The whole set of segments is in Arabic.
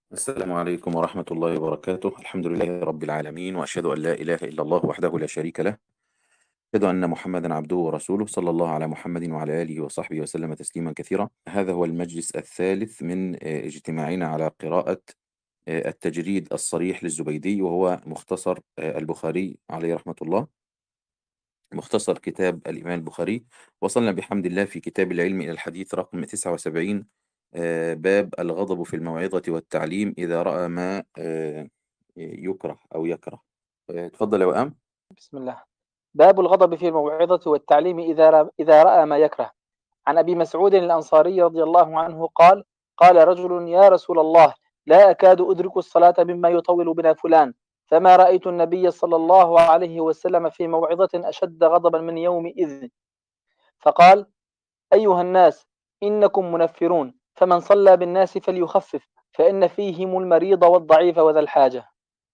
السلام عليكم ورحمة الله وبركاته. الحمد لله رب العالمين، وأشهد أن لا إله إلا الله وحده لا شريك له. أشهد أن محمدا عبده ورسوله، صلى الله على محمد وعلى آله وصحبه وسلم تسليما كثيرا. هذا هو المجلس الثالث من اجتماعنا على قراءة التجريد الصريح للزبيدي، وهو مختصر البخاري عليه رحمة الله، مختصر كتاب الإمام البخاري. وصلنا بحمد الله في كتاب العلم إلى الحديث رقم 79، باب الغضب في الموعظة والتعليم إذا رأى ما يكره أو يكره. تفضل يا وئام. بسم الله. باب الغضب في الموعظة والتعليم إذا رأى ما يكره. عن أبي مسعود الأنصاري رضي الله عنه قال: قال رجل: يا رسول الله، لا أكاد أدرك الصلاة مما يطول بنا فلان، فما رأيت النبي صلى الله عليه وسلم في موعظة أشد غضبا من يومئذ. فقال: أيها الناس، إنكم منفرون، فمن صلى بالناس فليخفف، فإن فيهم المريض والضعيف وذا الحاجة.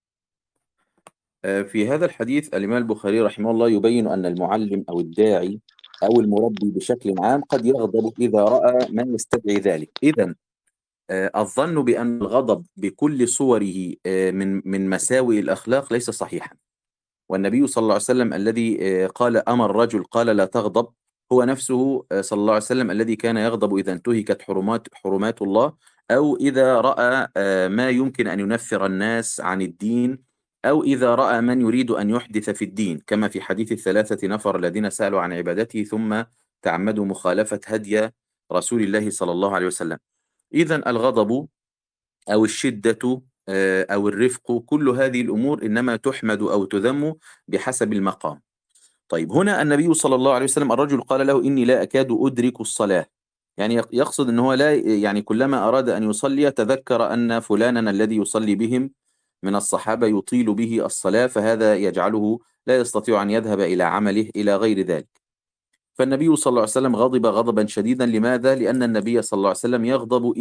في هذا الحديث الإمام البخاري رحمه الله يبين أن المعلم أو الداعي أو المربي بشكل عام قد يغضب إذا رأى ما يستدعي ذلك. إذن الظن بأن الغضب بكل صوره من مساوئ الأخلاق ليس صحيحا. والنبي صلى الله عليه وسلم الذي قال أمر رجل قال لا تغضب، هو نفسه صلى الله عليه وسلم الذي كان يغضب إذا انتهكت حرمات الله، أو إذا رأى ما يمكن أن ينفر الناس عن الدين، أو إذا رأى من يريد أن يحدث في الدين، كما في حديث الثلاثة نفر الذين سألوا عن عبادته ثم تعمدوا مخالفة هدي رسول الله صلى الله عليه وسلم. إذن الغضب أو الشدة أو الرفق، كل هذه الأمور إنما تحمد أو تذم بحسب المقام. طيب، هنا النبي صلى الله عليه وسلم الرجل قال له إني لا أكاد أدرك الصلاة، يعني يقصد أنه هو لا، يعني كلما أراد أن يصلي تذكر أن فلانا الذي يصلي بهم من الصحابة يطيل به الصلاة، فهذا يجعله لا يستطيع أن يذهب إلى عمله إلى غير ذلك. فالنبي صلى الله عليه وسلم غضب غضبا شديدا. لماذا؟ لأن النبي صلى الله عليه وسلم يغضب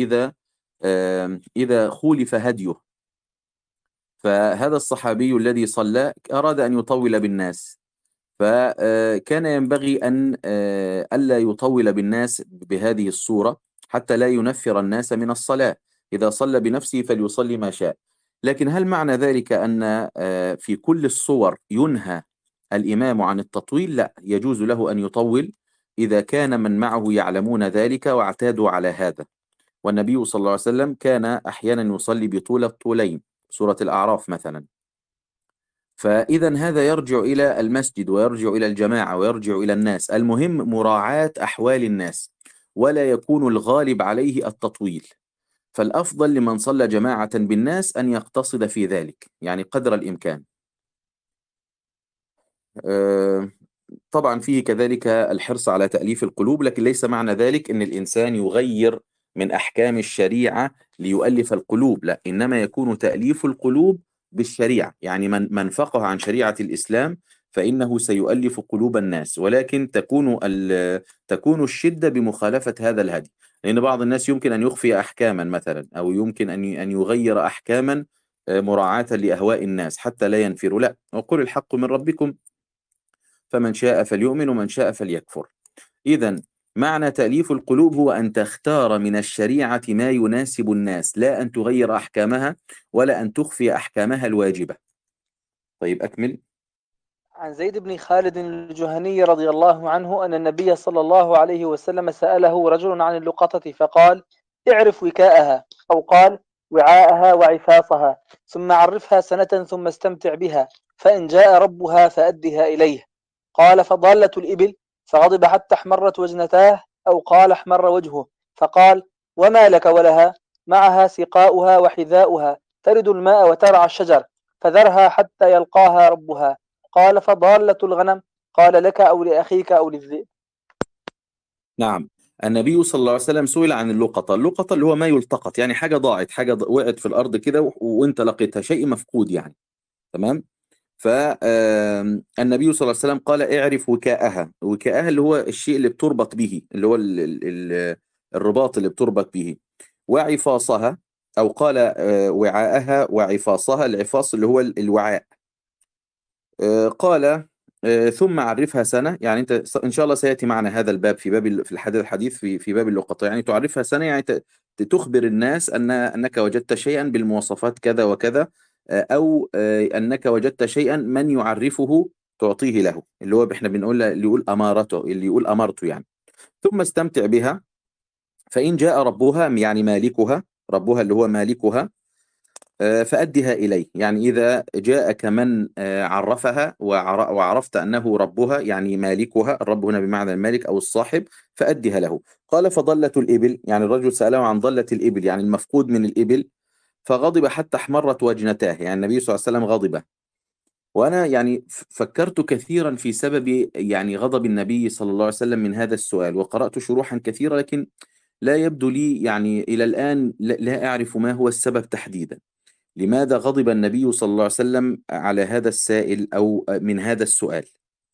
إذا خولف هديه. فهذا الصحابي الذي صلى أراد أن يطول بالناس، فكان ينبغي أن ألا يطول بالناس بهذه الصورة حتى لا ينفر الناس من الصلاة. إذا صلى بنفسه فليصلي ما شاء. لكن هل معنى ذلك أن في كل الصور ينهى الإمام عن التطويل؟ لا، يجوز له أن يطول إذا كان من معه يعلمون ذلك واعتادوا على هذا. والنبي صلى الله عليه وسلم كان أحيانا يصلي بطول الطولين، سورة الأعراف مثلا. فإذا هذا يرجع إلى المسجد ويرجع إلى الجماعة ويرجع إلى الناس. المهم مراعاة أحوال الناس، ولا يكون الغالب عليه التطويل. فالأفضل لمن صلى جماعة بالناس أن يقتصد في ذلك، يعني قدر الإمكان. طبعا فيه كذلك الحرص على تأليف القلوب، لكن ليس معنى ذلك أن الإنسان يغير من أحكام الشريعة ليؤلف القلوب، لا، إنما يكون تأليف القلوب بالشريعة. يعني من فقه عن شريعة الإسلام فإنه سيؤلف قلوب الناس، ولكن تكون الشدة بمخالفة هذا الهدي. لأن بعض الناس يمكن أن يخفي أحكاما مثلا، أو يمكن أن يغير أحكاما مراعاة لأهواء الناس حتى لا ينفروا. لا، وقل الحق من ربكم فمن شاء فليؤمن ومن شاء فليكفر. إذن معنى تأليف القلوب هو أن تختار من الشريعة ما يناسب الناس، لا أن تغير أحكامها ولا أن تخفي أحكامها الواجبة. طيب أكمل. عن زيد بن خالد الجهني رضي الله عنه أن النبي صلى الله عليه وسلم سأله رجل عن اللقطة فقال: اعرف وكاءها، أو قال: وعاءها وعفاصها، ثم عرفها سنة ثم استمتع بها، فإن جاء ربها فأدها إليه. قال: فضالة الإبل؟ فغضب حتى احمرت وجنتاه، أو قال: احمر وجهه. فقال: وما لك ولها؟ معها سقاؤها وحذاؤها، ترد الماء وترعى الشجر، فذرها حتى يلقاها ربها. قال: فضالة الغنم؟ قال: لك أو لأخيك أو للذئب. نعم، النبي صلى الله عليه وسلم سئل عن اللقطة. اللقطة اللي هو ما يلتقط، يعني حاجة ضاعت، حاجة وقعت في الأرض كده وانت لقيتها، شيء مفقود يعني. تمام. فالنبي صلى الله عليه وسلم قال اعرف وكاءها. وكاءها اللي هو الشيء اللي بتربط به، اللي هو الرباط اللي بتربط به. وعفاصها، أو قال وعاءها وعفاصها. العفاص اللي هو الوعاء. قال ثم عرفها سنة، يعني أنت إن شاء الله سيأتي معنا هذا الباب في باب في الحديث في باب اللقطة، يعني تعرفها سنة يعني تخبر الناس أنك وجدت شيئا بالمواصفات كذا وكذا، أو أنك وجدت شيئا من يعرفه تعطيه له، اللي هو احنا بنقول اللي يقول أمارته، اللي يقول أمرته يعني. ثم استمتع بها، فإن جاء ربها يعني مالكها، ربها اللي هو مالكها، فأدها إليه، يعني إذا جاءك من عرفها وعرفت أنه ربها يعني مالكها، الرب هنا بمعنى المالك أو الصاحب، فأدها له. قال فضلت الإبل، يعني الرجل سأله عن ضلة الإبل يعني المفقود من الإبل، فغضب حتى احمرت وجنتاه، يعني النبي صلى الله عليه وسلم غضب. وأنا يعني فكرت كثيرا في سبب يعني غضب النبي صلى الله عليه وسلم من هذا السؤال، وقرأت شروحا كثيرة، لكن لا يبدو لي يعني إلى الآن لا أعرف ما هو السبب تحديدا. لماذا غضب النبي صلى الله عليه وسلم على هذا السائل أو من هذا السؤال؟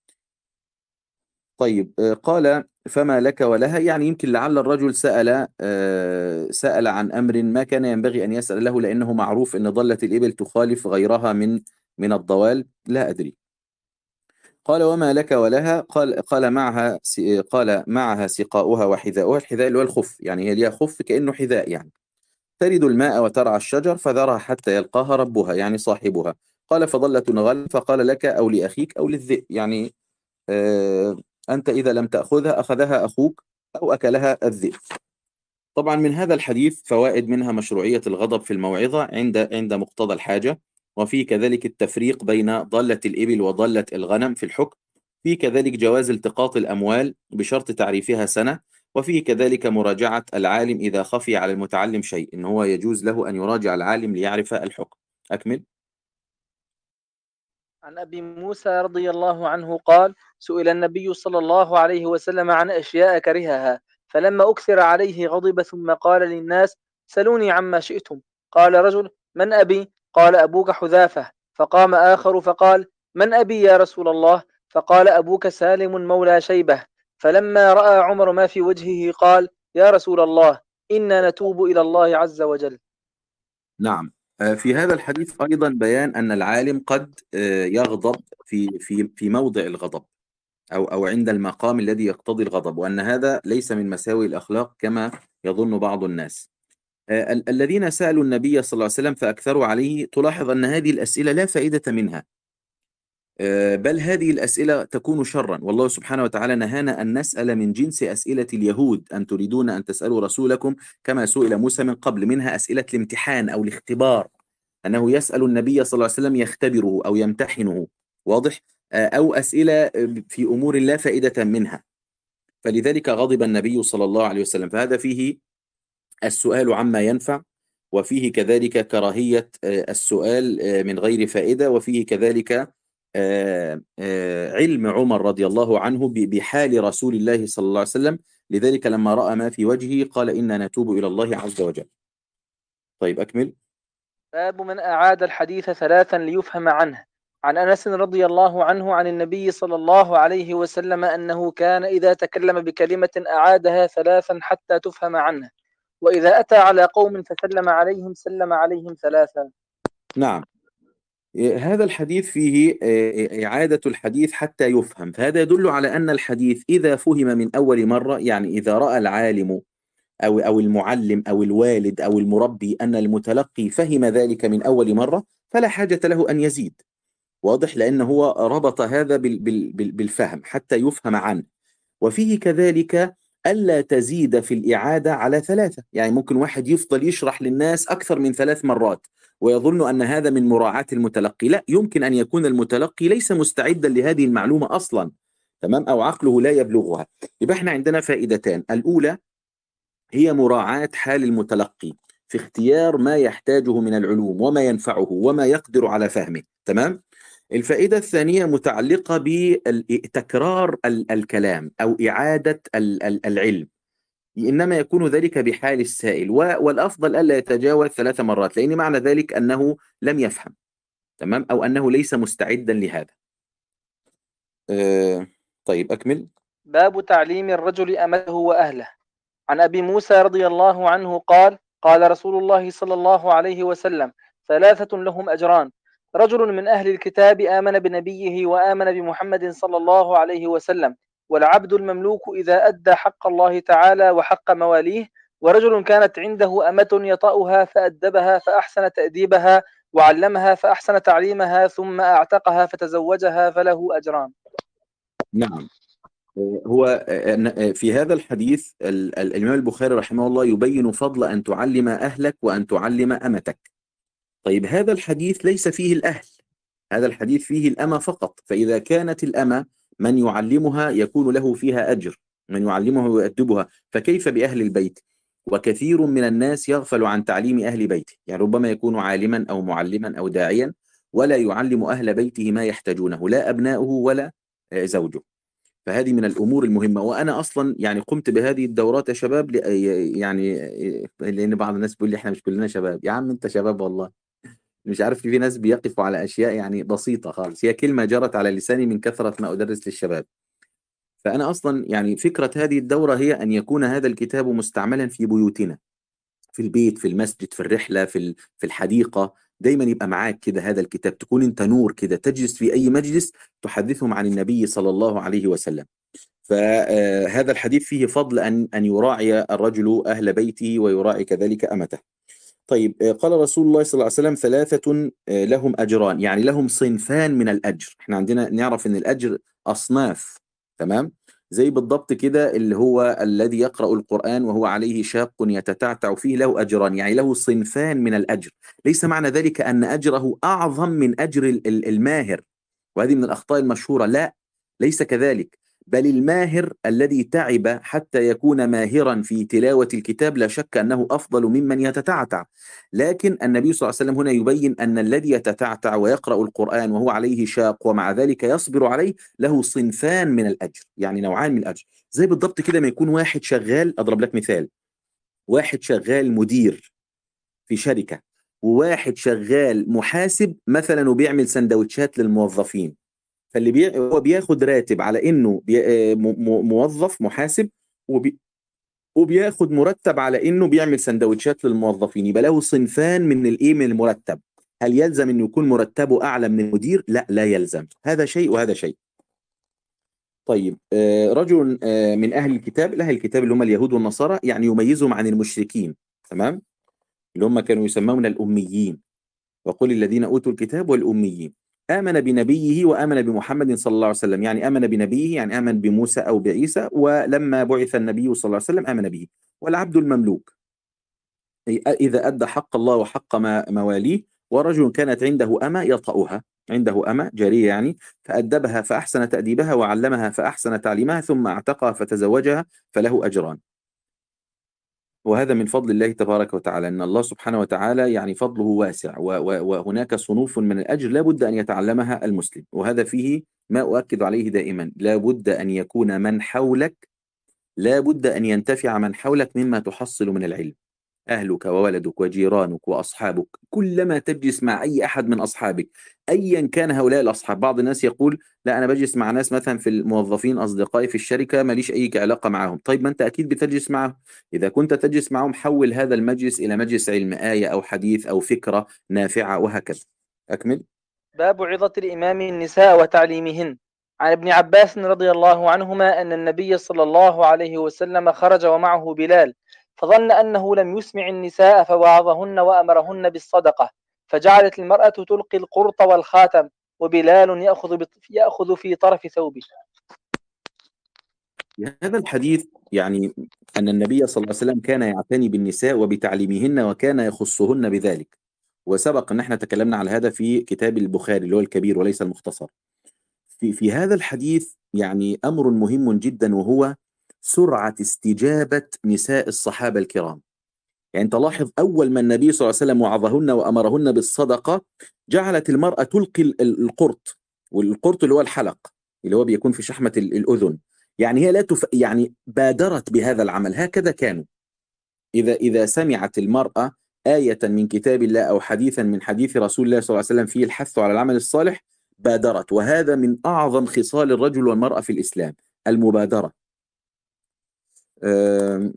طيب قال فما لك ولها، يعني يمكن لعل الرجل سأل عن أمر ما كان ينبغي أن يسأل له، لأنه معروف أن ضلة الإبل تخالف غيرها من الضوال، لا أدري. قال وما لك ولها، قال معها سقاؤها وحذاؤها، الحذاء اللي هو الخف، يعني هي ليها خف كأنه حذاء يعني، ترد الماء وترعى الشجر فذرها حتى يلقاها ربها يعني صاحبها. قال فظلت تنغل، فقال لك أو لأخيك أو للذئب، يعني أنت إذا لم تأخذها أخذها أخوك أو أكلها الذئب. طبعا من هذا الحديث فوائد، منها مشروعية الغضب في الموعظة عند مقتضى الحاجة، وفي كذلك التفريق بين ضالة الإبل وضالة الغنم في الحكم، في كذلك جواز التقاط الأموال بشرط تعريفها سنة، وفيه كذلك مراجعة العالم إذا خفي على المتعلم شيء، إن هو يجوز له أن يراجع العالم ليعرف الحكم. أكمل. عن أبي موسى رضي الله عنه قال: سئل النبي صلى الله عليه وسلم عن أشياء كرهها، فلما أكثر عليه غضب، ثم قال للناس: سلوني عما شئتم. قال رجل: من أبي؟ قال: أبوك حذافة. فقام آخر فقال: من أبي يا رسول الله؟ فقال: أبوك سالم مولى شيبة. فلما رأى عمر ما في وجهه قال: يا رسول الله، إنا نتوب إلى الله عز وجل. نعم. في هذا الحديث أيضا بيان أن العالم قد يغضب في موضع الغضب، أو عند المقام الذي يقتضي الغضب، وأن هذا ليس من مساوئ الأخلاق كما يظن بعض الناس. الذين سألوا النبي صلى الله عليه وسلم فأكثروا عليه، تلاحظ أن هذه الأسئلة لا فائدة منها، بل هذه الأسئلة تكون شرا، والله سبحانه وتعالى نهانا أن نسأل من جنس أسئلة اليهود، أن تريدون أن تسألوا رسولكم كما سئل موسى من قبل، منها أسئلة الامتحان أو الاختبار، أنه يسأل النبي صلى الله عليه وسلم يختبره أو يمتحنه، واضح، أو أسئلة في أمور لا فائدة منها، فلذلك غضب النبي صلى الله عليه وسلم. فهذا فيه السؤال عما ينفع، وفيه كذلك كراهية السؤال من غير فائدة، وفيه كذلك علم عمر رضي الله عنه بحال رسول الله صلى الله عليه وسلم، لذلك لما رأى ما في وجهه قال إنا نتوب إلى الله عز وجل. طيب أكمل. باب من أعاد الحديث ثلاثا ليفهم عنه. عن أنس رضي الله عنه عن النبي صلى الله عليه وسلم أنه كان إذا تكلم بكلمة أعادها ثلاثا حتى تفهم عنه، وإذا أتى على قوم فسلم عليهم سلم عليهم ثلاثا. نعم. هذا الحديث فيه إعادة الحديث حتى يفهم، فهذا يدل على أن الحديث إذا فهم من أول مرة، يعني إذا رأى العالم أو المعلم أو الوالد أو المربي أن المتلقي فهم ذلك من أول مرة، فلا حاجة له أن يزيد، واضح، لأنه هو ربط هذا بالفهم حتى يفهم عنه. وفيه كذلك ألا تزيد في الإعادة على ثلاثة، يعني ممكن واحد يفضل يشرح للناس أكثر من 3 مرات ويظن أن هذا من مراعاة المتلقي، لا، يمكن أن يكون المتلقي ليس مستعدا لهذه المعلومة أصلا، تمام، أو عقله لا يبلغها. يبقى احنا عندنا فائدتان، الأولى هي مراعاة حال المتلقي في اختيار ما يحتاجه من العلوم وما ينفعه وما يقدر على فهمه، تمام. الفائدة الثانية متعلقة بتكرار الكلام أو إعادة العلم، إنما يكون ذلك بحال السائل، والأفضل ألا يتجاوز 3 مرات، لأن معنى ذلك أنه لم يفهم، تمام، أو أنه ليس مستعدا لهذا. طيب أكمل. باب تعليم الرجل أمته وأهله. عن أبي موسى رضي الله عنه قال: قال رسول الله صلى الله عليه وسلم: ثلاثة لهم أجران: رجل من أهل الكتاب آمن بنبيه وآمن بمحمد صلى الله عليه وسلم، والعبد المملوك إذا أدى حق الله تعالى وحق مواليه. ورجل كانت عنده أمة يطأها فأدبها فأحسن تأديبها، وعلمها فأحسن تعليمها، ثم أعتقها فتزوجها، فله أجران. نعم. هو في هذا الحديث الإمام البخاري رحمه الله يبين فضل أن تعلم أهلك وأن تعلم أمتك. طيب هذا الحديث ليس فيه الأهل، هذا الحديث فيه الأمة فقط. فإذا كانت الأمة من يعلمها يكون له فيها أجر، من يعلمها ويؤدبها، فكيف بأهل البيت؟ وكثير من الناس يغفل عن تعليم أهل بيته، يعني ربما يكون عالما أو معلما أو داعيا ولا يعلم أهل بيته ما يحتاجونه، لا أبناؤه ولا زوجه. فهذه من الأمور المهمة. وأنا أصلا يعني قمت بهذه الدورات يا شباب، يعني لأن بعض الناس بيقول لي إحنا مش كلنا شباب. يا عم أنت شباب والله. مش عارف، في ناس بيقفوا على أشياء يعني بسيطة خالص، هي كلمة جرت على لساني من كثرة ما أدرس للشباب. فأنا أصلا يعني فكرة هذه الدورة هي أن يكون هذا الكتاب مستعملا في بيوتنا، في البيت، في المسجد، في الرحلة، في الحديقة. دايما يبقى معاك كده هذا الكتاب، تكون أنت نور كده تجلس في أي مجلس تحدثهم عن النبي صلى الله عليه وسلم. فهذا الحديث فيه فضل أن يراعي الرجل أهل بيته ويراعي كذلك أمته. طيب قال رسول الله صلى الله عليه وسلم ثلاثة لهم أجران، يعني لهم صنفان من الأجر. احنا عندنا نعرف أن الأجر أصناف، تمام؟ زي بالضبط كده اللي هو الذي يقرأ القرآن وهو عليه شاق يتتعتع فيه له أجران، يعني له صنفان من الأجر. ليس معنى ذلك أن أجره أعظم من أجر الماهر، وهذه من الأخطاء المشهورة. لا، ليس كذلك، بل الماهر الذي تعب حتى يكون ماهرا في تلاوة الكتاب لا شك أنه أفضل ممن يتتعتع. لكن النبي صلى الله عليه وسلم هنا يبين أن الذي يتتعتع ويقرأ القرآن وهو عليه شاق ومع ذلك يصبر عليه له صنفان من الأجر، يعني نوعان من الأجر. زي بالضبط كده ما يكون واحد شغال، أضرب لك مثال، واحد شغال مدير في شركة، وواحد شغال محاسب مثلا وبيعمل سندوتشات للموظفين. فاللي هو بياخد راتب على انه موظف محاسب، وبي... وبياخد مرتب على انه بيعمل سندوتشات للموظفين. يبقى له صنفان من الايه، من المرتب. هل يلزم انه يكون مرتبه اعلى من المدير؟ لا، لا يلزم، هذا شيء وهذا شيء. طيب رجل من اهل الكتاب، اهل الكتاب اللي هم اليهود والنصارى، يعني يميزهم عن المشركين، تمام؟ اللي هم كانوا يسمون الاميين. وقل الذين أوتوا الكتاب والأميين. آمن بنبيه وآمن بمحمد صلى الله عليه وسلم، يعني آمن بنبيه يعني آمن بموسى أو بعيسى، ولما بعث النبي صلى الله عليه وسلم آمن به. والعبد المملوك إذا أدى حق الله وحق مواليه. ورجل كانت عنده أمة يطأها، عنده أمة جارية يعني، فأدبها فأحسن تأديبها وعلمها فأحسن تعليمها ثم أعتقها فتزوجها، فله أجران. وهذا من فضل الله تبارك وتعالى، أن الله سبحانه وتعالى يعني فضله واسع، وهناك صنوف من الأجر لا بد أن يتعلمها المسلم. وهذا فيه ما أؤكد عليه دائما، لا بد أن يكون من حولك، لا بد أن ينتفع من حولك مما تحصل من العلم. أهلك وولدك وجيرانك وأصحابك، كلما تجلس مع أي أحد من أصحابك أيا كان هؤلاء الأصحاب. بعض الناس يقول لا أنا بجلس مع ناس مثلا في الموظفين أصدقائي في الشركة ماليش أي علاقة معهم. طيب ما أنت أكيد بتجلس معهم، إذا كنت تجلس معهم حول هذا المجلس إلى مجلس علم، آية أو حديث أو فكرة نافعة وهكذا. أكمل. باب عظة الإمام النساء وتعليمهن. عن ابن عباس رضي الله عنهما أن النبي صلى الله عليه وسلم خرج ومعه بلال، فظن أنه لم يسمع النساء فوعظهن وأمرهن بالصدقة، فجعلت المرأة تلقي القرط والخاتم، وبلال يأخذ في طرف ثوبه. هذا الحديث يعني أن النبي صلى الله عليه وسلم كان يعتني بالنساء وبتعليمهن وكان يخصهن بذلك. وسبق أن احنا تكلمنا على هذا في كتاب البخاري اللي هو الكبير وليس المختصر. في هذا الحديث يعني أمر مهم جدا، وهو سرعة استجابة نساء الصحابة الكرام. يعني أنت لاحظ أول ما النبي صلى الله عليه وسلم وعظهن وأمرهن بالصدقة، جعلت المرأة تلقي القرط، والقرط اللي هو الحلق اللي هو بيكون في شحمة الأذن. يعني هي لا يعني بادرت بهذا العمل. هكذا كانوا إذا سمعت المرأة آية من كتاب الله أو حديثا من حديث رسول الله صلى الله عليه وسلم فيه الحث على العمل الصالح بادرت. وهذا من أعظم خصال الرجل والمرأة في الإسلام، المبادرة. آم،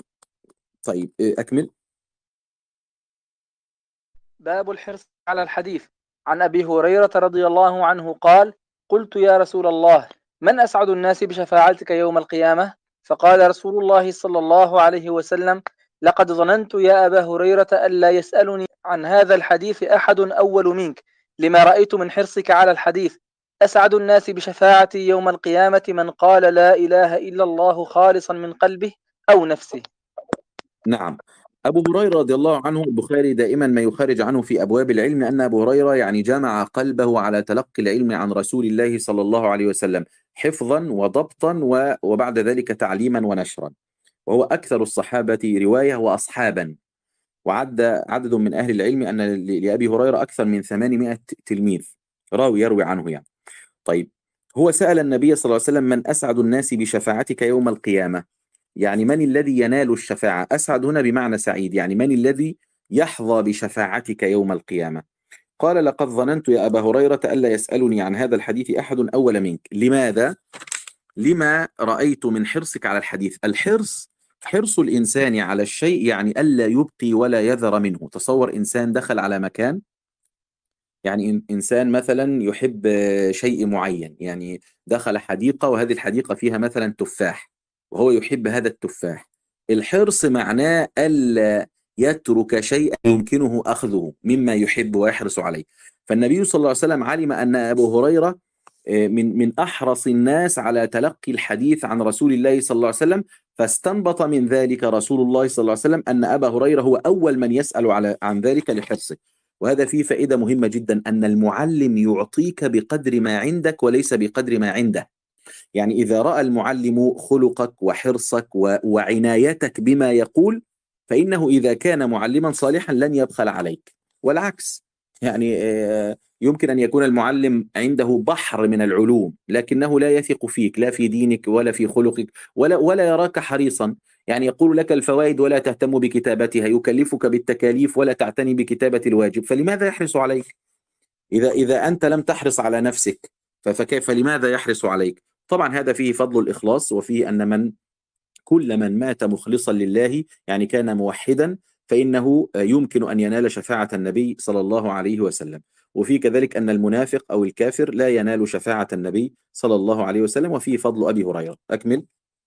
طيب أكمل. باب الحرص على الحديث. عن أبي هريرة رضي الله عنه قال: قلت يا رسول الله، من أسعد الناس بشفاعتك يوم القيامة؟ فقال رسول الله صلى الله عليه وسلم: لقد ظننت يا أبا هريرة ألا يسألني عن هذا الحديث أحد أول منك، لما رأيت من حرصك على الحديث. أسعد الناس بشفاعتي يوم القيامة من قال لا إله إلا الله خالصا من قلبه أو نفسه. نعم. أبو هريرة رضي الله عنه، البخاري دائما ما يخرج عنه في أبواب العلم أن أبو هريرة يعني جمع قلبه على تلقي العلم عن رسول الله صلى الله عليه وسلم، حفظا وضبطا وبعد ذلك تعليما ونشرا، وهو أكثر الصحابة رواية وأصحابا. وعد عدد من أهل العلم أن لأبي هريرة أكثر من 800 تلميذ راوي يروي عنه يعني. طيب، هو سأل النبي صلى الله عليه وسلم: من أسعد الناس بشفاعتك يوم القيامة؟ يعني من الذي ينال الشفاعة؟ أسعد هنا بمعنى سعيد، يعني من الذي يحظى بشفاعتك يوم القيامة؟ قال: لقد ظننت يا أبا هريرة ألا يسألني عن هذا الحديث أحد أول منك. لماذا؟ لما رأيت من حرصك على الحديث. الحرص حرص الإنسان على الشيء، يعني ألا يبقي ولا يذر منه. تصور إنسان دخل على مكان، يعني إنسان مثلا يحب شيء معين، يعني دخل حديقة وهذه الحديقة فيها مثلا تفاح، وهو يحب هذا التفاح. الحرص معناه ألا يترك شيئا يمكنه أخذه مما يحب ويحرص عليه. فالنبي صلى الله عليه وسلم علم أن أبو هريرة من أحرص الناس على تلقي الحديث عن رسول الله صلى الله عليه وسلم، فاستنبط من ذلك رسول الله صلى الله عليه وسلم أن أبا هريرة هو أول من يسأل عن ذلك لحرصه. وهذا فيه فائدة مهمة جدا، أن المعلم يعطيك بقدر ما عندك وليس بقدر ما عنده. يعني إذا رأى المعلم خلقك وحرصك وعنايتك بما يقول، فإنه إذا كان معلما صالحا لن يبخل عليك. والعكس، يعني يمكن أن يكون المعلم عنده بحر من العلوم، لكنه لا يثق فيك، لا في دينك ولا في خلقك، ولا يراك حريصا. يعني يقول لك الفوائد ولا تهتم بكتابتها، يكلفك بالتكاليف ولا تعتني بكتابة الواجب، فلماذا يحرص عليك؟ إذا أنت لم تحرص على نفسك، فكيف لماذا يحرص عليك؟ طبعا هذا فيه فضل الإخلاص، وفيه أن كل من مات مخلصا لله، يعني كان موحدا، فإنه يمكن أن ينال شفاعة النبي صلى الله عليه وسلم. وفي كذلك أن المنافق أو الكافر لا ينال شفاعة النبي صلى الله عليه وسلم. وفيه فضل أبي هريرة. أكمل.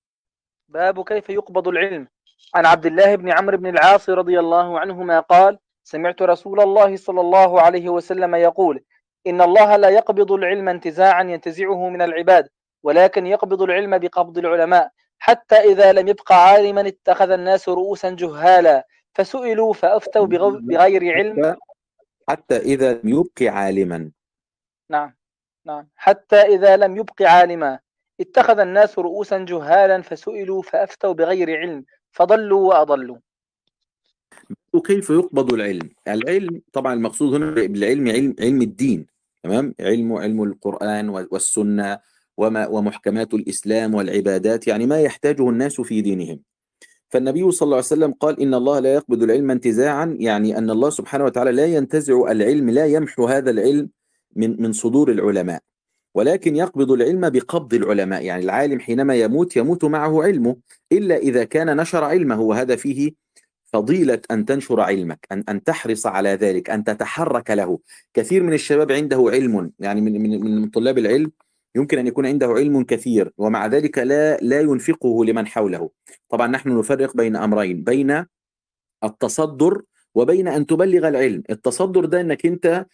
باب كيف يقبض العلم. عن عبد الله بن عمرو بن العاص رضي الله عنهما قال: سمعت رسول الله صلى الله عليه وسلم يقول: إن الله لا يقبض العلم انتزاعا ينتزعه من العباد، ولكن يقبض العلم بقبض العلماء، حتى إذا لم يبق عالما اتخذ الناس رؤوسا جهالا فسئلوا فأفتوا بغير علم. حتى إذا لم يبق عالما. نعم، نعم، حتى إذا لم يبق عالما اتخذ الناس رؤوسا جهالا فسئلوا فأفتوا بغير علم فضلوا وأضلوا. وكيف يقبض العلم؟ العلم طبعا المقصود هنا بالعلم علم الدين، تمام، علم القرآن والسنة ومحكمات الإسلام والعبادات، يعني ما يحتاجه الناس في دينهم. فالنبي صلى الله عليه وسلم قال: إن الله لا يقبض العلم انتزاعا، يعني أن الله سبحانه وتعالى لا ينتزع العلم، لا يمحو هذا العلم من صدور العلماء، ولكن يقبض العلم بقبض العلماء. يعني العالم حينما يموت معه علمه، إلا إذا كان نشر علمه، وهذا فيه فضيلة أن تنشر علمك، أن تحرص على ذلك، أن تتحرك له. كثير من الشباب عنده علم، يعني من طلاب العلم يمكن أن يكون عنده علم كثير، ومع ذلك لا ينفقه لمن حوله. طبعا نحن نفرق بين أمرين: بين التصدر وبين أن تبلغ العلم. التصدر ده أنك أنت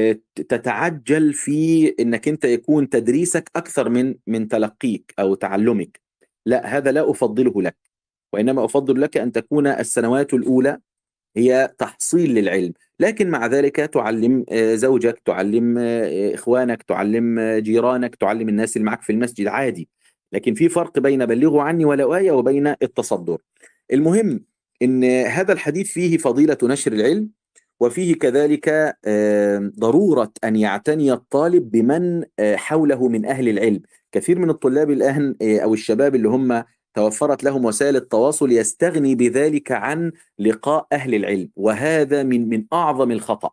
تتعجل في أنك أنت يكون تدريسك أكثر من تلقيك أو تعلمك. لا، هذا لا أفضله لك، وإنما أفضل لك أن تكون السنوات الأولى هي تحصيل للعلم، لكن مع ذلك تعلم زوجك، تعلم إخوانك، تعلم جيرانك، تعلم الناس اللي معك في المسجد عادي. لكن في فرق بين بلغوا عني ولو آية وبين التصدر. المهم إن هذا الحديث فيه فضيلة نشر العلم، وفيه كذلك ضرورة أن يعتني الطالب بمن حوله من أهل العلم. كثير من الطلاب الآن أو الشباب اللي هم توفرت لهم وسائل التواصل يستغني بذلك عن لقاء أهل العلم، وهذا من أعظم الخطأ.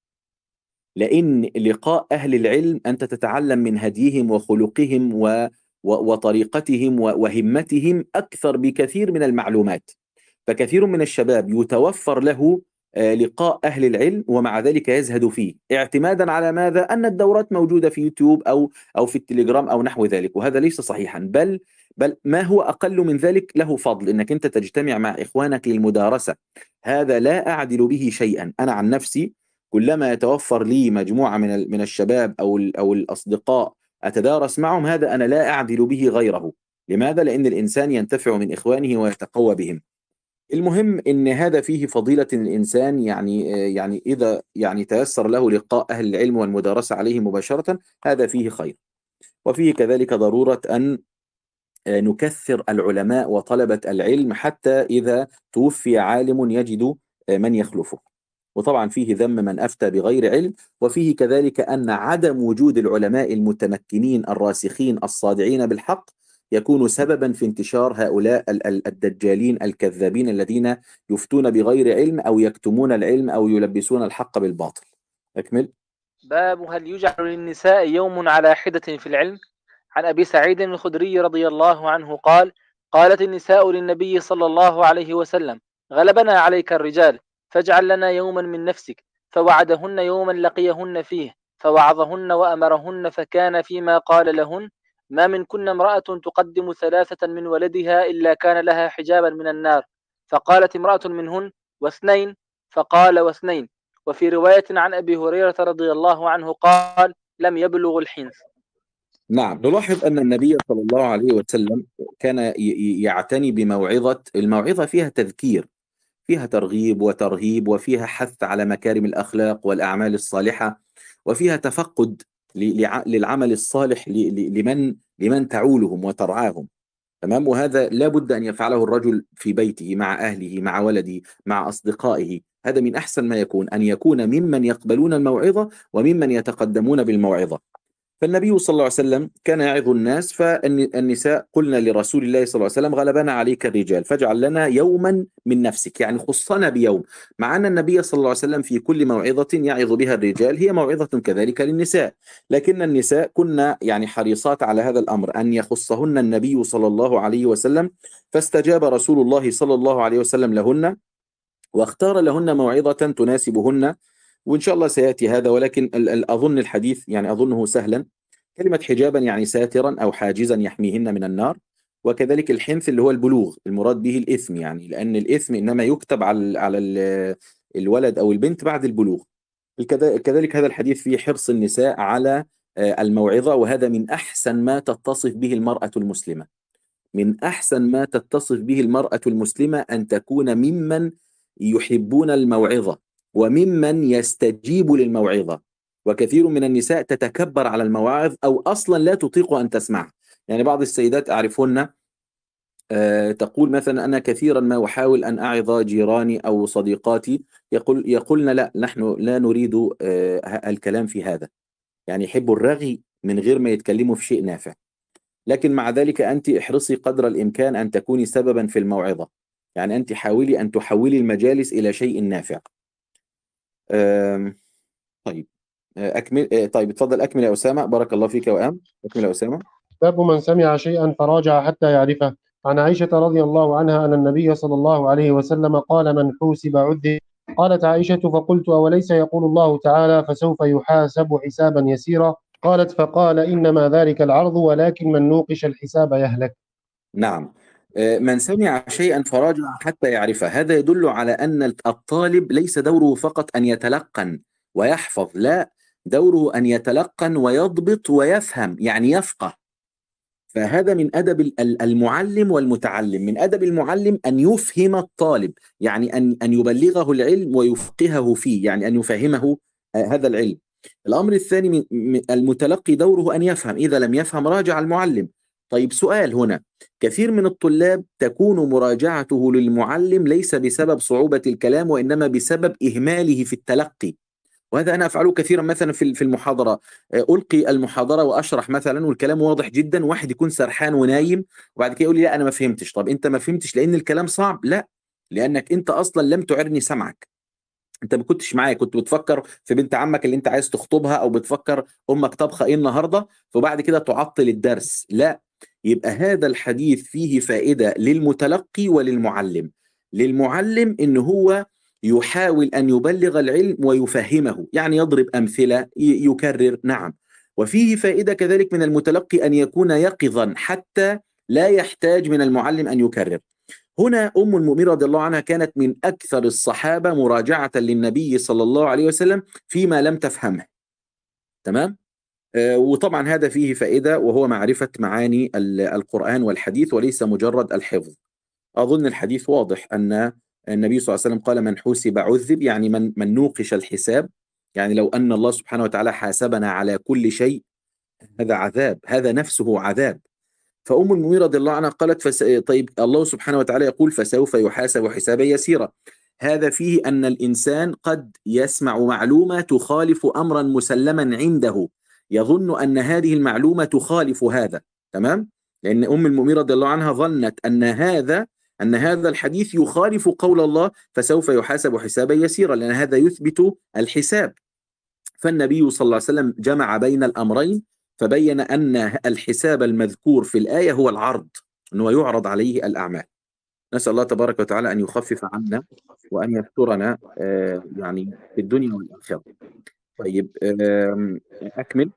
لأن لقاء أهل العلم أنت تتعلم من هديهم وخلقهم وطريقتهم وهمتهم أكثر بكثير من المعلومات. فكثير من الشباب يتوفر له لقاء أهل العلم ومع ذلك يزهد فيه اعتمادا على ماذا؟ أن الدورات موجودة في يوتيوب أو في التليجرام أو نحو ذلك، وهذا ليس صحيحا، بل ما هو أقل من ذلك له فضل، إنك أنت تجتمع مع إخوانك للمدارسة. هذا لا أعدل به شيئا. أنا عن نفسي كلما يتوفر لي مجموعة من الشباب أو الأصدقاء أتدارس معهم، هذا أنا لا أعدل به غيره. لماذا؟ لأن الإنسان ينتفع من إخوانه ويتقوى بهم. المهم ان هذا فيه فضيلة الانسان، يعني اذا تيسر له لقاء اهل العلم والمدارسة عليه مباشرة، هذا فيه خير. وفيه كذلك ضرورة ان نكثر العلماء وطلبة العلم، حتى اذا توفي عالم يجد من يخلفه. وطبعا فيه ذم من افتى بغير علم، وفيه كذلك ان عدم وجود العلماء المتمكنين الراسخين الصادعين بالحق يكون سببا في انتشار هؤلاء الدجالين الكذابين الذين يفتون بغير علم أو يكتمون العلم أو يلبسون الحق بالباطل. أكمل. باب هل يجعل للنساء يوم على حدة في العلم؟ عن أبي سعيد الخدري رضي الله عنه قال: قالت النساء للنبي صلى الله عليه وسلم: غلبنا عليك الرجال، فاجعل لنا يوما من نفسك. فوعدهن يوما لقيهن فيه، فوعظهن وأمرهن، فكان فيما قال لهن: ما منكن امرأة تقدم 3 من ولدها إلا كان لها حجابا من النار. فقالت امرأة منهن: واثنين؟ فقال: واثنين. وفي رواية عن أبي هريرة رضي الله عنه قال: لم يبلغ الحنث. نعم، نلاحظ أن النبي صلى الله عليه وسلم كان يعتني بموعظة. الموعظة فيها تذكير، فيها ترغيب وترهيب، وفيها حث على مكارم الأخلاق والأعمال الصالحة، وفيها تفقد للعمل الصالح لمن تعولهم وترعاهم. تمام. وهذا لا بد أن يفعله الرجل في بيته مع أهله مع ولده مع أصدقائه. هذا من أحسن ما يكون، أن يكون ممن يقبلون الموعظة وممن يتقدمون بالموعظة. فالنبي صلى الله عليه وسلم كان يعظ الناس، فالنساء قلنا لرسول الله صلى الله عليه وسلم: غلبنا عليك الرجال فاجعل لنا يوما من نفسك، يعني خصنا بيوم. مع أن النبي صلى الله عليه وسلم في كل موعظة يعظ بها الرجال هي موعظة كذلك للنساء، لكن النساء كنا حريصات على هذا الأمر، أن يخصهن النبي صلى الله عليه وسلم. فاستجاب رسول الله صلى الله عليه وسلم لهن، واختار لهن موعظة تناسبهن. وإن شاء الله سيأتي هذا، ولكن أظن الحديث أظنه سهلا. كلمة حجابا يعني ساترا أو حاجزا يحميهن من النار. وكذلك الحنث اللي هو البلوغ، المراد به الإثم، لأن الإثم إنما يكتب على الولد أو البنت بعد البلوغ. كذلك هذا الحديث فيه حرص النساء على الموعظة، وهذا من أحسن ما تتصف به المرأة المسلمة. من أحسن ما تتصف به المرأة المسلمة أن تكون ممن يحبون الموعظة وممن يستجيب للموعظة. وكثير من النساء تتكبر على المواعظ أو أصلا لا تطيق أن تسمع. بعض السيدات أعرفهن تقول مثلا: أنا كثيرا ما أحاول أن أعظ جيراني أو صديقاتي، يقولن: لا، نحن لا نريد الكلام في هذا. يحبوا الرغي من غير ما يتكلموا في شيء نافع. لكن مع ذلك أنت احرصي قدر الإمكان أن تكوني سببا في الموعظة. أنت حاولي أن تحولي المجالس إلى شيء نافع. طيب أكمل. طيب اتفضل أكمل يا أسامة، بارك الله فيك يا وئام. أكمل يا أسامة. باب من سمع شيئا فراجع حتى يعرفه. عن عائشة رضي الله عنها أن النبي صلى الله عليه وسلم قال: من حوسب عذب. قالت عائشة: فقلت: أوليس يقول الله تعالى: فسوف يحاسب حسابا يسيرا؟ قالت: فقال: إنما ذلك العرض، ولكن من نوقش الحساب يهلك. نعم. من سمع شيئا فراجع حتى يعرفه، هذا يدل على أن الطالب ليس دوره فقط أن يتلقن ويحفظ، لا، دوره أن يتلقن ويضبط ويفهم، يفقه. فهذا من أدب المعلم والمتعلم. من أدب المعلم أن يفهم الطالب، أن يبلغه العلم ويفقهه فيه، أن يفهمه هذا العلم. الأمر الثاني، المتلقي دوره أن يفهم، إذا لم يفهم راجع المعلم. طيب سؤال هنا: كثير من الطلاب تكون مراجعته للمعلم ليس بسبب صعوبة الكلام، وإنما بسبب إهماله في التلقي. وهذا أنا أفعله كثيرا، مثلا في المحاضرة، ألقي المحاضرة وأشرح مثلا والكلام واضح جدا، واحد يكون سرحان ونايم وبعد كده يقول لي: لا أنا ما فهمتش. طب أنت ما فهمتش لأن الكلام صعب؟ لا، لأنك أنت أصلا لم تعرني سمعك. أنت ما كنتش معايا، كنت بتفكر في بنت عمك اللي أنت عايز تخطبها، أو بتفكر أمك طبخة إيه النهاردة، فبعد كده تعطل الدرس. لا، يبقى هذا الحديث فيه فائدة للمتلقي وللمعلم. للمعلم إن هو يحاول أن يبلغ العلم ويفهمه، يعني يضرب أمثلة، يكرر. نعم. وفيه فائدة كذلك من المتلقي أن يكون يقظا حتى لا يحتاج من المعلم أن يكرر. هنا أم المؤمنين رضي الله عنها كانت من أكثر الصحابة مراجعة للنبي صلى الله عليه وسلم فيما لم تفهمه. تمام. وطبعا هذا فيه فائدة، وهو معرفة معاني القرآن والحديث وليس مجرد الحفظ. أظن الحديث واضح أن النبي صلى الله عليه وسلم قال: من حوسب عذب، يعني من نوقش الحساب. يعني لو أن الله سبحانه وتعالى حاسبنا على كل شيء، هذا عذاب، هذا نفسه عذاب. فأم المؤمنين رضي الله عنها قالت: طيب الله سبحانه وتعالى يقول: فسوف يحاسب حسابا يسيرا. هذا فيه أن الإنسان قد يسمع معلومة تخالف أمرا مسلما عنده، يظن أن هذه المعلومة تخالف هذا. تمام؟ لأن أم المؤمنين رضي الله عنها ظنت أن هذا الحديث يخالف قول الله: فسوف يحاسب حسابا يسيرا، لأن هذا يثبت الحساب. فالنبي صلى الله عليه وسلم جمع بين الأمرين، فبين أن الحساب المذكور في الآية هو العرض، أنه يعرض عليه الأعمال. نسأل الله تبارك وتعالى أن يخفف عنا وأن يسترنا يعني في الدنيا والآخرة. طيب، أكمل.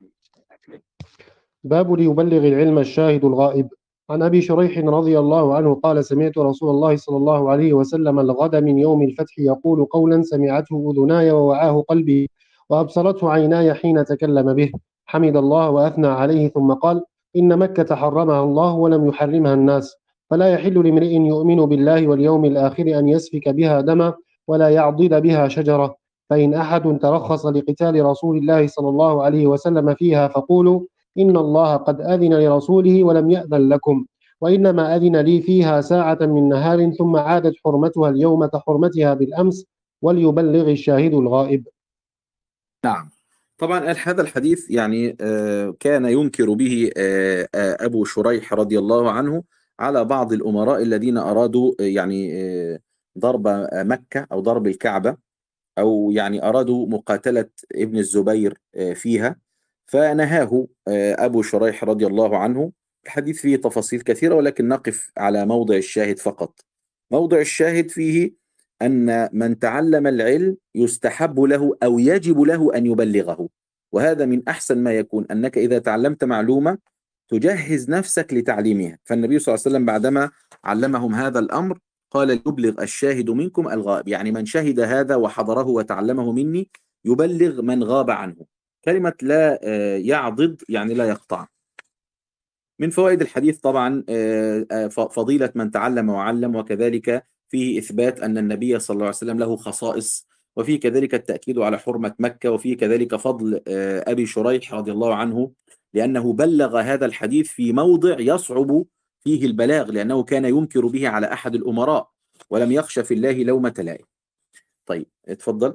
باب ليبلغ العلم الشاهد الغائب. عن أبي شريح رضي الله عنه قال: سمعت رسول الله صلى الله عليه وسلم الغد من يوم الفتح يقول قولا سمعته أذناي ووعاه قلبي وأبصرته عيناي حين تكلم به، حمد الله وأثنى عليه، ثم قال: إن مكة حرمها الله ولم يحرمها الناس، فلا يحل لامرئ يؤمن بالله واليوم الآخر أن يسفك بها دما ولا يعضد بها شجرة، فإن أحد ترخص لقتال رسول الله صلى الله عليه وسلم فيها فقولوا: إن الله قد أذن لرسوله ولم يأذن لكم، وإنما أذن لي فيها ساعة من نهار ثم عادت حرمتها اليوم كحرمتها بالأمس، وليبلغ الشاهد الغائب. نعم. طبعا هذا الحديث يعني كان ينكر به أبو شريح رضي الله عنه على بعض الأمراء الذين أرادوا يعني ضرب مكة أو ضرب الكعبة، أو يعني أرادوا مقاتلة ابن الزبير فيها، فنهاه أبو شريح رضي الله عنه. الحديث فيه تفاصيل كثيرة، ولكن نقف على موضع الشاهد فقط. موضع الشاهد فيه أن من تعلم العلم يستحب له أو يجب له أن يبلغه، وهذا من أحسن ما يكون، أنك إذا تعلمت معلومة تجهز نفسك لتعليمها. فالنبي صلى الله عليه وسلم بعدما علمهم هذا الأمر قال: يبلغ الشاهد منكم الغائب، يعني من شهد هذا وحضره وتعلمه مني يبلغ من غاب عنه. كلمة لا يعضد يعني لا يقطع. من فوائد الحديث طبعا فضيلة من تعلم وعلم، وكذلك فيه إثبات أن النبي صلى الله عليه وسلم له خصائص، وفيه كذلك التأكيد على حرمة مكة، وفيه كذلك فضل أبي شريح رضي الله عنه، لأنه بلغ هذا الحديث في موضع يصعب فيه البلاغ، لأنه كان ينكر به على أحد الأمراء ولم يخش في الله لومة لائم. طيب، اتفضل.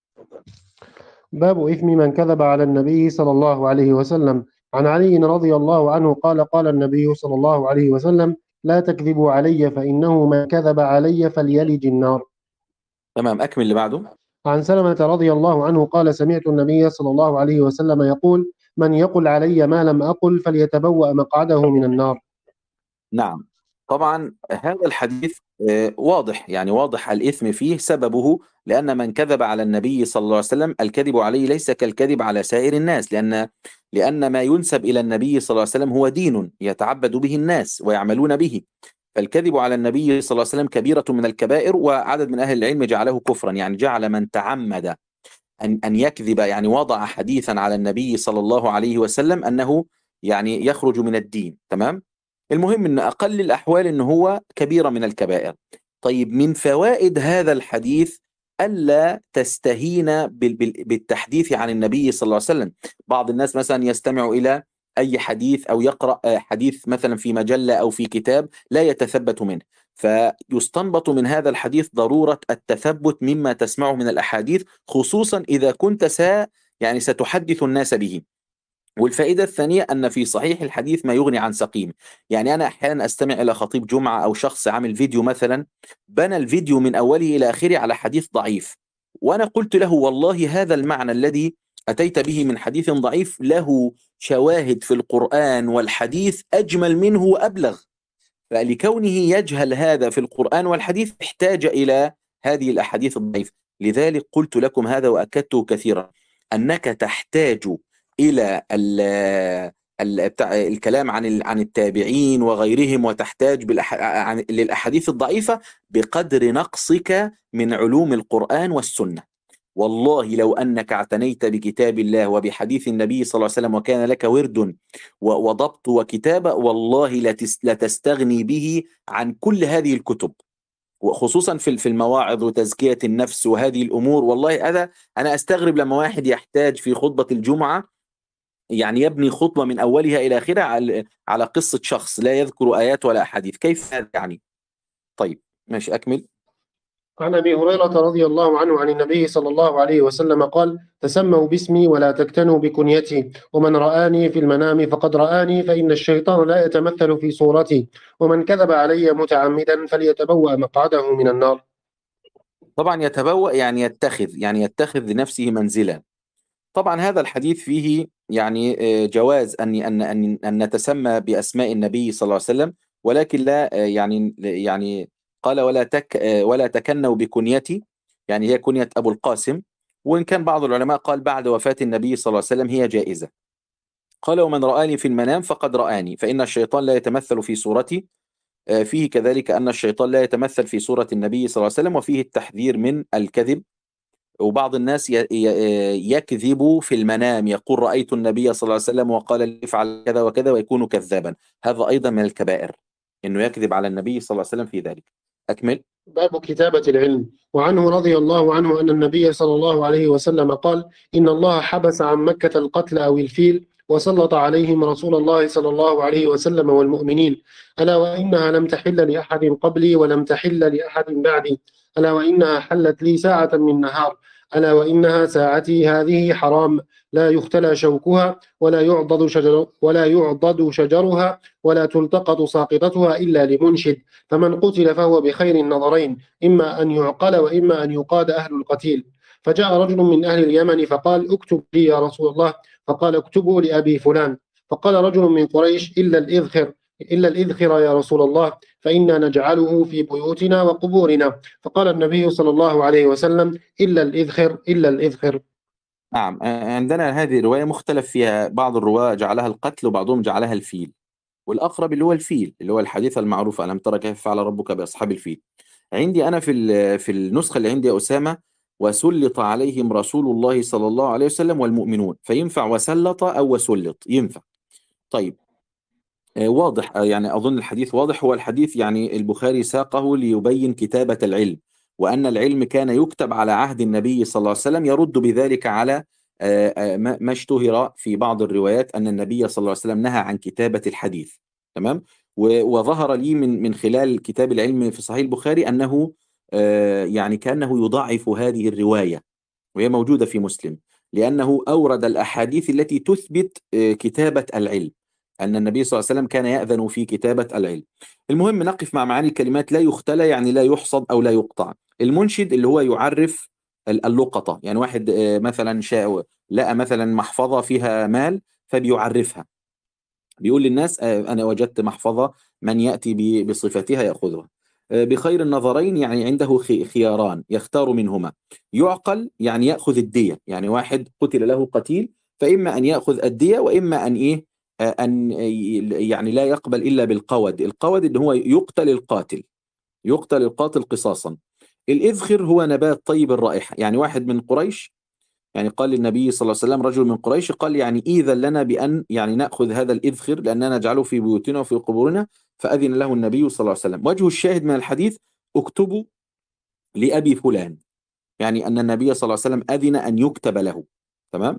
باب إثم من كذب على النبي صلى الله عليه وسلم. عن علي رضي الله عنه قال: قال النبي صلى الله عليه وسلم: لا تكذبوا علي فإنه من كذب علي فليلج النار. تمام، أكمل اللي بعده. عن سلمة رضي الله عنه قال: سمعت النبي صلى الله عليه وسلم يقول: من يقل علي ما لم أقل فليتبوأ مقعده من النار. نعم. طبعا هذا الحديث واضح، يعني واضح الإثم فيه. سببه لأن من كذب على النبي صلى الله عليه وسلم الكذب عليه ليس كالكذب على سائر الناس، لأن ما ينسب إلى النبي صلى الله عليه وسلم هو دين يتعبد به الناس ويعملون به. فالكذب على النبي صلى الله عليه وسلم كبيرة من الكبائر، وعدد من أهل العلم جعله كفرا، يعني جعل من تعمد أن يكذب، يعني وضع حديثا على النبي صلى الله عليه وسلم، أنه يعني يخرج من الدين. تمام. المهم أن أقل الأحوال أنه هو كبيرة من الكبائر. طيب، من فوائد هذا الحديث ألا تستهين بالتحديث عن النبي صلى الله عليه وسلم. بعض الناس مثلا يستمع إلى أي حديث أو يقرأ حديث مثلا في مجلة أو في كتاب لا يتثبت منه، فيستنبط من هذا الحديث ضرورة التثبت مما تسمعه من الأحاديث، خصوصا إذا كنت يعني ستحدث الناس به. والفائدة الثانية أن في صحيح الحديث ما يغني عن سقيم. يعني أنا أحيانا أستمع إلى خطيب جمعة أو شخص عامل فيديو مثلا، بنى الفيديو من أوله إلى آخره على حديث ضعيف، وأنا قلت له: والله هذا المعنى الذي أتيت به من حديث ضعيف له شواهد في القرآن والحديث أجمل منه وأبلغ. فلكونه يجهل هذا في القرآن والحديث احتاج إلى هذه الأحاديث الضعيفة. لذلك قلت لكم هذا وأكدته كثيرا، أنك تحتاج إلى الكلام عن التابعين وغيرهم، وتحتاج للأحاديث الضعيفة بقدر نقصك من علوم القرآن والسنة. والله لو أنك اعتنيت بكتاب الله وبحديث النبي صلى الله عليه وسلم وكان لك ورد وضبط وكتابة، والله لتستغني به عن كل هذه الكتب، وخصوصا في المواعظ وتزكية النفس وهذه الأمور. والله أنا أستغرب لما واحد يحتاج في خطبة الجمعة يعني يبني خطبة من أولها إلى آخرها على قصة شخص لا يذكر آيات ولا أحاديث. كيف هذا يعني؟ طيب ماشي، أكمل. عن أبي هريرة رضي الله عنه عن النبي صلى الله عليه وسلم قال: تسموا باسمي ولا تكتنوا بكنيتي، ومن رآني في المنام فقد رآني، فإن الشيطان لا يتمثل في صورتي، ومن كذب علي متعمدا فليتبوأ مقعده من النار. طبعا يتبوأ يعني يتخذ لنفسه منزلا. طبعا هذا الحديث فيه يعني جواز أن نتسمى بأسماء النبي صلى الله عليه وسلم، ولكن لا يعني قال ولا تكنوا بكنيتي، يعني هي كنية أبو القاسم، وإن كان بعض العلماء قال بعد وفاة النبي صلى الله عليه وسلم هي جائزة. قال: ومن رآني في المنام فقد رآني، فإن الشيطان لا يتمثل في صورتي. فيه كذلك أن الشيطان لا يتمثل في صورة النبي صلى الله عليه وسلم، وفيه التحذير من الكذب. وبعض الناس يكذب في المنام، يقول رأيت النبي صلى الله عليه وسلم وقال لي افعل كذا وكذا، ويكون كذابا. هذا أيضا من الكبائر، إنه يكذب على النبي صلى الله عليه وسلم في ذلك. أكمل. باب كتابة العلم. وعنه رضي الله عنه أن النبي صلى الله عليه وسلم قال: إن الله حبس عن مكة القتل أو الفيل، وسلط عليهم رسول الله صلى الله عليه وسلم والمؤمنين، ألا وإنها لم تحل لأحد قبلي ولم تحل لأحد بعدي، ألا وإنها حلت لي ساعة من نهار، ألا وإنها ساعتي هذه حرام، لا يختلى شوكها ولا يعضد شجرها ولا تلتقط ساقطتها إلا لمنشد، فمن قتل فهو بخير النظرين، إما أن يعقل وإما أن يقاد أهل القتيل. فجاء رجل من أهل اليمن فقال: اكتب لي يا رسول الله. فقال: اكتبوا لأبي فلان. فقال رجل من قريش: إلا الإذخر يا رسول الله، فإنا نجعله في بيوتنا وقبورنا. فقال النبي صلى الله عليه وسلم: إلا الإذخر. نعم، عندنا هذه الرواية مختلف فيها، بعض الرواة جعلها القتل وبعضهم جعلها الفيل، والأقرب اللي هو الفيل، اللي هو الحديث المعروف: ألم ترى كيف فعل ربك بأصحاب الفيل. عندي أنا في النسخة اللي عندي يا أسامة: وسلط عليهم رسول الله صلى الله عليه وسلم والمؤمنون، فينفع وسلط أو وسلط، ينفع. طيب واضح، يعني أظن الحديث واضح. هو الحديث يعني البخاري ساقه ليبين كتابة العلم، وأن العلم كان يكتب على عهد النبي صلى الله عليه وسلم، يرد بذلك على ما اشتهر في بعض الروايات أن النبي صلى الله عليه وسلم نهى عن كتابة الحديث. تمام. وظهر لي من خلال كتاب العلم في صحيح البخاري أنه يعني كأنه يضعف هذه الرواية، وهي موجودة في مسلم، لأنه أورد الأحاديث التي تثبت كتابة العلم، أن النبي صلى الله عليه وسلم كان يأذن في كتابة العلم. المهم نقف مع معاني الكلمات: لا يختلى يعني لا يحصد أو لا يقطع. المنشد اللي هو يعرف اللقطة، يعني واحد مثلا لقى مثلا محفظة فيها مال فبيعرفها، بيقول للناس أنا وجدت محفظة، من يأتي بصفتها يأخذها. بخير النظرين يعني عنده خياران يختار منهما. يعقل يعني يأخذ الدية، يعني واحد قتل له قتيل، فإما أن يأخذ الدية وإما أن إيه أن يعني لا يقبل إلا بالقود. القود اللي هو يقتل القاتل قصاصا. الإذخر هو نبات طيب الرائحة، يعني واحد من قريش يعني قال للنبي صلى الله عليه وسلم، رجل من قريش قال يعني إذن لنا بأن يعني نأخذ هذا الإذخر لأننا نجعله في بيوتنا وفي قبورنا، فأذن له النبي صلى الله عليه وسلم. وجه الشاهد من الحديث: اكتبوا لأبي فلان، يعني أن النبي صلى الله عليه وسلم أذن أن يكتب له. تمام.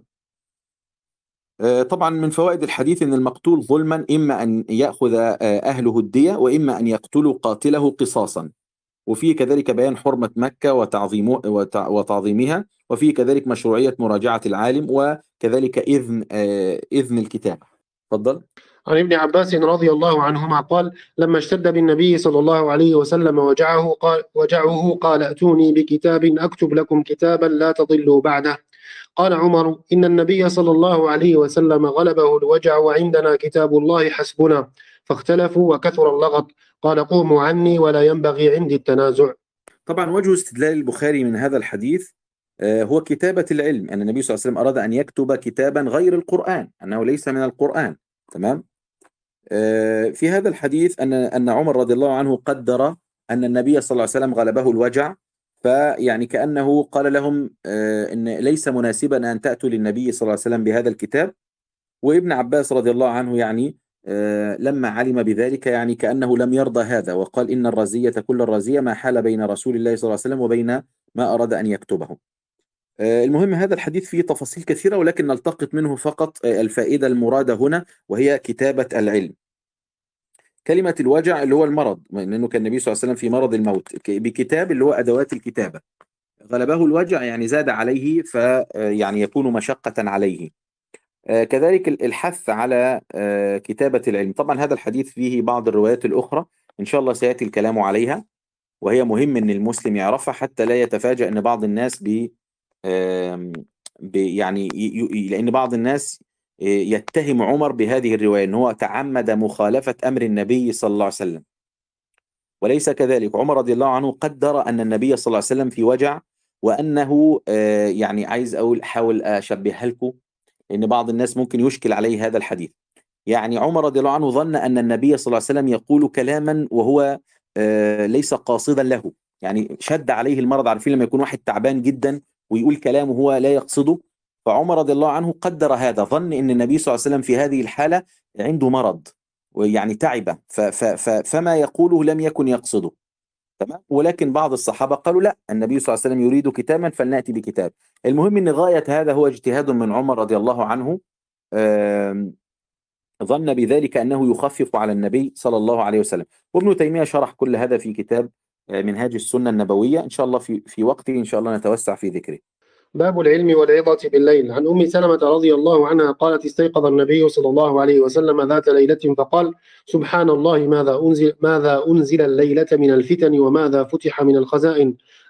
طبعا من فوائد الحديث أن المقتول ظلما إما أن يأخذ أهله الدية وإما أن يقتلوا قاتله قصاصا. وفيه كذلك بيان حرمة مكة وتعظيمها، وفيه كذلك مشروعية مراجعة العالم، وكذلك إذن الكتابة. تفضل. عن ابن عباس رضي الله عنهما قال: لما اشتد بالنبي صلى الله عليه وسلم وجعه قال: ائتوني بكتاب أكتب لكم كتابا لا تضلوا بعده. قال عمر: إن النبي صلى الله عليه وسلم غلبه الوجع وعندنا كتاب الله حسبنا. فاختلفوا وكثر اللغط. قال: قوموا عني ولا ينبغي عندي التنازع. طبعا وجه استدلال البخاري من هذا الحديث هو كتابة العلم، أن النبي صلى الله عليه وسلم أراد أن يكتب كتابا غير القرآن، أنه ليس من القرآن. تمام. في هذا الحديث أن عمر رضي الله عنه قدر أن النبي صلى الله عليه وسلم غلبه الوجع، فيعني كأنه قال لهم إن ليس مناسبا أن تأتوا للنبي صلى الله عليه وسلم بهذا الكتاب. وابن عباس رضي الله عنه يعني لما علم بذلك يعني كأنه لم يرضى هذا، وقال إن الرزية كل الرزية ما حال بين رسول الله صلى الله عليه وسلم وبين ما أراد أن يكتبه. المهم هذا الحديث فيه تفاصيل كثيرة، ولكن نلتقط منه فقط الفائدة المرادة هنا، وهي كتابة العلم. كلمة الوجع اللي هو المرض، لأنه كان النبي صلى الله عليه وسلم في مرض الموت، بكتاب اللي هو أدوات الكتابة. غلبه الوجع يعني زاد عليه، فيعني يكون مشقة عليه. كذلك الحث على كتابة العلم. طبعا هذا الحديث فيه بعض الروايات الأخرى إن شاء الله سيأتي الكلام عليها، وهي مهم أن المسلم يعرفها حتى لا يتفاجأ أن بعض الناس يعني لأن بعض الناس يتهم عمر بهذه الرواية أن هو تعمد مخالفة أمر النبي صلى الله عليه وسلم، وليس كذلك. عمر رضي الله عنه قدر أن النبي صلى الله عليه وسلم في وجع، وأنه يعني عايز أحاول أشبهها لكم، لأن بعض الناس ممكن يشكل عليه هذا الحديث. يعني عمر رضي الله عنه ظن أن النبي صلى الله عليه وسلم يقول كلاما وهو ليس قاصدا له، يعني شد عليه المرض. عارفين لما يكون واحد تعبان جدا ويقول كلام وهو لا يقصده؟ فعمر رضي الله عنه قدر هذا، ظن أن النبي صلى الله عليه وسلم في هذه الحالة عنده مرض ويعني تعب، فما يقوله لم يكن يقصده. تمام. ولكن بعض الصحابة قالوا لا، النبي صلى الله عليه وسلم يريد كتابا فلنأتي بكتاب. المهم أن غاية هذا هو اجتهاد من عمر رضي الله عنه، ظن بذلك أنه يخفف على النبي صلى الله عليه وسلم. وابن تيمية شرح كل هذا في كتاب منهاج السنة النبوية. إن شاء الله في وقته إن شاء الله نتوسع في ذكره. باب العلم والعظة بالليل. عن أم سلمة رضي الله عنها قالت: استيقظ النبي صلى الله عليه وسلم ذات ليلة فقال: سبحان الله، ماذا أنزل الليلة من الفتن وماذا فتح من الخزائن.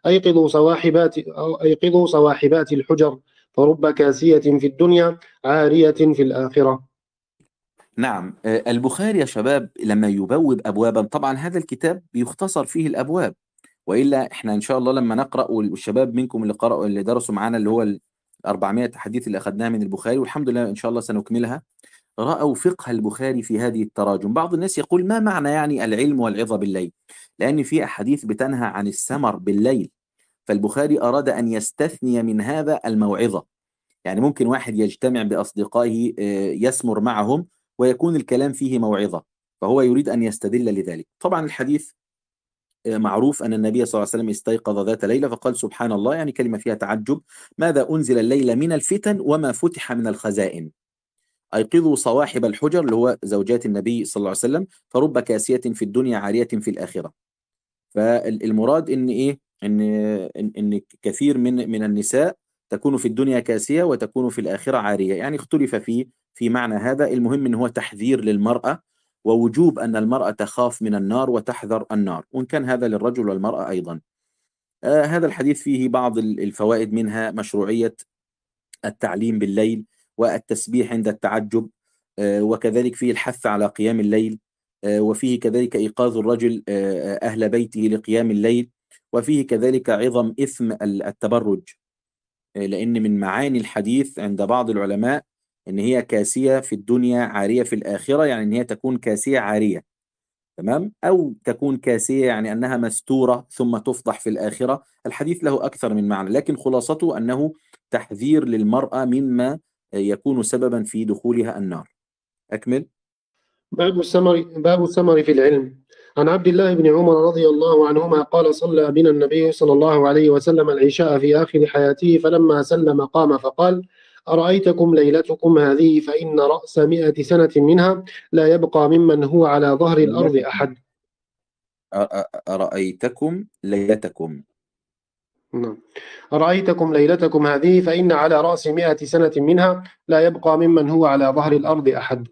أيقظوا صواحبات الحجر، فرب كاسية في الدنيا عارية في الآخرة. نعم. البخاري يا شباب لما يبوب أبوابا، طبعا هذا الكتاب بيختصر فيه الأبواب، وإلا إحنا إن شاء الله لما نقرأ، والشباب منكم اللي قرأوا اللي درسوا معانا اللي هو 400 حديث اللي أخذناها من البخاري، والحمد لله إن شاء الله سنكملها، رأوا فقه البخاري في هذه التراجم. بعض الناس يقول ما معنى يعني العلم والعظة بالليل؟ لأن في أحاديث بتنهى عن السمر بالليل، فالبخاري أراد أن يستثني من هذا الموعظة. يعني ممكن واحد يجتمع بأصدقائه يسمر معهم ويكون الكلام فيه موعظة، فهو يريد أن يستدل لذلك. طبعا الحديث معروف أن النبي صلى الله عليه وسلم استيقظ ذات ليلة فقال سبحان الله، يعني كلمة فيها تعجب. ماذا أنزل الليل من الفتن وما فتح من الخزائن. أيقظوا صواحب الحجر اللي هو زوجات النبي صلى الله عليه وسلم، فرب كاسية في الدنيا عارية في الآخرة. فالمراد إن إيه؟ إن كثير من النساء تكون في الدنيا كاسية وتكون في الآخرة عارية، يعني اختلف في معنى هذا. المهم إن هو تحذير للمرأة، ووجوب أن المرأة تخاف من النار وتحذر النار، وإن كان هذا للرجل والمرأة أيضا. هذا الحديث فيه بعض الفوائد، منها مشروعية التعليم بالليل والتسبيح عند التعجب، وكذلك فيه الحث على قيام الليل، وفيه كذلك إيقاظ الرجل أهل بيته لقيام الليل، وفيه كذلك عظم إثم التبرج، لأن من معاني الحديث عند بعض العلماء إن هي كاسية في الدنيا عارية في الآخرة، يعني إن هي تكون كاسية عارية. تمام. أو تكون كاسية يعني أنها مستورة ثم تفضح في الآخرة. الحديث له أكثر من معنى، لكن خلاصته أنه تحذير للمرأة مما يكون سببا في دخولها النار. أكمل. باب السمر في العلم. عن عبد الله بن عمر رضي الله عنهما قال: صلى بنا النبي صلى الله عليه وسلم العشاء في آخر حياته، فلما سلم قام فقال: أرأيتكم ليلتكم هذه فإن رأس 100 سنة منها لا يبقى ممن هو على ظهر الأرض أحد. أرأيتكم ليلتكم. نعم. أرأيتكم ليلتكم هذه فإن على رأس 100 سنة منها لا يبقى ممن هو على ظهر الأرض أحد.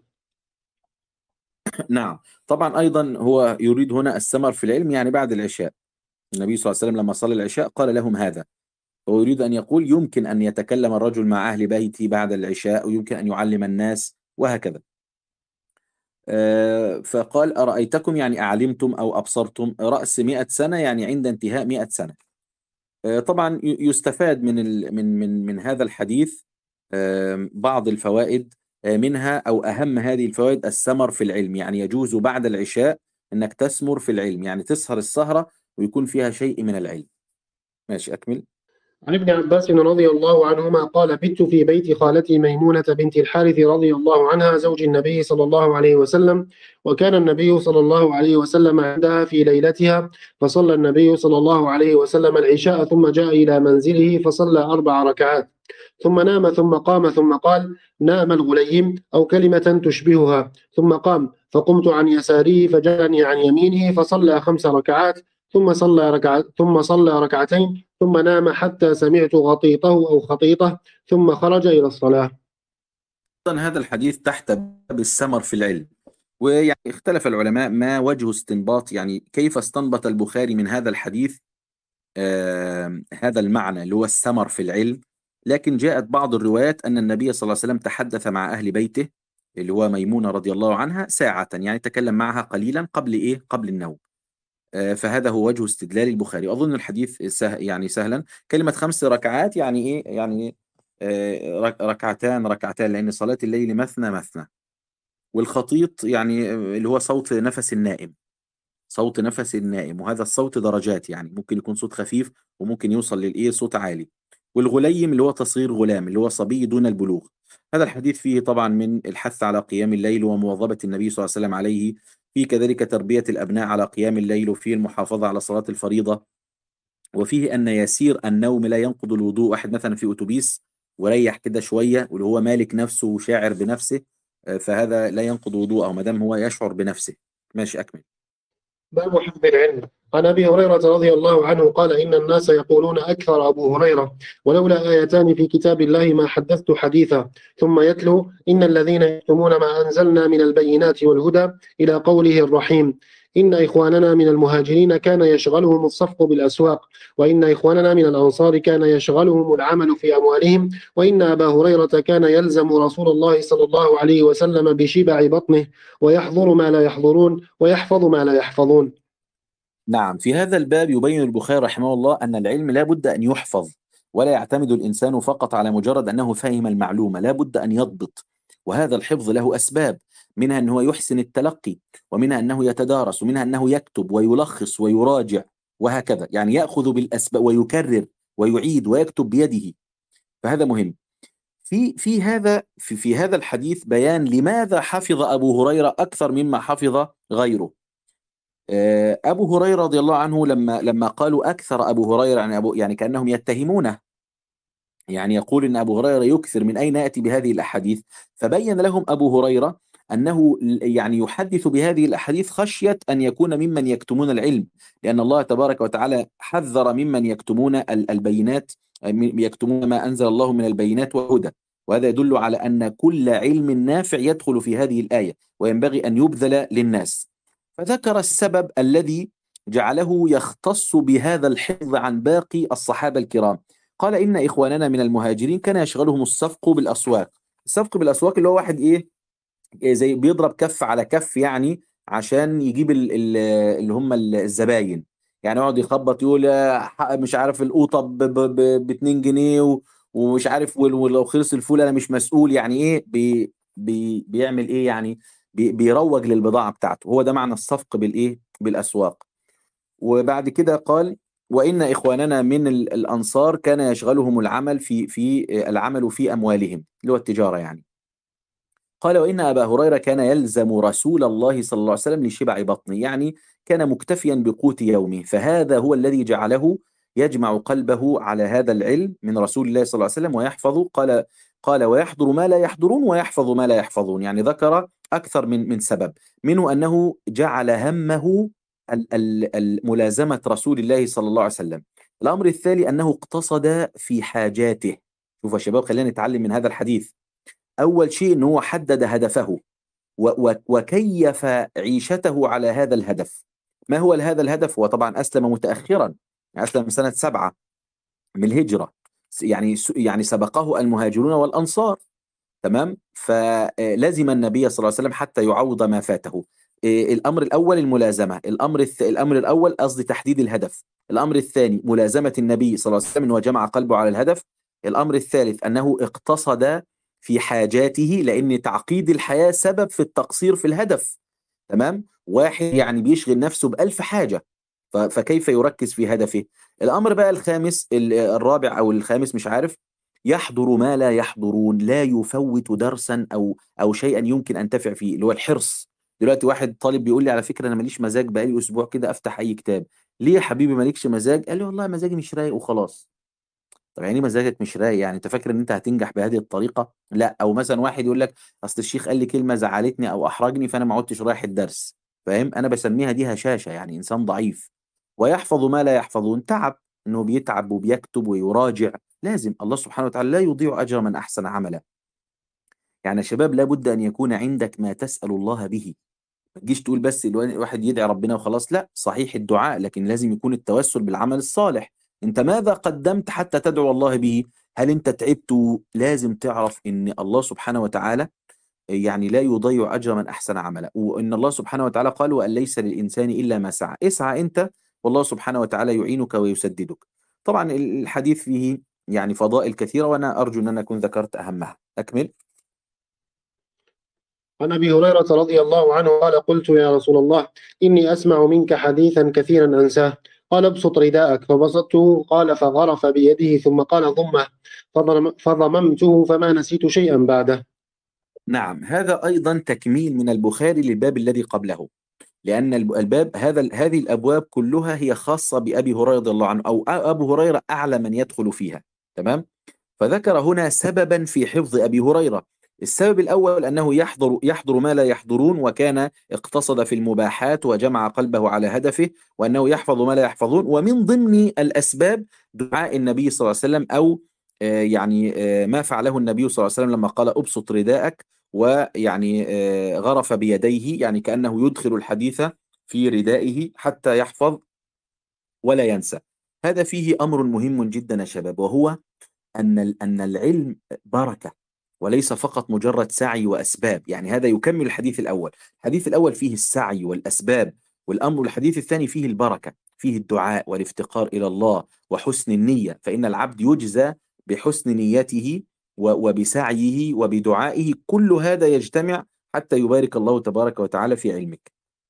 نعم. طبعا أيضا هو يريد هنا السمر في العلم، يعني بعد العشاء. النبي صلى الله عليه وسلم لما صلى العشاء قال لهم هذا، هو يريد أن يقول يمكن أن يتكلم الرجل مع أهل بيته بعد العشاء، ويمكن أن يعلم الناس، وهكذا. فقال أرأيتكم يعني أعلمتم أو أبصرتم رأس 100 سنة يعني عند انتهاء 100 سنة. طبعا يستفاد من هذا الحديث بعض الفوائد، منها أو أهم هذه الفوائد السمر في العلم. يعني يجوز بعد العشاء أنك تسمر في العلم، يعني تسهر السهرة ويكون فيها شيء من العلم. ماشي، أكمل. عن ابن عباس رضي الله عنهما قال: بت في بيت خالتي ميمونة بنت الحارث رضي الله عنها زوج النبي صلى الله عليه وسلم، وكان النبي صلى الله عليه وسلم عندها في ليلتها، فصلى النبي صلى الله عليه وسلم العشاء ثم جاء إلى منزله فصلى 4 ركعات، ثم نام ثم قام ثم قال: نام الغليم، أو كلمة تشبهها، ثم قام فقمت عن يساره فجاءني عن يمينه فصلى 5 ركعات، ثم صلى ركعتين، ثم نام حتى سمعت غطيطه أو خطيطه، ثم خرج إلى الصلاة. أيضا هذا الحديث تحت باب السمر في العلم، ويعني اختلف العلماء ما وجه استنباط، يعني كيف استنبط البخاري من هذا الحديث هذا المعنى اللي هو السمر في العلم. لكن جاءت بعض الروايات أن النبي صلى الله عليه وسلم تحدث مع أهل بيته اللي هو ميمونة رضي الله عنها ساعة، يعني تكلم معها قليلا قبل النوم. فهذا هو وجه استدلال البخاري. أظن الحديث يعني سهلا. كلمة 5 ركعات يعني إيه؟ يعني ركعتان، لأن صلاة الليل مثنى مثنى. والخطيط يعني اللي هو صوت نفس النائم، وهذا الصوت درجات، يعني ممكن يكون صوت خفيف وممكن يوصل للإيه صوت عالي. والغليم اللي هو تصغير غلام، اللي هو صبي دون البلوغ. هذا الحديث فيه طبعا من الحث على قيام الليل ومواظبة النبي صلى الله عليه وسلم عليه، فيه كذلك تربية الأبناء على قيام الليل، وفيه المحافظة على صلاة الفريضة، وفيه أن يسير النوم لا ينقض الوضوء. واحد مثلا في أتوبيس وريح كده شوية واللي هو مالك نفسه وشاعر بنفسه، فهذا لا ينقض وضوءه ما دام هو يشعر بنفسه. ماشي، أكمل. باب حفظ العلم. عن أبي هريرة رضي الله عنه قال: إن الناس يقولون أكثر أبو هريرة، ولولا آيتان في كتاب الله ما حدثت حديثا. ثم يتلو: إن الذين يكتمون ما أنزلنا من البينات والهدى، إلى قوله الرحيم: إن إخواننا من المهاجرين كان يشغلهم الصفق بالأسواق، وإن إخواننا من الأنصار كان يشغلهم العمل في أموالهم، وإن أبا هريرة كان يلزم رسول الله صلى الله عليه وسلم بشبع بطنه، ويحضر ما لا يحضرون، ويحفظ ما لا يحفظون. نعم، في هذا الباب يبين البخاري رحمه الله أن العلم لا بد أن يحفظ، ولا يعتمد الإنسان فقط على مجرد أنه فهم المعلومة، لا بد أن يضبط. وهذا الحفظ له أسباب، منها أنه يحسن التلقي، ومنها أنه يتدارس، ومنها أنه يكتب ويلخص ويراجع، وهكذا. يعني يأخذ بالأسباب ويكرر ويعيد ويكتب بيده. فهذا مهم. في هذا الحديث بيان لماذا حفظ أبو هريرة أكثر مما حفظ غيره. أبو هريرة رضي الله عنه لما قالوا أكثر أبو هريرة، يعني كأنهم يتهمونه، يعني يقول إن أبو هريرة يكثر، من أين يأتي بهذه الأحاديث؟ فبين لهم أبو هريرة أنه يعني يحدث بهذه الأحاديث خشية أن يكون ممن يكتمون العلم، لأن الله تبارك وتعالى حذر ممن يكتمون البينات، يكتمون ما أنزل الله من البينات والهدى. وهذا يدل على أن كل علم نافع يدخل في هذه الآية، وينبغي أن يبذل للناس. فذكر السبب الذي جعله يختص بهذا الحفظ عن باقي الصحابة الكرام. قال: إن إخواننا من المهاجرين كان يشغلهم الصفق بالأسواق. الصفق بالأسواق اللي هو واحد زي بيضرب كف على كف، يعني عشان يجيب اللي هم الزباين. يعني يقعد يخبط يقول مش عارف القوطة ب 2 جنيه ومش عارف، ولو خلص الفول أنا مش مسؤول. يعني إيه بيعمل إيه؟ يعني بيروج للبضاعة بتاعته. هو ده معنى الصفق بالأسواق. وبعد كده قال: وإن إخواننا من الأنصار كان يشغلهم العمل في أموالهم، اللي هو التجارة يعني. قال: وإن أبا هريرة كان يلزم رسول الله صلى الله عليه وسلم لشبع بطنه، يعني كان مكتفيا بقوت يومه، فهذا هو الذي جعله يجمع قلبه على هذا العلم من رسول الله صلى الله عليه وسلم ويحفظ. قال: ويحضر ما لا يحضرون ويحفظ ما لا يحفظون. يعني ذكر أكثر من سبب، منه أنه جعل همه ملازمة رسول الله صلى الله عليه وسلم. الأمر الثاني أنه اقتصد في حاجاته. شوف يا شباب، خلينا نتعلم من هذا الحديث. أول شيء أنه هو حدد هدفه وكيف عيشته على هذا الهدف. ما هو هذا الهدف؟ هو طبعا أسلم متأخرا، يعني أسلم سنة 7 من الهجرة، يعني سبقه المهاجرون والأنصار. تمام. فلازم النبي صلى الله عليه وسلم حتى يعوض ما فاته. الأمر الأول الملازمة، الأمر الأول قصدي تحديد الهدف. الأمر الثاني ملازمة النبي صلى الله عليه وسلم أنه جمع قلبه على الهدف. الأمر الثالث أنه اقتصد في حاجاته، لأن تعقيد الحياة سبب في التقصير في الهدف. تمام. واحد يعني بيشغل نفسه بألف حاجة، فكيف يركز في هدفه؟ الأمر بقى الخامس، الرابع أو الخامس مش عارف، يحضر ما لا يحضرون، لا يفوت درسا أو شيئا يمكن أن تنتفع فيه، اللي هو الحرص. دلوقتي واحد طالب بيقول لي على فكرة أنا ماليش مزاج بقالي أسبوع كده أفتح أي كتاب. ليه يا حبيبي مالكش مزاج؟ قال لي والله مزاجي مش رايق وخلاص. طب يعني إيه مزاجك مش رايق؟ يعني انت فاكر ان انت هتنجح بهذه الطريقه؟ لا. او مثلا واحد يقول لك اصل الشيخ قال لي كلمه زعلتني او احرجني فانا ما عدتش رايح الدرس. فاهم؟ انا بسميها دي هشاشه، يعني انسان ضعيف. ويحفظ ما لا يحفظون، تعب، انه بيتعب وبيكتب ويراجع. لازم الله سبحانه وتعالى لا يضيع اجر من احسن عملا. يعني يا شباب لابد ان يكون عندك ما تسال الله به. ما تجيش تقول بس الواحد يدعي ربنا وخلاص. لا، صحيح الدعاء، لكن لازم يكون التوسل بالعمل الصالح. انت ماذا قدمت حتى تدعو الله به؟ هل انت تعبت؟ لازم تعرف ان الله سبحانه وتعالى يعني لا يضيع اجر من احسن عملا، وان الله سبحانه وتعالى قال وان ليس للانسان الا ما سعى. اسعى انت والله سبحانه وتعالى يعينك ويسددك. طبعا الحديث فيه يعني فضائل كثيرة، وانا ارجو ان انا اكون ذكرت اهمها. اكمل. عن أبي هريرة رضي الله عنه قال قلت يا رسول الله إني أسمع منك حديثا كثيرا أنساه. قال ابسط رداءك فبسطته. قال فغرف بيده ثم قال ضمه فضممته فما نسيت شيئا بعده. نعم، هذا ايضا تكميل من البخاري للباب الذي قبله، لأن الباب هذه الأبواب كلها هي خاصة بأبي هريرة رضي الله عنه، أو أبو هريرة أعلى من يدخل فيها. تمام. فذكر هنا سببا في حفظ أبي هريرة. السبب الأول أنه يحضر ما لا يحضرون، وكان اقتصد في المباحات وجمع قلبه على هدفه، وأنه يحفظ ما لا يحفظون. ومن ضمن الأسباب دعاء النبي صلى الله عليه وسلم، أو ما فعله النبي صلى الله عليه وسلم لما قال أبسط رداءك، ويعني غرف بيديه، يعني كأنه يدخل الحديث في ردائه حتى يحفظ ولا ينسى. هذا فيه أمر مهم جدا يا شباب، وهو أن العلم بركة، وليس فقط مجرد سعي وأسباب. يعني هذا يكمل الحديث الأول. الحديث الأول فيه السعي والأسباب والأمر، الحديث الثاني فيه البركة، فيه الدعاء والافتقار إلى الله وحسن النية. فإن العبد يجزى بحسن نيته وبسعيه وبدعائه، كل هذا يجتمع حتى يبارك الله تبارك وتعالى في علمك.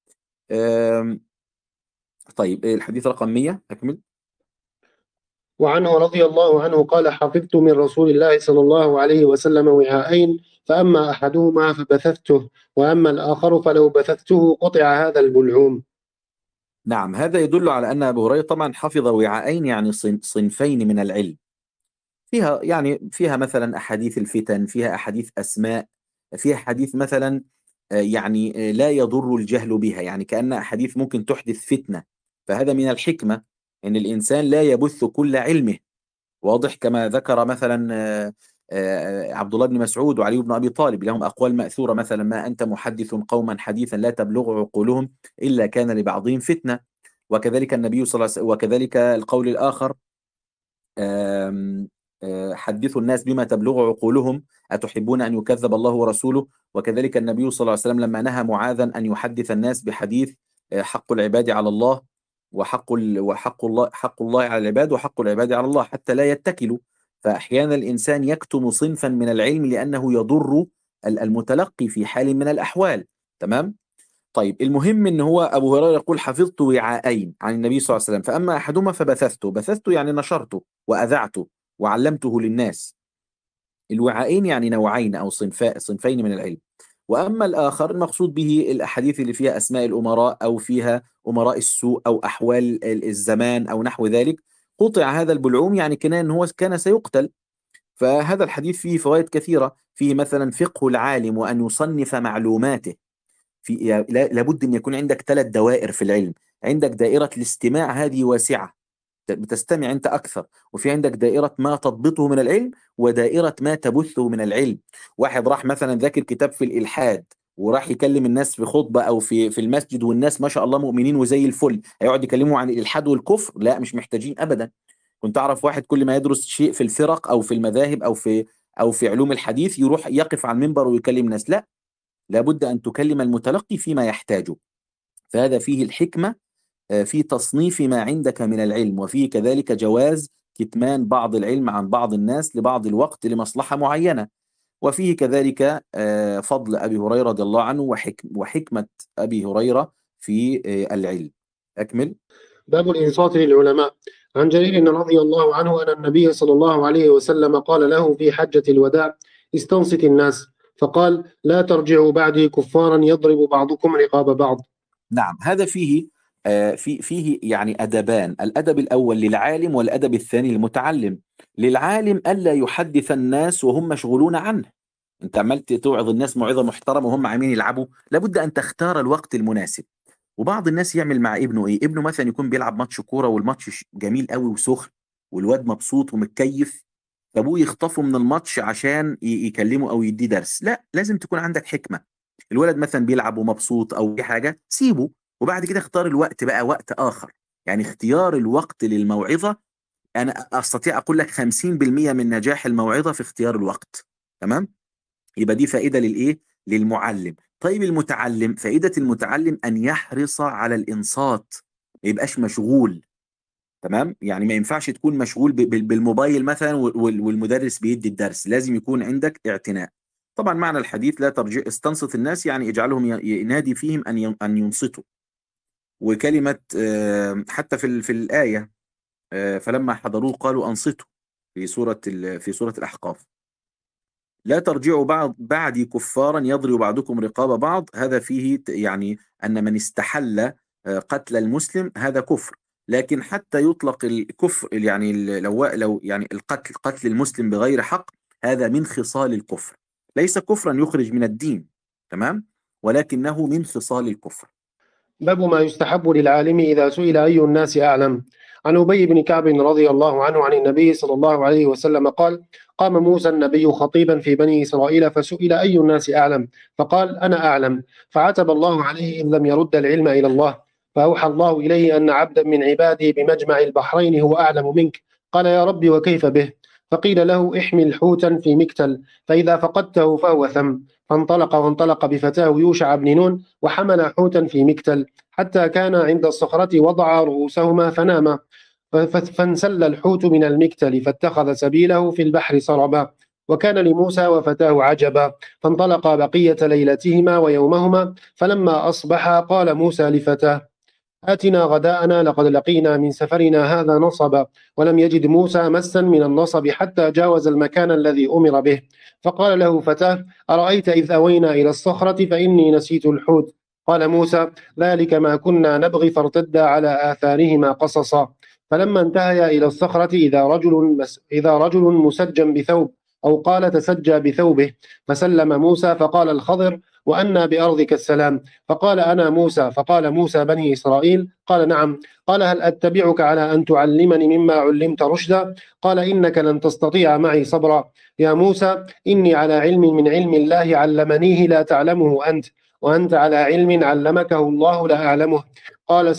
أم، طيب الحديث رقم 100 أكمل. وعنه رضي الله عنه قال حفظت من رسول الله صلى الله عليه وسلم وعاءين، فأما أحدهما فبثثته وأما الآخر فلو بثثته قطع هذا البلعوم. نعم، هذا يدل على أن أبو هريرة طبعا حفظ وعاءين، يعني صنفين من العلم. فيها مثلا أحاديث الفتن، فيها أحاديث أسماء، فيها حديث مثلا يعني لا يضر الجهل بها، يعني كأن أحاديث ممكن تحدث فتنة. فهذا من الحكمة أن الإنسان لا يبث كل علمه. واضح؟ كما ذكر مثلا عبد الله بن مسعود وعلي بن أبي طالب، لهم أقوال مأثورة، مثلا ما أنت محدث قوما حديثا لا تبلغ عقولهم إلا كان لبعضهم فتنة. وكذلك النبي صلى الله عليه وسلم، وكذلك القول الآخر آم، حدثوا الناس بما تبلغ عقولهم أتحبون أن يكذب الله ورسوله. وكذلك النبي صلى الله عليه وسلم لما نهى معاذا أن يحدث الناس بحديث حق العباد على الله، حق الله على العباد وحق العباد على الله حتى لا يتكلوا. فأحيانا الإنسان يكتم صنفا من العلم لأنه يضر المتلقي في حال من الأحوال. تمام. طيب المهم ان هو ابو هريره يقول حفظت وعاءين عن النبي صلى الله عليه وسلم، فاما احدهما فبثثته يعني نشرته واذعته وعلمته للناس. الوعاءين يعني نوعين او صنفين من العلم. واما الاخر المقصود به الاحاديث اللي فيها اسماء الامراء، او فيها امراء السوء، او احوال الزمان او نحو ذلك. قطع هذا البلعوم، يعني كان ان هو كان سيقتل. فهذا الحديث فيه فوائد كثيره، فيه مثلا فقه العالم وان يصنف معلوماته. لابد ان يكون عندك 3 دوائر في العلم. عندك دائرة الاستماع، هذه واسعة، بتستمع انت اكثر. وفي عندك دائرة ما تضبطه من العلم، ودائرة ما تبثه من العلم. واحد راح مثلا ذاكر كتاب في الإلحاد، وراح يكلم الناس في خطبة او في المسجد، والناس ما شاء الله مؤمنين وزي الفل، هيقعد يكلموا عن الإلحاد والكفر؟ لا، مش محتاجين ابدا. كنت اعرف واحد كل ما يدرس شيء في الفرق او في المذاهب أو في علوم الحديث يروح يقف على المنبر ويكلم الناس، لا، لابد أن تكلم المتلقي فيما يحتاجه. فهذا فيه الحكمة في تصنيف ما عندك من العلم، وفيه كذلك جواز كتمان بعض العلم عن بعض الناس لبعض الوقت لمصلحة معينة. وفيه كذلك فضل أبي هريرة رضي الله عنه وحكمة أبي هريرة في العلم. أكمل. باب الإنصات للعلماء. عن جرير رضي الله عنه أن النبي صلى الله عليه وسلم قال له في حجة الوداع: استنصت الناس. فقال: لا ترجعوا بعدي كفارا يضرب بعضكم رقاب بعض. نعم، هذا فيه فيه يعني أدبان، الأدب الأول للعالم والأدب الثاني للمتعلم. للعالم ألا يحدث الناس وهم مشغولون عنه. أنت عملت توعظ الناس موعظة محترمة وهم عاملين يلعبوا، لابد أن تختار الوقت المناسب. وبعض الناس يعمل مع ابنه إيه؟ ابنه مثلا يكون بيلعب ماتش كورة والماتش جميل قوي وسخن والواد مبسوط ومتكيف، فابوه يخطفه من الماتش عشان يكلمه أو يديه درس. لا، لازم تكون عندك حكمة. الولد مثلا بيلعب ومبسوط أو أي حاجة، سيبه وبعد كده اختار الوقت بقى وقت آخر. يعني اختيار الوقت للموعظة، أنا أستطيع أقول لك 50% من نجاح الموعظة في اختيار الوقت. تمام؟ يبقى دي فائدة للإيه؟ للمعلم. طيب المتعلم، فائدة المتعلم أن يحرص على الإنصات، ما يبقاش مشغول. تمام؟ يعني ما ينفعش تكون مشغول بالموبايل مثلا والمدرس بيدي الدرس، لازم يكون عندك اعتناء. طبعا معنى الحديث لا ترجع استنصت الناس، يعني اجعلهم ينادي فيهم أن ينصتوا. وكلمة حتى في الآية فلما حضروه قالوا أنصتوا في سورة الأحقاف. لا ترجعوا بعدي كفارا يضرب بعضكم رقاب بعض، هذا فيه يعني أن من استحل قتل المسلم هذا كفر. لكن حتى يطلق الكفر، يعني لو يعني قتل المسلم بغير حق، هذا من خصال الكفر، ليس كفرا يخرج من الدين، تمام، ولكنه من خصال الكفر. باب ما يستحب للعالم إذا سئل أي الناس أعلم. عن أبي بن كعب رضي الله عنه عن النبي صلى الله عليه وسلم قال: قام موسى النبي خطيبا في بني إسرائيل فسئل أي الناس أعلم، فقال: أنا أعلم. فعتب الله عليه إذ لم يرد العلم إلى الله، فأوحى الله إليه أن عبدا من عباده بمجمع البحرين هو أعلم منك. قال: يا رب وكيف به؟ فقيل له: احمل حوتا في مكتل، فإذا فقدته فهو ثم. وانطلق بفتاه يوشع بن نون وحمل حوتا في مكتل حتى كان عند الصخرة، وضع رؤوسهما فناما، فانسل الحوت من المكتل فاتخذ سبيله في البحر سربا. وكان لموسى وفتاه عجبا، فانطلقا بقية ليلتهما ويومهما، فلما أصبحا قال موسى لفتاه: آتنا غداءنا لقد لقينا من سفرنا هذا نصبا. ولم يجد موسى مسا من النصب حتى جاوز المكان الذي أمر به. فقال له فتاه: أرأيت إذ أوينا إلى الصخرة فإني نسيت الحوت. قال موسى: ذلك ما كنا نبغي، فارتدا على آثارهما قصصا. فلما انتهيا إلى الصخرة إذا رجل مسجى بثوب، أو قال تسجى بثوبه، فسلم موسى. فقال الخضر: وأنى بأرضك السلام؟ فقال: أنا موسى. فقال موسى: بني إسرائيل؟ قال: نعم. قال: هل أتبعك على أن تعلمني مما علمت رشدا؟ قال: إنك لن تستطيع معي صبرا. يا موسى، إني على علم من علم الله علمنيه لا تعلمه أنت، وأنت على علم علمكه الله لا أعلمه. قال: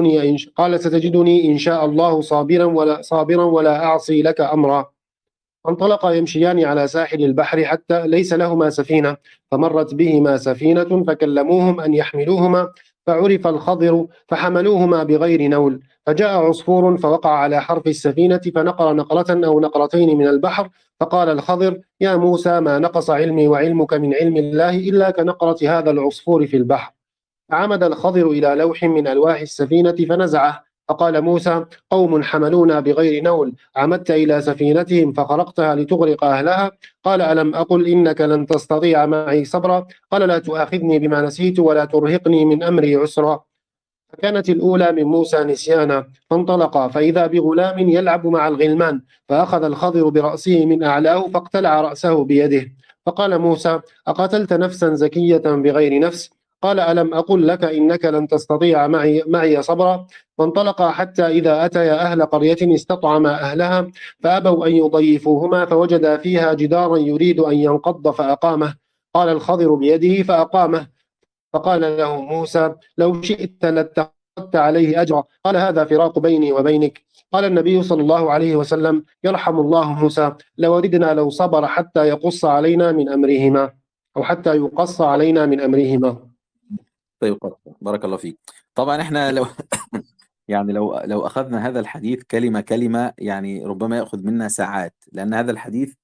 ستجدني إن شاء الله صابرا ولا أعصي لك أمرا. فانطلقا يمشيان على ساحل البحر حتى ليس لهما سفينة، فمرت بهما سفينة فكلموهم أن يحملوهما، فعرف الخضر فحملوهما بغير نول. فجاء عصفور فوقع على حرف السفينة فنقر نقرة أو نقرتين من البحر. فقال الخضر: يا موسى، ما نقص علمي وعلمك من علم الله إلا كنقرة هذا العصفور في البحر. فعمد الخضر إلى لوح من ألواح السفينة فنزعه. فقال موسى: قوم حملونا بغير نول، عمدت إلى سفينتهم فخرقتها لتغرق أهلها. قال: ألم أقل إنك لن تستطيع معي صبرا؟ قال: لا تؤاخذني بما نسيت ولا ترهقني من أمري عسرا. فكانت الأولى من موسى نسيانا، فانطلقا فإذا بغلام يلعب مع الغلمان، فأخذ الخضر برأسه من أعلاه فاقتلع رأسه بيده. فقال موسى: أقتلت نفسا زكية بغير نفس؟ قال: ألم أقل لك إنك لن تستطيع معي صبرا؟ فانطلقا حتى إذا أتيا أهل قرية استطعما أهلها فأبوا أن يضيفوهما، فوجدا فيها جدارا يريد أن ينقض فأقامه. قال الخضر بيده فأقامه. فقال له موسى: لو شئت أردت عليه أجرا؟ قال هذا فراق بيني وبينك. قال النبي صلى الله عليه وسلم يرحم الله موسى لوددنا لو صبر حتى يقص علينا من أمرهما، أو حتى يقص علينا من أمرهما. طيب، بارك الله فيك. طبعا احنا لو يعني لو أخذنا هذا الحديث كلمة كلمة يعني ربما يأخذ منا ساعات، لأن هذا الحديث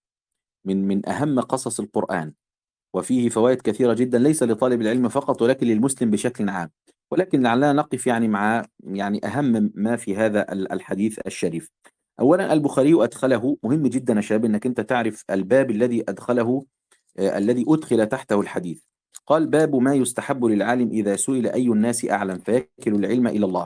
من أهم قصص القرآن، وفيه فوائد كثيرة جدا ليس لطالب العلم فقط ولكن للمسلم بشكل عام. ولكن لعلنا نقف يعني مع يعني أهم ما في هذا الحديث الشريف. أولا، البخاري أدخله، مهم جدا يا شباب أنك أنت تعرف الباب الذي أدخله، الذي أدخل تحته الحديث. قال: باب ما يستحب للعالم إذا سئل أي الناس أعلم فيكل العلم إلى الله.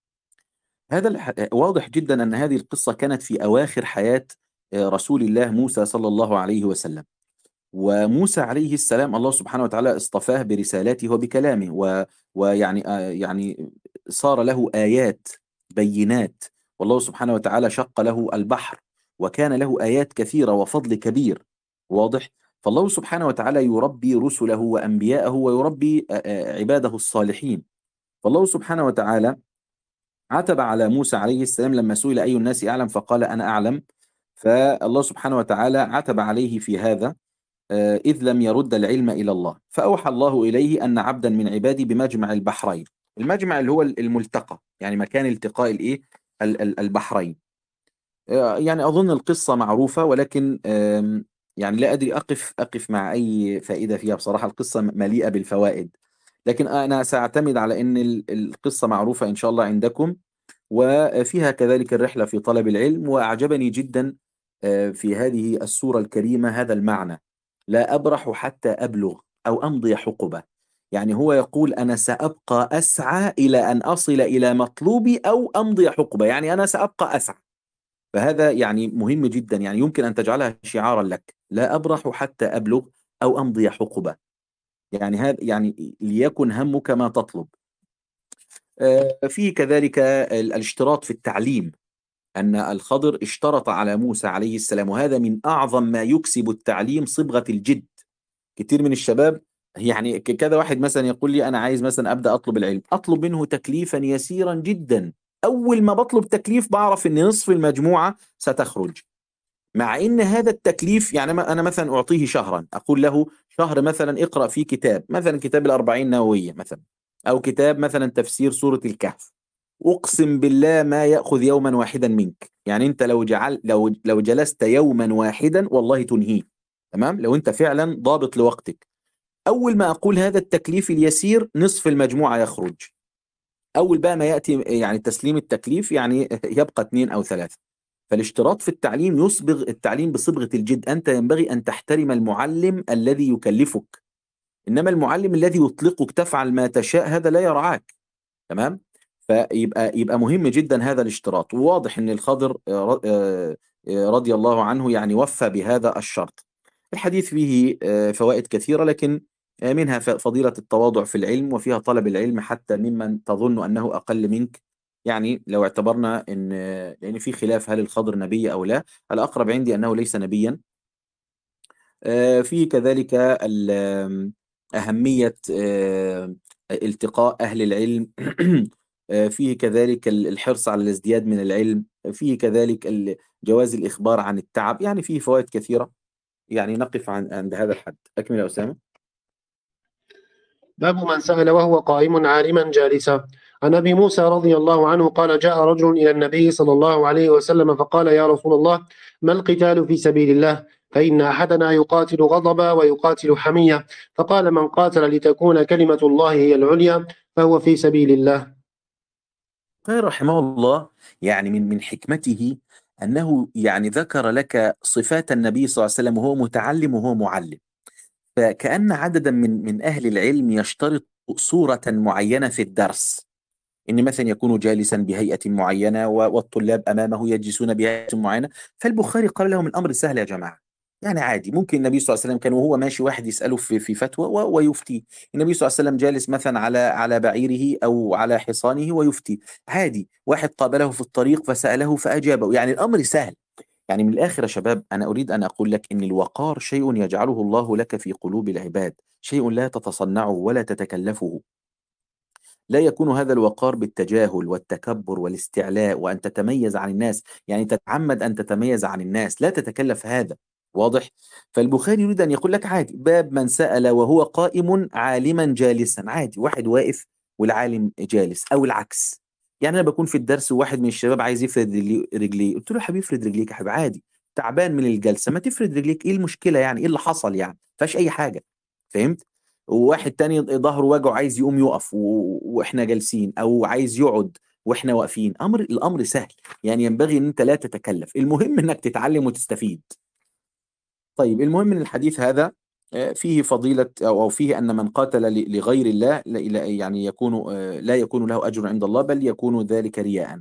هذا واضح جدا أن هذه القصة كانت في أواخر حياة رسول الله موسى صلى الله عليه وسلم. وموسى عليه السلام الله سبحانه وتعالى اصطفاه برسالاته وبكلامه، ويعني يعني صار له آيات بينات، والله سبحانه وتعالى شق له البحر، وكان له آيات كثيرة وفضل كبير واضح. فالله سبحانه وتعالى يربي رسله وأنبياءه ويربي عباده الصالحين. فالله سبحانه وتعالى عتب على موسى عليه السلام لما سئل أي الناس أعلم فقال أنا أعلم. فالله سبحانه وتعالى عتب عليه في هذا، إذ لم يرد العلم إلى الله. فأوحى الله إليه أن عبدا من عبادي بمجمع البحرين. المجمع اللي هو الملتقى، يعني مكان التقاء الإيه البحرين. يعني أظن القصة معروفة، ولكن يعني لا أدري أقف مع أي فائدة فيها بصراحة. القصة مليئة بالفوائد، لكن أنا سأعتمد على أن القصة معروفة إن شاء الله عندكم، وفيها كذلك الرحلة في طلب العلم. وأعجبني جدا في هذه السورة الكريمة هذا المعنى: لا أبرح حتى أبلغ أو أمضي حقبة. يعني هو يقول أنا سأبقى أسعى إلى أن أصل إلى مطلوبي أو أمضي حقبة، يعني أنا سأبقى أسعى. فهذا يعني مهم جدا، يعني يمكن أن تجعلها شعارا لك: لا أبرح حتى أبلغ أو أمضي حقبة. يعني هذا يعني ليكن همك ما تطلب. فيه كذلك الاشتراط في التعليم، أن الخضر اشترط على موسى عليه السلام، وهذا من أعظم ما يكسب التعليم صبغة الجد. كتير من الشباب يعني كذا واحد مثلا يقول لي أنا عايز مثلا أبدأ أطلب العلم، أطلب منه تكليفا يسيرا جدا. أول ما بطلب تكليف بعرف أن نصف المجموعة ستخرج، مع ان هذا التكليف يعني انا مثلا اعطيه شهرا، اقول له شهر مثلا اقرا فيه كتاب، مثلا كتاب الاربعين نوويه مثلا، او كتاب مثلا تفسير سوره الكهف. اقسم بالله ما ياخذ يوما واحدا منك. يعني انت لو جلست يوما واحدا والله تنهيه. تمام، لو انت فعلا ضابط لوقتك. اول ما اقول هذا التكليف اليسير نصف المجموعه يخرج. اول بقى ما ياتي يعني تسليم التكليف يعني يبقى اثنين او ثلاثه. فالاشتراط في التعليم يصبغ التعليم بصبغة الجد. أنت ينبغي أن تحترم المعلم الذي يكلفك، إنما المعلم الذي يطلقك تفعل ما تشاء هذا لا يرعاك. تمام. يبقى مهم جدا هذا الاشتراط. وواضح أن الخضر رضي الله عنه يعني وفى بهذا الشرط. الحديث فيه فوائد كثيرة، لكن منها فضيلة التواضع في العلم، وفيها طلب العلم حتى ممن تظن أنه أقل منك. يعني لو اعتبرنا ان لان في خلاف هل الخضر نبي او لا، الاقرب عندي انه ليس نبيا. في كذلك اهميه التقاء اهل العلم. فيه كذلك الحرص على الازدياد من العلم. فيه كذلك جواز الاخبار عن التعب. يعني فيه فوائد كثيره. يعني نقف عند هذا الحد. اكمل يا اسامه. باب من سأل وهو قائم عالما جالسا. عن أبي موسى رضي الله عنه قال جاء رجل إلى النبي صلى الله عليه وسلم فقال يا رسول الله ما القتال في سبيل الله؟ فإن أحدنا يقاتل غضبا ويقاتل حمية. فقال من قاتل لتكون كلمة الله هي العليا فهو في سبيل الله. قال رحمه الله يعني من حكمته أنه يعني ذكر لك صفات النبي صلى الله عليه وسلم وهو متعلم وهو معلم. فكأن عددا من أهل العلم يشترط صورة معينة في الدرس، إن مثلا يكون جالسا بهيئة معينة والطلاب أمامه يجلسون بهيئة معينة. فالبخاري قال لهم الأمر سهل يا جماعة، يعني عادي. ممكن النبي صلى الله عليه وسلم كان وهو ماشي واحد يسأله في فتوى ويفتي. النبي صلى الله عليه وسلم جالس مثلا على بعيره أو على حصانه ويفتي عادي. واحد قابله في الطريق فسأله فأجابه. يعني الأمر سهل. يعني من الآخر يا شباب أنا أريد أن أقول لك إن الوقار شيء يجعله الله لك في قلوب العباد، شيء لا تتصنعه ولا تتكلفه. لا يكون هذا الوقار بالتجاهل والتكبر والاستعلاء وأن تتميز عن الناس، يعني تتعمد أن تتميز عن الناس، لا تتكلف هذا. واضح؟ فالبخاري يريد أن يقول لك عادي، باب من سأل وهو قائم عالما جالسا، عادي، واحد واقف والعالم جالس، أو العكس. يعني أنا بكون في الدرس وواحد من الشباب عايز يفرد رجليه، قلت له يا حبيبي افرد رجليك يا حبيبي، عادي، تعبان من الجلسة ما تفرد رجليك، إيه المشكلة يعني؟ إيه اللي حصل يعني؟ فاش أي حاجة. فهمت؟ وواحد تاني ظهره وجعه عايز يقوم يقف واحنا جالسين، او عايز يقعد واحنا واقفين، الامر سهل، يعني ينبغي ان انت لا تتكلف، المهم انك تتعلم وتستفيد. طيب، المهم ان الحديث هذا فيه فضيلة او فيه ان من قاتل لغير الله يعني يكون لا يكون له اجر عند الله، بل يكون ذلك رياء،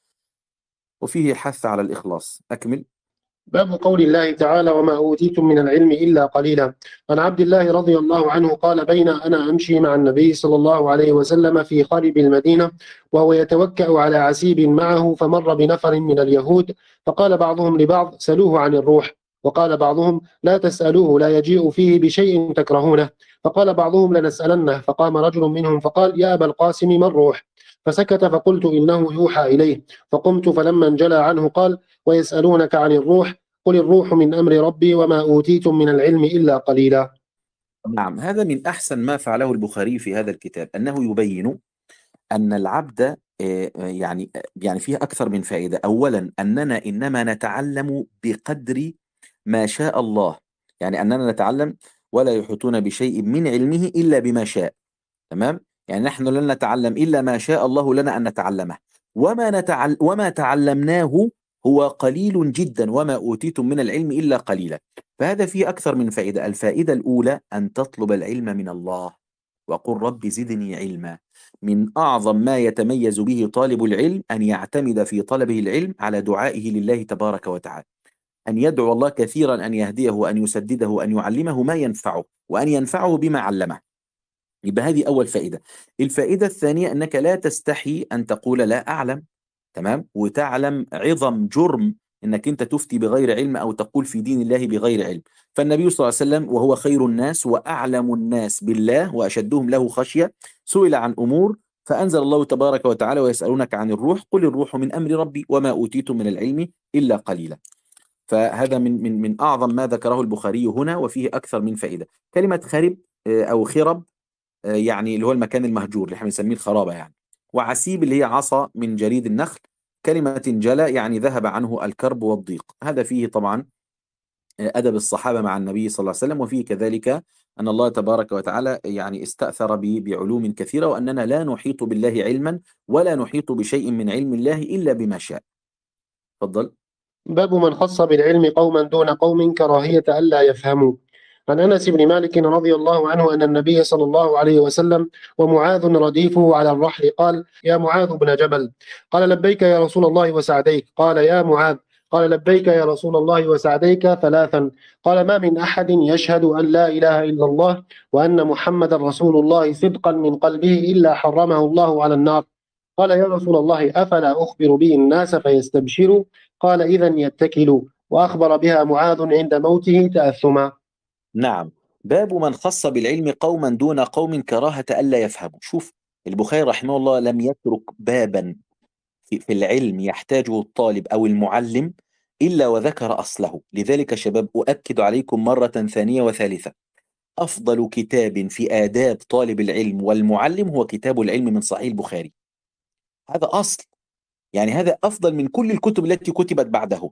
وفيه الحث على الاخلاص. اكمل. باب قول الله تعالى: وما أوتيتم من العلم إلا قليلا. عن عبد الله رضي الله عنه قال: بين أنا أمشي مع النبي صلى الله عليه وسلم في خارب المدينة وهو يتوكأ على عسيب معه، فمر بنفر من اليهود، فقال بعضهم لبعض: سلوه عن الروح. وقال بعضهم: لا تسألوه، لا يجيء فيه بشيء تكرهونه. فقال بعضهم: لنسألنه. فقام رجل منهم فقال: يا أبا القاسم، ما الروح؟ فسكت، فقلت: إنه يوحى إليه. فقمت، فلما انجلى عنه قال: ويسألونك عن الروح، قل الروح من أمر ربي وما أوتيتم من العلم إلا قليلا. نعم، هذا من أحسن ما فعله البخاري في هذا الكتاب، أنه يبين أن العبد يعني فيه أكثر من فائدة. أولا، أننا إنما نتعلم بقدر ما شاء الله، يعني أننا نتعلم ولا يحيطون بشيء من علمه إلا بما شاء. تمام؟ يعني نحن لن نتعلم إلا ما شاء الله لنا أن نتعلمه، وما تعلمناه هو قليل جدا، وما أوتيتم من العلم إلا قليلا. فهذا فيه أكثر من فائدة. الفائدة الأولى أن تطلب العلم من الله، وقل رب زدني علما. من أعظم ما يتميز به طالب العلم أن يعتمد في طلبه العلم على دعائه لله تبارك وتعالى، أن يدعو الله كثيرا أن يهديه وأن يسدده وأن يعلمه ما ينفعه، وأن ينفعه بما علمه. يبقى هذه أول فائدة. الفائدة الثانية أنك لا تستحي أن تقول لا أعلم. تمام؟ وتعلم عظم جرم أنك أنت تفتي بغير علم أو تقول في دين الله بغير علم. فالنبي صلى الله عليه وسلم وهو خير الناس وأعلم الناس بالله وأشدهم له خشية سئل عن أمور، فأنزل الله تبارك وتعالى: ويسألونك عن الروح، قل الروح من أمر ربي وما أوتيتم من العلم إلا قليلا. فهذا من أعظم ما ذكره البخاري هنا، وفيه أكثر من فائدة. كلمة خرب أو خرب يعني اللي هو المكان المهجور اللي احنا بنسميه الخرابة يعني. وعسيب اللي هي عصا من جريد النخل. كلمة جلى يعني ذهب عنه الكرب والضيق. هذا فيه طبعا أدب الصحابة مع النبي صلى الله عليه وسلم، وفيه كذلك أن الله تبارك وتعالى يعني استأثر بعلوم كثيرة، وأننا لا نحيط بالله علما ولا نحيط بشيء من علم الله إلا بما شاء. تفضل. باب من خص بالعلم قوما دون قوم كراهية ألا يفهموا. عن أنس بن مالك رضي الله عنه أن النبي صلى الله عليه وسلم ومعاذ رديفه على الرحل قال: يا معاذ بن جبل. قال: لبيك يا رسول الله وسعديك. قال: يا معاذ. قال: لبيك يا رسول الله وسعديك ثلاثا. قال: ما من أحد يشهد أن لا إله إلا الله وأن محمد رسول الله صدقا من قلبه إلا حرمه الله على النار. قال: يا رسول الله، أفلا أخبر به الناس فيستبشروا؟ قال: إذا يتكلوا. وأخبر بها معاذ عند موته تأثما. نعم، باب من خص بالعلم قوما دون قوم كراهة ألا يفهموا. شوف، البخاري رحمه الله لم يترك بابا في العلم يحتاجه الطالب أو المعلم إلا وذكر أصله. لذلك شباب أؤكد عليكم مرة ثانية وثالثة: أفضل كتاب في آداب طالب العلم والمعلم هو كتاب العلم من صحيح البخاري. هذا أصل، يعني هذا أفضل من كل الكتب التي كتبت بعده.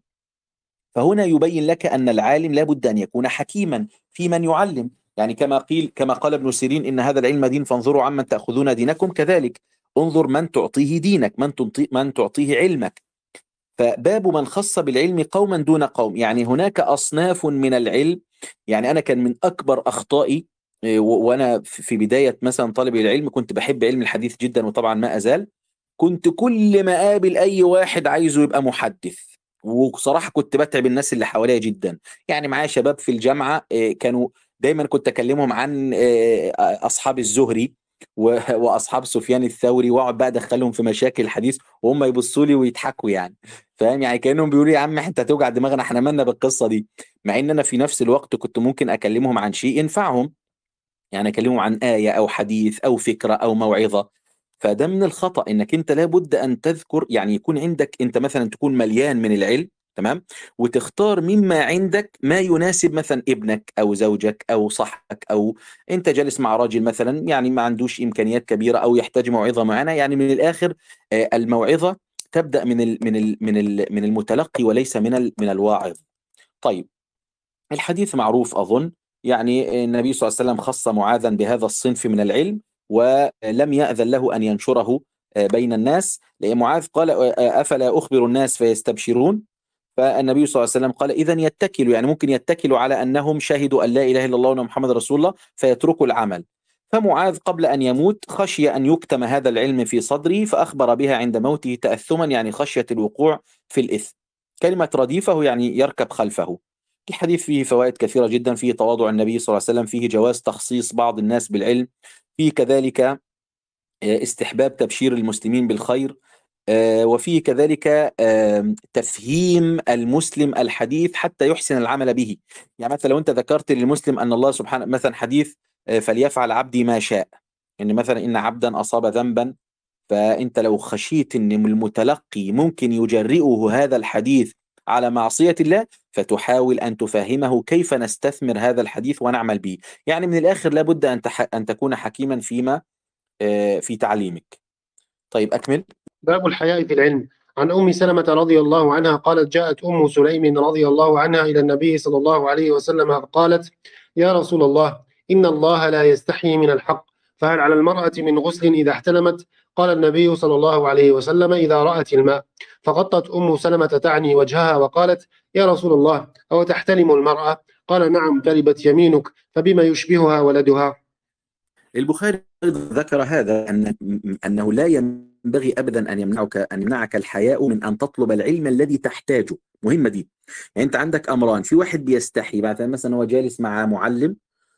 فهنا يبين لك أن العالم لا بد أن يكون حكيما في من يعلم، يعني كما قال ابن سيرين: إن هذا العلم دين فانظروا عمن تأخذون دينكم. كذلك انظر من تعطيه دينك، من تعطيه علمك. فباب من خص بالعلم قوما دون قوم، يعني هناك أصناف من العلم. يعني أنا كان من أكبر أخطائي وأنا في بداية مثلا طالب العلم كنت بحب علم الحديث جدا، وطبعا ما أزال. كنت كل ما قابل أي واحد عايزه يبقى محدث، وصراحة كنت بتعب الناس اللي حواليا جدا. يعني معايا شباب في الجامعة كانوا دايما كنت أكلمهم عن أصحاب الزهري وأصحاب سفيان الثوري، وأقعد بقى أدخلهم في مشاكل الحديث وهم يبصوا لي ويضحكوا يعني. فاهم؟ يعني كأنهم بيقولوا يا عم انت هتوجع دماغنا، احنا مالنا بالقصة دي. مع ان انا في نفس الوقت كنت ممكن اكلمهم عن شيء ينفعهم، يعني اكلمهم عن آية او حديث او فكرة او موعظة. فده من الخطأ، انك انت لابد ان تذكر، يعني يكون عندك انت مثلا تكون مليان من العلم، تمام، وتختار مما عندك ما يناسب مثلا ابنك او زوجك او صاحبك، او انت جالس مع راجل مثلا يعني ما عندوش امكانيات كبيره او يحتاج موعظه معينه. يعني من الاخر الموعظه تبدا من المتلقي وليس من الواعظ. طيب، الحديث معروف أظن، يعني النبي صلى الله عليه وسلم خص معاذا بهذا الصنف من العلم ولم يأذن له أن ينشره بين الناس، لأن معاذ قال أفلا أخبر الناس فيستبشرون؟ فالنبي صلى الله عليه وسلم قال إذا يتكلوا، يعني ممكن يتكلوا على أنهم شهدوا أن لا إله إلا الله وأن محمد رسول الله فيتركوا العمل. فمعاذ قبل أن يموت خشي أن يكتم هذا العلم في صدره فأخبر بها عند موته تأثما، يعني خشية الوقوع في الإثم. كلمة رديفه يعني يركب خلفه. الحديث فيه فوائد كثيرة جدا، فيه تواضع النبي صلى الله عليه وسلم، فيه جواز تخصيص بعض الناس بالعلم، فيه كذلك استحباب تبشير المسلمين بالخير، وفيه كذلك تفهيم المسلم الحديث حتى يحسن العمل به. يعني مثلا لو انت ذكرت للمسلم ان الله سبحانه مثلا حديث فليفعل عبدي ما شاء، ان مثلا ان عبدا اصاب ذنبا، فانت لو خشيت ان المتلقي ممكن يجرئه هذا الحديث على معصية الله، فتحاول ان تفهمه كيف نستثمر هذا الحديث ونعمل به. يعني من الاخر لابد ان تكون حكيما فيما في تعليمك. طيب أكمل. باب الحياء في العلم. عن أم سلمة رضي الله عنها قالت جاءت أم سليم رضي الله عنها إلى النبي صلى الله عليه وسلم قالت يا رسول الله إن الله لا يستحيي من الحق، فهل على المرأة من غسل إذا احتلمت؟ قال النبي صلى الله عليه وسلم إذا رأت الماء. فغطت أم سلمة تعني وجهها وقالت يا رسول الله أو تحتلم المرأة؟ قال نعم تربت يمينك، فبما يشبهها ولدها. البخاري ذكر هذا أنه لا ينبغي أبدا أن يمنعك الحياء من أن تطلب العلم الذي تحتاجه. مهمة دي. يعني أنت عندك أمران، في واحد بيستحي مثلا هو جالس مع معلم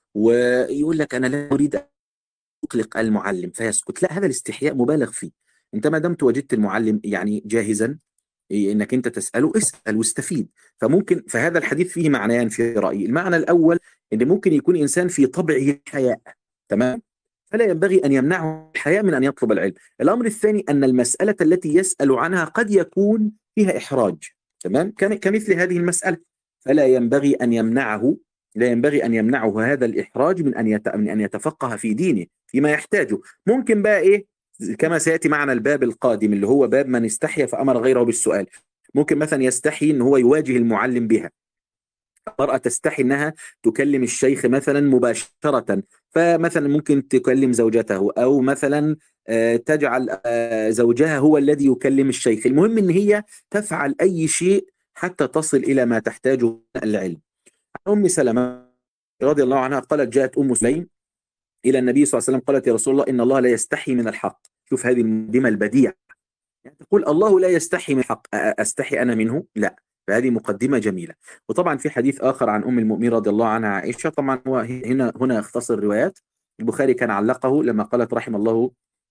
ويقول لك أنا لا أريد أن أطلق المعلم فيسكت، لا، هذا الاستحياء مبالغ فيه. أنت ما دمت وجدت المعلم يعني جاهزا انك انت تساله، اسال واستفيد. فهذا الحديث فيه معنيان في رايي. المعنى الاول ان ممكن يكون انسان في طبعه الحياء، تمام، فلا ينبغي ان يمنعه الحياء من ان يطلب العلم. الامر الثاني ان المساله التي يسال عنها قد يكون فيها احراج، تمام، كمثل هذه المساله، فلا ينبغي ان يمنعه، لا ينبغي ان يمنعه هذا الاحراج من ان يتفقه في دينه فيما يحتاجه. ممكن بقى ايه، كما سيأتي معنا الباب القادم اللي هو باب من استحيا فأمر غيره بالسؤال. ممكن مثلا يستحي ان هو يواجه المعلم بها. المرأة تستحي انها تكلم الشيخ مثلا مباشرة، فمثلا ممكن تكلم زوجته او مثلا تجعل زوجها هو الذي يكلم الشيخ. المهم ان هي تفعل اي شيء حتى تصل الى ما تحتاجه العلم. ام سلمة رضي الله عنها قالت جاءت ام سليم الى النبي صلى الله عليه وسلم قالت يا رسول الله ان الله لا يستحي من الحق. شوف هذه المقدمة البديعة، يعني تقول الله لا يستحي من الحق، أستحي أنا منه؟ لا. فهذه مقدمة جميلة. وطبعا في حديث آخر عن أم المؤمنين رضي الله عنها عائشة، طبعا هو هنا اختصر الروايات. البخاري كان علقه لما قالت رحم الله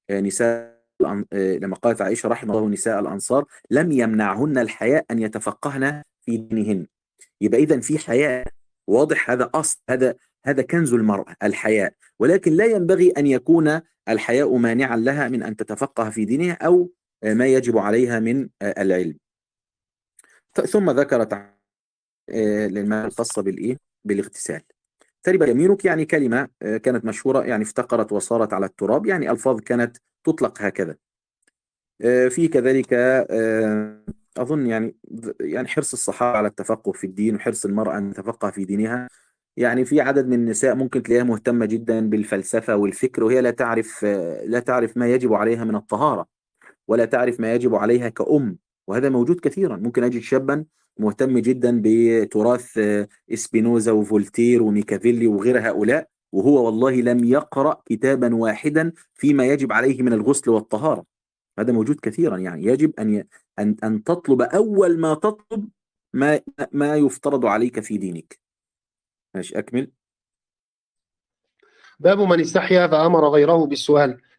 لما قالت عائشة رحم الله نساء الأنصار لم يمنعهن الحياء أن يتفقهن في دينهن. يبقى إذا في حياء، واضح، هذا أصل، هذا كنز المرأة الحياء، ولكن لا ينبغي أن يكون الحياء مانعا لها من أن تتفقه في دينها أو ما يجب عليها من العلم. ثم ذكرت للماء الخاصة بالاغتسال. تربت يمينك يعني كلمة كانت مشهورة، يعني افتقرت وصارت على التراب، يعني ألفاظ كانت تطلق هكذا. في كذلك أظن يعني حرص الصحابة على التفقه في الدين وحرص المرأة أن تتفقه في دينها. يعني في عدد من النساء ممكن تلاقيها مهتمة جدا بالفلسفة والفكر وهي لا تعرف ما يجب عليها من الطهارة، ولا تعرف ما يجب عليها كأم. وهذا موجود كثيرا. ممكن أجد شابا مهتم جدا بتراث إسبينوزا وفولتير وميكافيلي وغير هؤلاء، وهو والله لم يقرأ كتابا واحدا فيما يجب عليه من الغسل والطهارة. هذا موجود كثيرا. يعني يجب أن تطلب أول ما تطلب ما يفترض عليك في دينك. ماشي، أكمل. باب من استحيا فأمر غيره بالسؤال.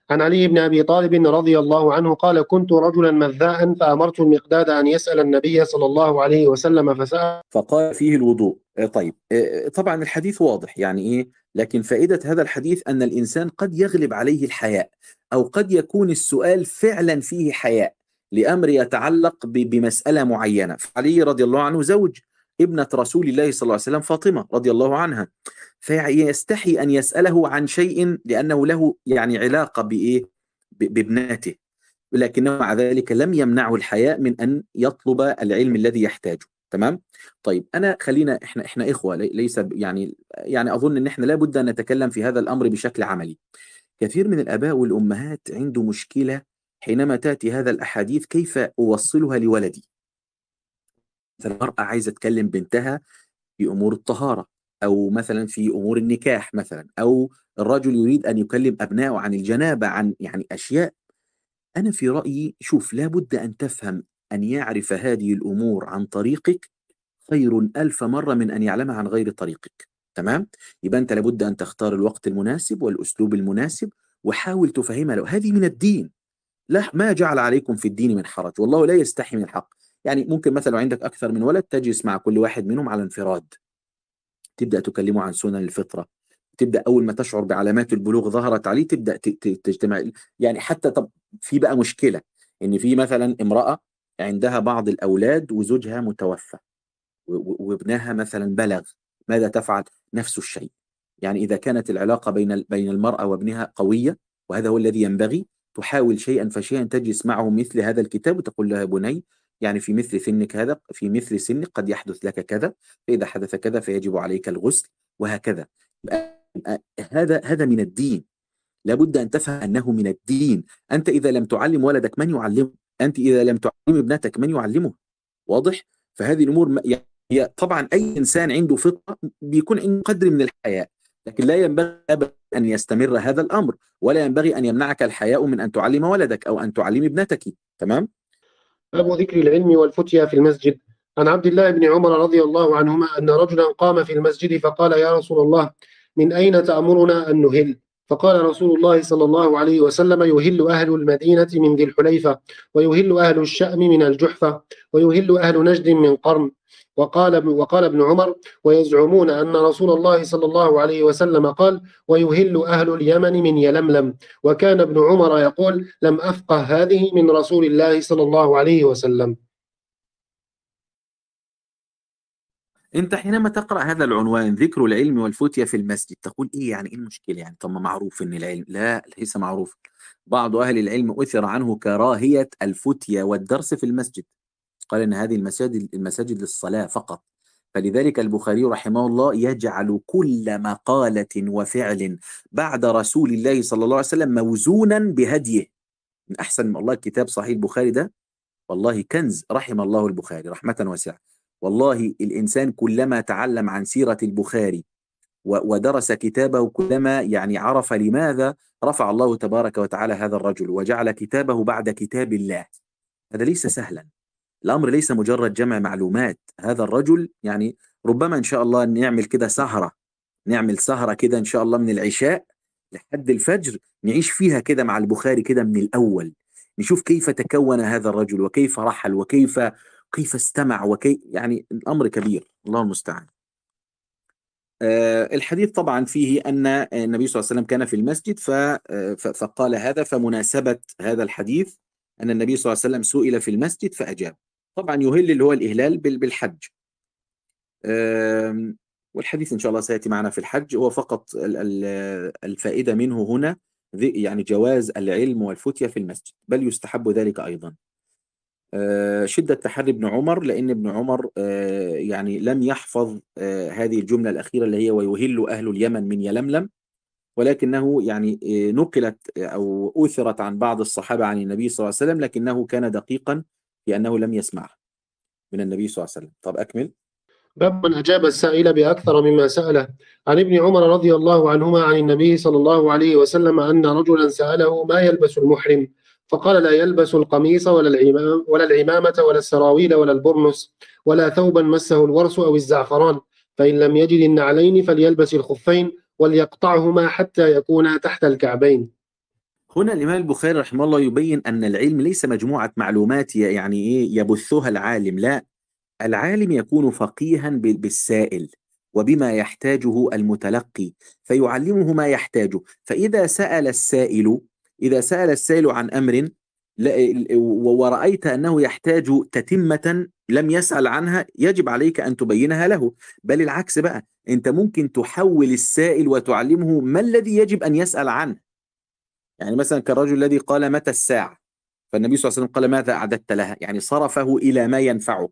عن علي بن أبي طالب رضي الله عنه قال كنت رجلا مذاء فأمرت المقداد أن يسأل النبي صلى الله عليه وسلم فسأل فقال فيه الوضوء. طيب، طبعا الحديث واضح يعني إيه، لكن فائدة هذا الحديث أن الإنسان قد يغلب عليه الحياء، أو قد يكون السؤال فعلا فيه حياء لأمر يتعلق بمسألة معينة. فعلي رضي الله عنه زوج ابنة رسول الله صلى الله عليه وسلم فاطمة رضي الله عنها، فيستحي أن يسأله عن شيء لأنه له يعني علاقة بإيه، بابنته، لكنه مع ذلك لم يمنعه الحياء من أن يطلب العلم الذي يحتاجه. تمام. طيب أنا خلينا إحنا إخوة، ليس يعني أظن أن إحنا لابد أن نتكلم في هذا الأمر بشكل عملي. كثير من الآباء والأمهات عنده مشكلة حينما تأتي هذا الأحاديث، كيف أوصلها لولدي؟ المرأة عايزة تكلم بنتها في أمور الطهارة، أو مثلا في أمور النكاح مثلا، أو الرجل يريد أن يكلم أبنائه عن الجنابة، عن يعني أشياء. أنا في رأيي شوف، لابد أن تفهم أن يعرف هذه الأمور عن طريقك خير ألف مرة من أن يعلمها عن غير طريقك. تمام؟ يبقى أنت لابد أن تختار الوقت المناسب والأسلوب المناسب، وحاول تفهمها. لو هذه من الدين، لا، ما جعل عليكم في الدين من حرج، والله لا يستحي من الحق. يعني ممكن مثلا لو عندك أكثر من ولد، تجلس مع كل واحد منهم على انفراد، تبدأ تكلمه عن سنن الفطرة، تبدأ أول ما تشعر بعلامات البلوغ ظهرت عليه تبدأ تجتمع. يعني حتى طب في بقى مشكلة إن في مثلا امرأة عندها بعض الأولاد وزوجها متوفى، وابنها مثلا بلغ، ماذا تفعل؟ نفس الشيء. يعني إذا كانت العلاقة بين المرأة وابنها قوية، وهذا هو الذي ينبغي، تحاول شيئا فشيئا، تجلس معه مثل هذا الكتاب وتقول له: يا بني، يعني في مثل سنك هذا، في مثل سنك قد يحدث لك كذا، فإذا حدث كذا فيجب عليك الغسل، وهكذا. هذا من الدين، لابد أن تفهم أنه من الدين. أنت إذا لم تعلم ولدك من يعلمه؟ أنت إذا لم تعلم ابنتك من يعلمه؟ واضح؟ فهذه الأمور هي طبعا أي إنسان عنده فطرة بيكون عنده قدر من الحياء، لكن لا ينبغي أبدا أن يستمر هذا الأمر، ولا ينبغي أن يمنعك الحياء من أن تعلم ولدك أو أن تعلم ابنتك. تمام؟ باب ذكر العلم والفتيا في المسجد. عن عبد الله بن عمر رضي الله عنهما أن رجلا قام في المسجد فقال يا رسول الله من أين تأمرنا أن نهل؟ فقال رسول الله صلى الله عليه وسلم يهل أهل المدينة من ذي الحليفة، ويهل أهل الشأم من الجحفة، ويهل أهل نجد من قرن. وقال ابن عمر ويزعمون أن رسول الله صلى الله عليه وسلم قال ويهل أهل اليمن من يلملم. وكان ابن عمر يقول لم أفقه هذه من رسول الله صلى الله عليه وسلم. أنت حينما تقرأ هذا العنوان، ذكر العلم والفتية في المسجد، تقول إيه يعني؟ إيه المشكلة يعني؟ طب ما معروف إن العلم، لا، ليس معروف. بعض أهل العلم أثر عنه كراهية الفتية والدرس في المسجد، قال إن هذه المساجد للصلاة فقط. فلذلك البخاري رحمه الله يجعل كل مقالة وفعل بعد رسول الله صلى الله عليه وسلم موزونا بهديه. من أحسن والله كتاب صحيح البخاري ده، والله كنز، رحم الله البخاري رحمة واسعة. والله الإنسان كلما تعلم عن سيرة البخاري ودرس كتابه، كلما يعني عرف لماذا رفع الله تبارك وتعالى هذا الرجل وجعل كتابه بعد كتاب الله. هذا ليس سهلا، الأمر ليس مجرد جمع معلومات. هذا الرجل يعني ربما إن شاء الله نعمل كده سهرة، نعمل سهرة كده إن شاء الله من العشاء لحد الفجر، نعيش فيها كده مع البخاري كده من الأول، نشوف كيف تكون هذا الرجل، وكيف رحل، كيف استمع، يعني الأمر كبير، الله المستعان. الحديث طبعا فيه أن النبي صلى الله عليه وسلم كان في المسجد فقال هذا، فمناسبة هذا الحديث أن النبي صلى الله عليه وسلم سئل في المسجد فأجاب. طبعا يهل اللي هو الإهلال بالحج، والحديث إن شاء الله سيأتي معنا في الحج. هو فقط الفائدة منه هنا يعني جواز العلم والفتية في المسجد، بل يستحب ذلك أيضا. شدة تحري ابن عمر، لأن ابن عمر يعني لم يحفظ هذه الجملة الأخيرة اللي هي ويهل أهل اليمن من يلملم، ولكنه يعني نقلت أو أثرت عن بعض الصحابة عن النبي صلى الله عليه وسلم، لكنه كان دقيقا في أنه لم يسمع من النبي صلى الله عليه وسلم. طب أكمل. باب من أجاب السائل بأكثر مما سأله. عن ابن عمر رضي الله عنهما عن النبي صلى الله عليه وسلم أن رجلا سأله ما يلبس المحرم، فقال لا يلبس القميص ولا العمامة ولا السراويل ولا البرنس ولا ثوبا مسه الورس أو الزعفران، فإن لم يجد النعلين فليلبس الخفين وليقطعهما حتى يكونا تحت الكعبين. هنا الإمام البخاري رحمه الله يبين أن العلم ليس مجموعة معلومات يعني إيه يبثها العالم، لا، العالم يكون فقيها بالسائل وبما يحتاجه المتلقي فيعلمه ما يحتاجه. فإذا سأل السائل، إذا سأل السائل عن أمر ورأيت أنه يحتاج تتمة لم يسأل عنها، يجب عليك أن تبينها له. بل العكس بقى، أنت ممكن تحول السائل وتعلمه ما الذي يجب أن يسأل عنه. يعني مثلا كالرجل الذي قال متى الساعة، فالنبي صلى الله عليه وسلم قال ماذا أعددت لها، يعني صرفه إلى ما ينفعه.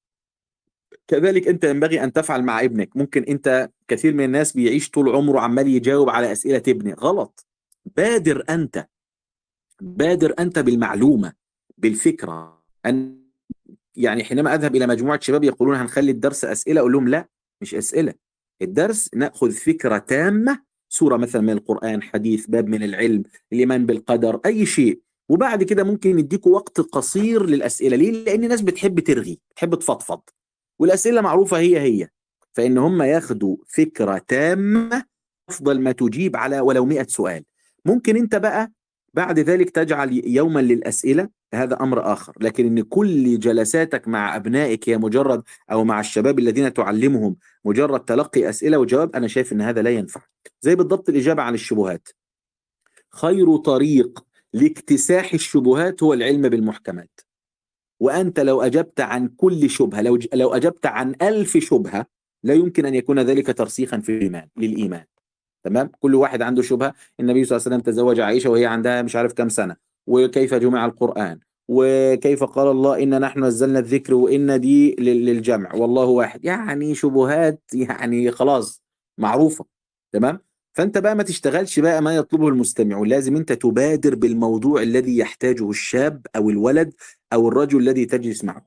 كذلك أنت ينبغي أن تفعل مع ابنك. ممكن أنت، كثير من الناس بيعيش طول عمره عمال يجاوب على أسئلة ابنه، غلط. بادر أنت، بادر أنت بالمعلومة، بالفكرة. أن يعني حينما أذهب إلى مجموعة شباب يقولون هنخلي الدرس أسئلة، أقول لهم لا، مش أسئلة. الدرس نأخذ فكرة تامة، سورة مثلا من القرآن، حديث، باب من العلم، الإيمان بالقدر، أي شيء، وبعد كده ممكن نديكوا وقت قصير للأسئلة. ليه؟ لأن الناس بتحب ترغي، بتحب تفضفض، والأسئلة معروفة هي، فإن هم ياخدوا فكرة تامة أفضل ما تجيب على ولو 100 سؤال. ممكن أنت بقى بعد ذلك تجعل يوما للأسئلة، هذا أمر آخر. لكن إن كل جلساتك مع أبنائك هي مجرد، أو مع الشباب الذين تعلمهم، مجرد تلقي أسئلة وجواب، أنا شايف إن هذا لا ينفع. زي بالضبط الإجابة عن الشبهات. خير طريق لاكتساح الشبهات هو العلم بالمحكمات. وأنت لو أجبت عن كل شبهة، لو أجبت عن 1000 شبهة، لا يمكن أن يكون ذلك ترسيخا في الإيمان، للإيمان. تمام؟ كل واحد عنده شبهة. النبي صلى الله عليه وسلم تزوج عائشة وهي عندها مش عارف كم سنة، وكيف جمع القرآن، وكيف قال الله إن نحن نزلنا الذكر وإن دي للجمع والله واحد. يعني شبهات يعني خلاص معروفة. تمام؟ فأنت بقى ما تشتغلش بقى ما يطلبه المستمع، لازم أنت تبادر بالموضوع الذي يحتاجه الشاب أو الولد أو الرجل الذي تجلس معه.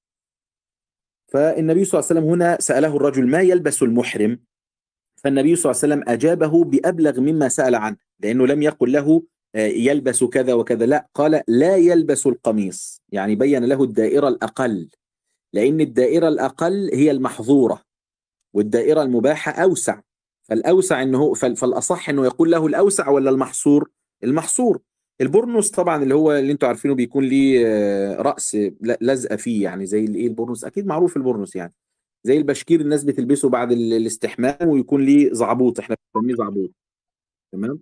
فالنبي صلى الله عليه وسلم هنا سأله الرجل ما يلبس المحرم، فالنبي صلى الله عليه وسلم أجابه بأبلغ مما سأل عنه، لأنه لم يقل له يلبس كذا وكذا، لا، قال لا يلبس القميص، يعني بين له الدائرة الأقل، لأن الدائرة الأقل هي المحظورة، والدائرة المباحة أوسع. فالأوسع إنه فالأصح إنه يقول له الأوسع ولا المحصور؟ المحصور. البورنوس طبعا اللي هو اللي انتوا عارفينه بيكون ليه رأس لزقة فيه، يعني زي الايه البورنوس، أكيد معروف البورنوس، يعني زي البشكير الناس بتلبسه بعد الاستحمام، ويكون ليه زعبوط، احنا بنسميه زعبوط. تمام.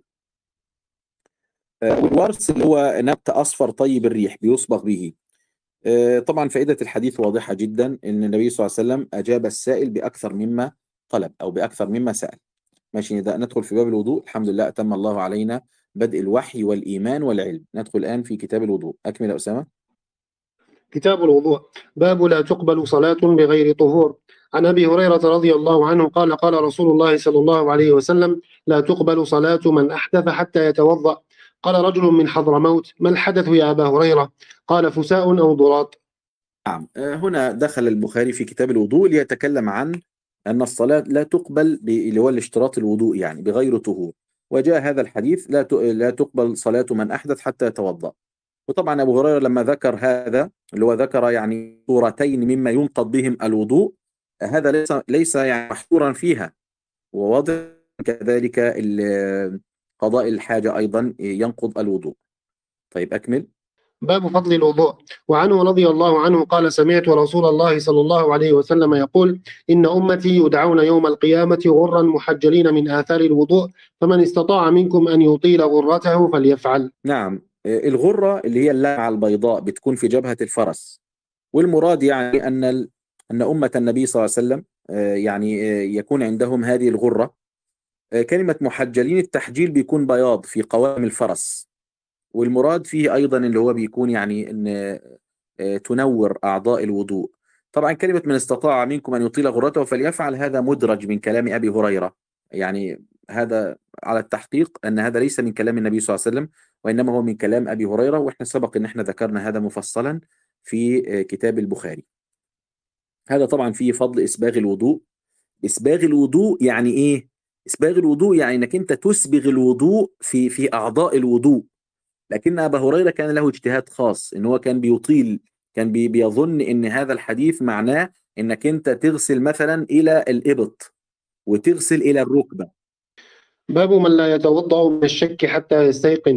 والورس اللي هو نبت أصفر طيب الريح بيصبغ به. طبعا فائدة الحديث واضحة جدا، ان النبي صلى الله عليه وسلم أجاب السائل بأكثر مما طلب أو بأكثر مما سأل. ماشي، ندخل في باب الوضوء. الحمد لله أتم الله علينا بدء الوحي والإيمان والعلم. ندخل الآن في كتاب الوضوء. أكمل يا أسامة. كتاب الوضوء. باب لا تقبل صلاة بغير طهور. عن أبي هريرة رضي الله عنه قال قال رسول الله صلى الله عليه وسلم لا تقبل صلاة من أحدث حتى يتوضأ. قال رجل من حضرموت ما الحدث يا أبا هريرة؟ قال فساء أو ضراط. نعم. هنا دخل البخاري في كتاب الوضوء ليتكلم عن أن الصلاة لا تقبل اللي هو الاشتراط الوضوء، يعني بغير طهور. وجاء هذا الحديث لا تقبل صلاة من أحدث حتى يتوضأ. وطبعا أبو هريرة لما ذكر هذا اللي هو ذكر يعني صورتين مما ينقض بهم الوضوء، هذا ليس يعني محصورا فيها، وواضح كذلك قضاء الحاجة أيضا ينقض الوضوء. طيب أكمل. باب فضل الوضوء. وعنه رضي الله عنه قال سمعت رسول الله صلى الله عليه وسلم يقول إن أمتي يدعون يوم القيامة غرا محجلين من آثار الوضوء فمن استطاع منكم أن يطيل غرته فليفعل. نعم. الغرة اللي هي اللمعة البيضاء بتكون في جبهة الفرس، والمراد يعني أن أمة النبي صلى الله عليه وسلم يعني يكون عندهم هذه الغرة. كلمة محجلين، التحجيل بيكون بياض في قوام الفرس، والمراد فيه أيضا اللي هو بيكون يعني أن تنور أعضاء الوضوء. طبعا كلمة من استطاع منكم أن يطيل غرته فليفعل، هذا مدرج من كلام أبي هريرة، يعني هذا على التحقيق أن هذا ليس من كلام النبي صلى الله عليه وسلم، وإنما هو من كلام أبي هريرة. وإحنا سبق أن احنا ذكرنا هذا مفصلا في كتاب البخاري. هذا طبعا فيه فضل إسباغ الوضوء. إسباغ الوضوء يعني إيه؟ إسباغ الوضوء يعني أنك أنت تسبغ الوضوء في أعضاء الوضوء. لكن أبا هريرة كان له اجتهاد خاص، إن هو كان بيطيل، كان بيظن إن هذا الحديث معناه إنك أنت تغسل مثلا إلى الإبط وتغسل إلى الركبة. باب من لا يتوضأ من الشك حتى يستيقن.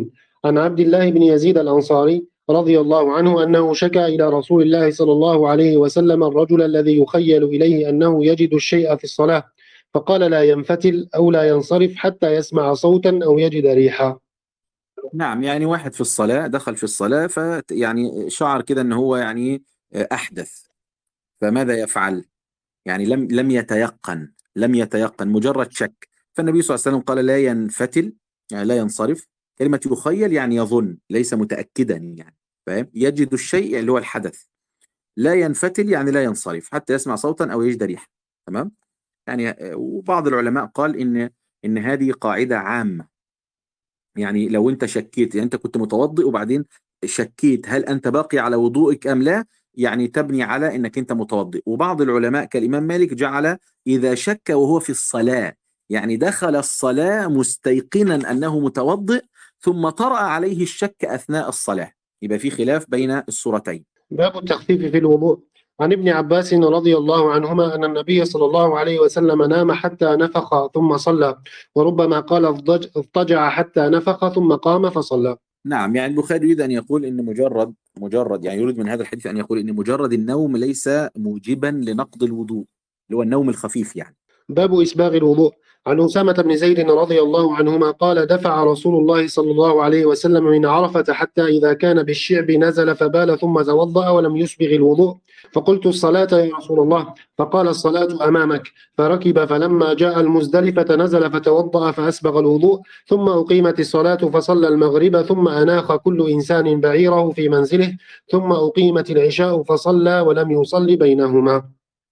عن عبد الله بن يزيد الأنصاري رضي الله عنه أنه شكى إلى رسول الله صلى الله عليه وسلم الرجل الذي يخيل إليه أنه يجد الشيء في الصلاة، فقال لا ينفتل أو لا ينصرف حتى يسمع صوتا أو يجد ريحا. نعم، يعني واحد في الصلاة دخل في الصلاة يعني شعر كده ان هو يعني احدث، فماذا يفعل؟ يعني لم يتيقن مجرد شك. فالنبي صلى الله عليه وسلم قال لا ينفتل، يعني لا ينصرف. كلمة يخيل يعني يظن، ليس متأكدا يعني، فاهم؟ يجد الشيء اللي هو الحدث. لا ينفتل يعني لا ينصرف حتى يسمع صوتا أو يجد ريحا. تمام؟ يعني وبعض العلماء قال إن هذه قاعدة عامة. يعني لو أنت شكيت، يعني أنت كنت متوضئ وبعدين شكيت هل أنت باقي على وضوئك أم لا، يعني تبني على أنك أنت متوضئ. وبعض العلماء كالإمام مالك جعل إذا شك وهو في الصلاة، يعني دخل الصلاة مستيقنا أنه متوضئ ثم طرأ عليه الشك أثناء الصلاة، يبقى في خلاف بين الصورتين. باب التخفيف في الوضوء. عن ابن عباس رضي الله عنهما أن النبي صلى الله عليه وسلم نام حتى نفخ ثم صلى، وربما قال اضطجع حتى نفخ ثم قام فصلى. نعم، يعني البخاري يريد أن يقول إن مجرد يعني يريد من هذا الحديث أن يقول إن مجرد النوم ليس موجبا لنقض الوضوء، اللي هو النوم الخفيف يعني. باب إسباغ الوضوء. عن أسامة بن زيد رضي الله عنهما قال دفع رسول الله صلى الله عليه وسلم من عرفة حتى إذا كان بالشعب نزل فبال ثم توضأ ولم يسبغ الوضوء، فقلت الصلاة يا رسول الله، فقال الصلاة أمامك، فركب فلما جاء المزدلفة نزل فتوضأ فأسبغ الوضوء، ثم أقيمت الصلاة فصلى المغرب، ثم أناخ كل إنسان بعيره في منزله، ثم أقيمت العشاء فصلى ولم يصل بينهما.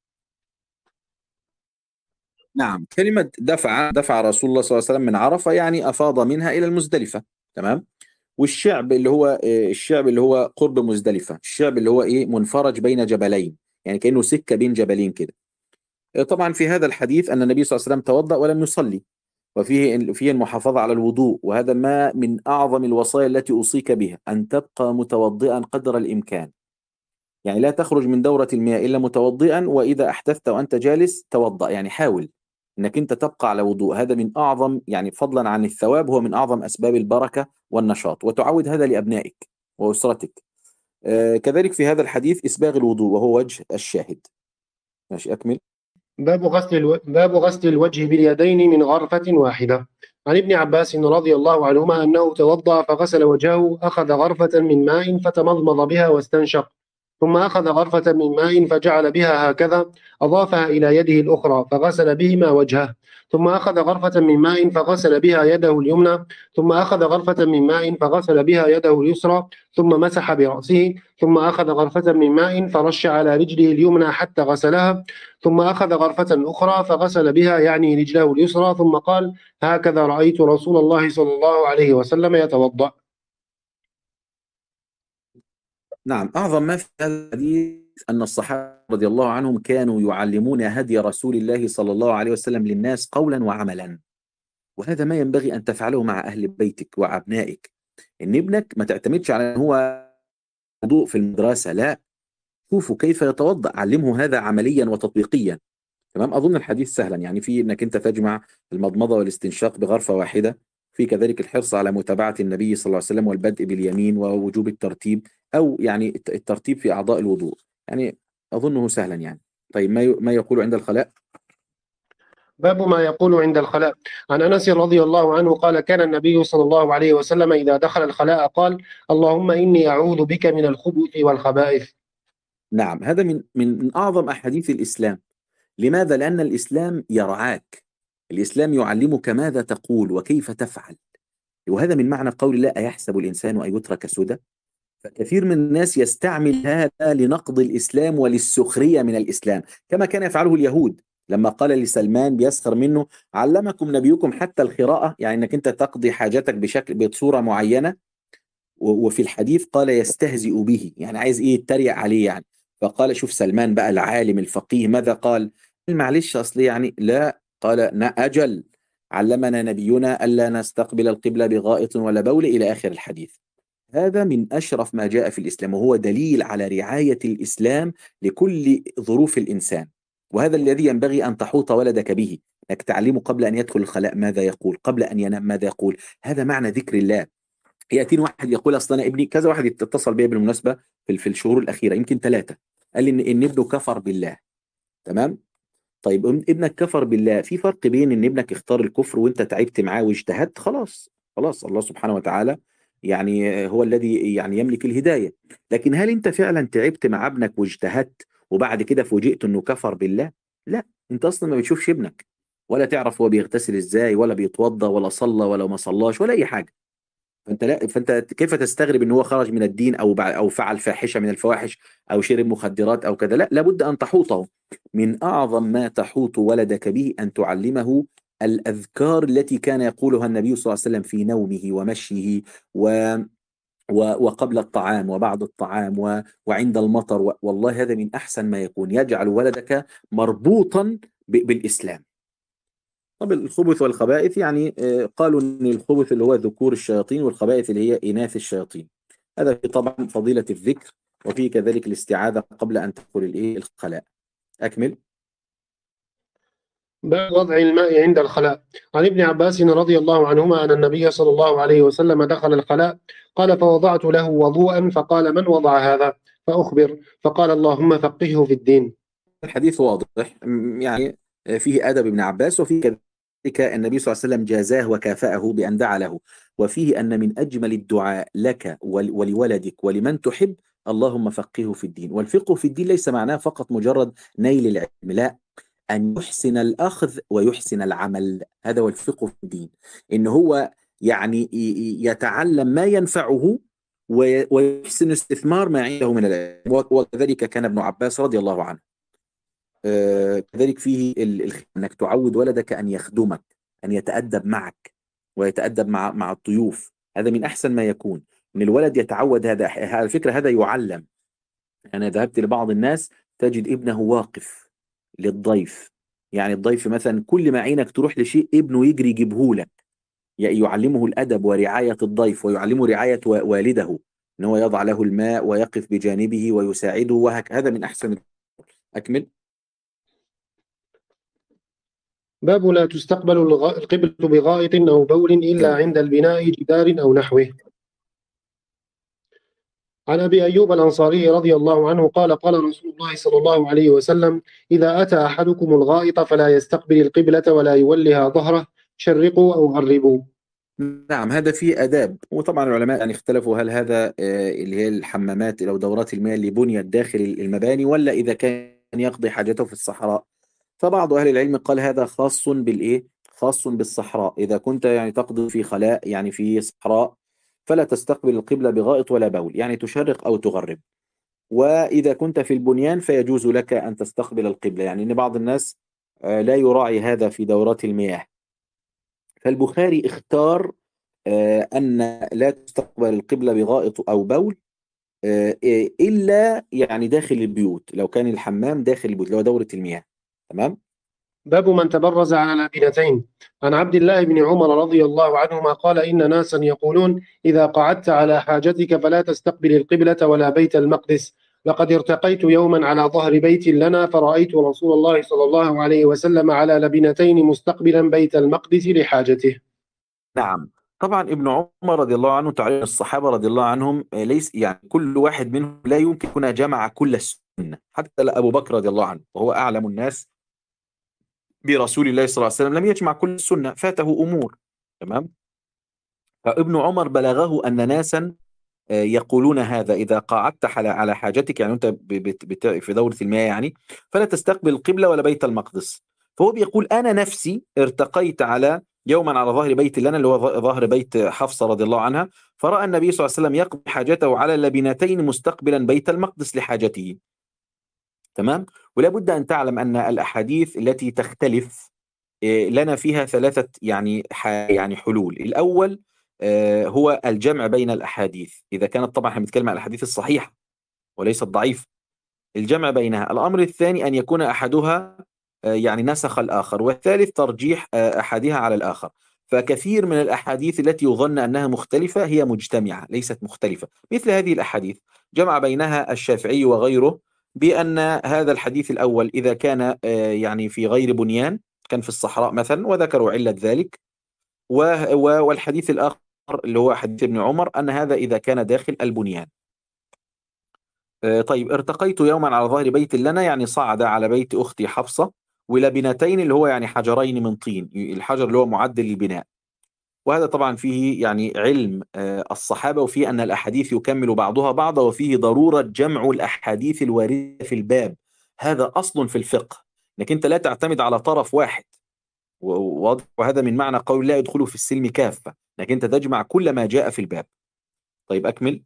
نعم، كلمة دفع رسول الله صلى الله عليه وسلم من عرفة يعني أفاض منها إلى المزدلفة. تمام. والشعب اللي هو الشعب اللي هو قرب مزدلفة، الشعب اللي هو منفرج بين جبلين، يعني كأنه سكة بين جبلين كده. طبعا في هذا الحديث أن النبي صلى الله عليه وسلم توضأ ولم يصلي، وفيه المحافظة على الوضوء، وهذا ما من أعظم الوصايا التي أوصيك بها، أن تبقى متوضئا قدر الإمكان. يعني لا تخرج من دورة المياه إلا متوضئا، وإذا أحدثت وأنت جالس توضأ، يعني حاول أنك أنت تبقى على وضوء. هذا من أعظم، يعني فضلا عن الثواب، هو من أعظم أسباب البركة والنشاط، وتعود هذا لأبنائك وأسرتك. كذلك في هذا الحديث إسباغ الوضوء، وهو وجه الشاهد. ماشي، أكمل. باب غسل الوجه باليدين من غرفة واحدة. عن ابن عباس رضي الله عنهما أنه توضأ فغسل وجهه، أخذ غرفة من ماء فتمضمض بها واستنشق، ثم أخذ غرفة من ماء فجعل بها هكذا، أضافها إلى يده الأخرى فغسل بهما وجهه، ثم أخذ غرفة من ماء فغسل بها يده اليمنى، ثم أخذ غرفة من ماء فغسل بها يده اليسرى، ثم مسح برأسه، ثم أخذ غرفة من ماء فرش على رجله اليمنى حتى غسلها، ثم أخذ غرفة أخرى فغسل بها يعني رجله اليسرى، ثم قال هكذا رأيت رسول الله صلى الله عليه وسلم يتوضأ. نعم، أعظم ما في هذا الحديث أن الصحابة رضي الله عنهم كانوا يعلمون هدي رسول الله صلى الله عليه وسلم للناس قولا وعملا، وهذا ما ينبغي أن تفعله مع أهل بيتك وأبنائك. إن ابنك ما تعتمدش على أن هو وضوء في المدرسة، لا، شوفوا كيف يتوضأ، علمه هذا عمليا وتطبيقيا. تمام. أظن الحديث سهلا، يعني في أنك أنت تجمع المضمضة والاستنشاق بغرفة واحدة، في كذلك الحرص على متابعة النبي صلى الله عليه وسلم والبدء باليمين، ووجوب الترتيب، أو يعني الترتيب في أعضاء الوضوء، يعني أظنه سهلا يعني. طيب، ما يقول عند الخلاء. باب ما يقول عند الخلاء. عن أنس رضي الله عنه قال كان النبي صلى الله عليه وسلم إذا دخل الخلاء قال اللهم إني أعوذ بك من الخبث والخبائث. نعم، هذا من أعظم أحاديث الإسلام. لماذا؟ لأن الإسلام يرعاك، الإسلام يعلمك ماذا تقول وكيف تفعل. وهذا من معنى قول الله أيحسب الإنسان أن يترك سدى. فكثير من الناس يستعمل هذا لنقض الإسلام وللسخرية من الإسلام، كما كان يفعله اليهود لما قال لسلمان بيسخر منه علمكم نبيكم حتى الخراءة، يعني أنك أنت تقضي حاجتك بصورة معينة. وفي الحديث قال يستهزئ به، يعني عايز يتريق عليه يعني. فقال شوف سلمان بقى العالم الفقيه ماذا قال؟ معلش أصلي يعني لا، قال أجل علمنا نبينا ألا نستقبل القبلة بغائط ولا بول، إلى آخر الحديث. هذا من أشرف ما جاء في الإسلام، وهو دليل على رعاية الإسلام لكل ظروف الإنسان. وهذا الذي ينبغي أن تحوط ولدك به، أنك تعلمه قبل أن يدخل الخلاء ماذا يقول، قبل أن ينام ماذا يقول. هذا معنى ذكر الله. يأتيني واحد يقول أصل أنا ابني كذا، واحد اتصل بيا بالمناسبة في الشهور الأخيرة يمكن 3، قال لي إن ابنه كفر بالله. تمام. طيب ابنك كفر بالله، في فرق بين ان ابنك اختار الكفر وانت تعبت معاه واجتهدت، خلاص خلاص الله سبحانه وتعالى يعني هو الذي يعني يملك الهداية. لكن هل انت فعلا تعبت مع ابنك واجتهدت وبعد كده فوجئت انه كفر بالله؟ لا، انت اصلا ما بتشوفش ابنك، ولا تعرف هو بيغتسل ازاي، ولا بيتوضى، ولا صلى، ولا ما صلاش، ولا اي حاجة. فانت كيف تستغرب ان هو خرج من الدين او فعل فاحشه من الفواحش او شرب مخدرات او كذا؟ لا، لابد ان تحوطه. من اعظم ما تحوط ولدك به ان تعلمه الاذكار التي كان يقولها النبي صلى الله عليه وسلم في نومه ومشيه وقبل الطعام وبعد الطعام وعند المطر والله هذا من احسن ما يكون، يجعل ولدك مربوطا بالاسلام. طب الخبث والخبائث يعني قالوا ان الخبث اللي هو ذكور الشياطين، والخبائث اللي هي إناث الشياطين. هذا في طبعا فضيلة الذكر، وفي كذلك الاستعاذة قبل أن تدخل الخلاء. أكمل. باب وضع الماء عند الخلاء. عن ابن عباس رضي الله عنهما أن النبي صلى الله عليه وسلم دخل الخلاء قال فوضعت له وضوءا فقال من وضع هذا؟ فأخبر فقال اللهم فقهه في الدين. الحديث واضح يعني فيه أدب ابن عباس، وفيه كذلك النبي صلى الله عليه وسلم جازاه وكافأه بأن دعا له، وفيه أن من أجمل الدعاء لك ولولدك ولمن تحب اللهم فقهه في الدين. والفقه في الدين ليس معناه فقط مجرد نيل العلم، لا، أن يحسن الأخذ ويحسن العمل. هذا هو الفقه في الدين، إن هو يعني يتعلم ما ينفعه ويحسن استثمار ما عنده من العلم. وكذلك كان ابن عباس رضي الله عنه. كذلك فيه أنك تعود ولدك أن يخدمك، أن يتأدب معك ويتأدب مع الضيوف. هذا من أحسن ما يكون، أن الولد يتعود. هذا على فكرة هذا يعلم. أنا ذهبت لبعض الناس تجد ابنه واقف للضيف، يعني الضيف مثلا كل ما عينك تروح لشيء ابنه يجري يجيبه لك، يعلمه الأدب ورعاية الضيف، ويعلمه رعاية والده، أن هو يضع له الماء ويقف بجانبه ويساعده، وهكذا من أحسن. أكمل. باب لا تستقبل القبلة بغائط أو بول إلا عند البناء جدار أو نحوه. عن أبي أيوب الأنصاري رضي الله عنه قال قال رسول الله صلى الله عليه وسلم إذا أتى أحدكم الغائط فلا يستقبل القبلة ولا يولها ظهره، شرقوا أو غربوا. نعم، هذا فيه آداب. وطبعا العلماء يعني اختلفوا هل هذا اللي هي الحمامات أو دورات المياه اللي بنيت داخل المباني، ولا إذا كان يقضي حاجته في الصحراء. فبعض أهل العلم قال هذا خاص بالإيه؟ خاص بالصحراء. إذا كنت يعني تقضي في خلاء يعني في صحراء فلا تستقبل القبلة بغائط ولا بول، يعني تشرق أو تغرب. وإذا كنت في البنيان فيجوز لك أن تستقبل القبلة، يعني إن بعض الناس لا يراعي هذا في دورات المياه. فالبخاري اختار أن لا تستقبل القبلة بغائط أو بول إلا يعني داخل البيوت، لو كان الحمام داخل البيوت لو دورة المياه. تمام. باب من تبرز على لابنتين. عن عبد الله بن عمر رضي الله عنهما قال إن ناسا يقولون إذا قعدت على حاجتك فلا تستقبل القبلة ولا بيت المقدس. لقد ارتقيت يوما على ظهر بيت لنا فرأيت رسول الله صلى الله عليه وسلم على لبنتين مستقبلا بيت المقدس لحاجته. نعم، طبعا ابن عمر رضي الله عنه تعالى الصحابة رضي الله عنهم ليس يعني كل واحد منهم لا يمكن يكون جمع كل السنة. حتى أبو بكر رضي الله عنه وهو أعلم الناس برسول الله صلى الله عليه وسلم لم يجمع كل السنة، فاته أمور. تمام. فابن عمر بلغه أن ناسا يقولون هذا إذا قعدت على حاجتك، يعني أنت في دورة المياه يعني، فلا تستقبل القبلة ولا بيت المقدس. فهو بيقول أنا نفسي ارتقيت على يوما على ظهر بيت لنا اللي هو ظهر بيت حفصة رضي الله عنها، فرأى النبي صلى الله عليه وسلم يقضي حاجته على لبنتين مستقبلا بيت المقدس لحاجته. تمام. ولا بد أن تعلم أن الأحاديث التي تختلف لنا فيها ثلاثة يعني حلول. الأول هو الجمع بين الأحاديث، إذا كانت طبعا احنا بنتكلم عن الأحاديث الصحيحة وليس الضعيف، الجمع بينها. الأمر الثاني أن يكون أحدها يعني نسخ الآخر، والثالث ترجيح أحدها على الآخر. فكثير من الأحاديث التي يظن أنها مختلفة هي مجتمعة ليست مختلفة. مثل هذه الأحاديث جمع بينها الشافعي وغيره بأن هذا الحديث الأول إذا كان يعني في غير بنيان، كان في الصحراء مثلا، وذكروا علة ذلك، والحديث الآخر اللي هو حديث ابن عمر أن هذا إذا كان داخل البنيان. طيب، ارتقيت يوما على ظهر بيت لنا، يعني صعد على بيت أختي حفصة، ولبنتين اللي هو يعني حجرين من طين، الحجر اللي هو معدل للبناء. وهذا طبعا فيه يعني علم الصحابة، وفيه أن الأحاديث يكمل بعضها بعضا، وفيه ضرورة جمع الأحاديث الواردة في الباب. هذا أصل في الفقه، أنك أنت لا تعتمد على طرف واحد. وهذا من معنى قول لا يدخلوا في السلم كافة، أنك أنت تجمع كل ما جاء في الباب. طيب أكمل.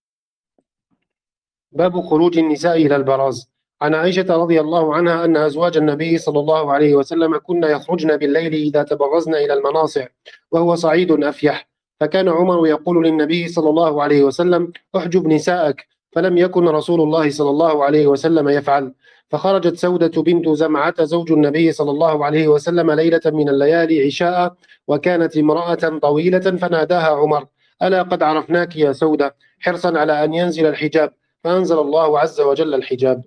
باب خروج النساء إلى البراز. عن عائشة رضي الله عنها أن أزواج النبي صلى الله عليه وسلم كن يخرجن بالليل إذا تبرزن إلى المناصع وهو صعيد أفيح، فكان عمر يقول للنبي صلى الله عليه وسلم: احجب نساءك، فلم يكن رسول الله صلى الله عليه وسلم يفعل. فخرجت سودة بنت زمعة زوج النبي صلى الله عليه وسلم ليلة من الليالي عشاء، وكانت امرأة طويلة، فناداها عمر: ألا قد عرفناك يا سودة، حرصا على أن ينزل الحجاب، فأنزل الله عز وجل الحجاب.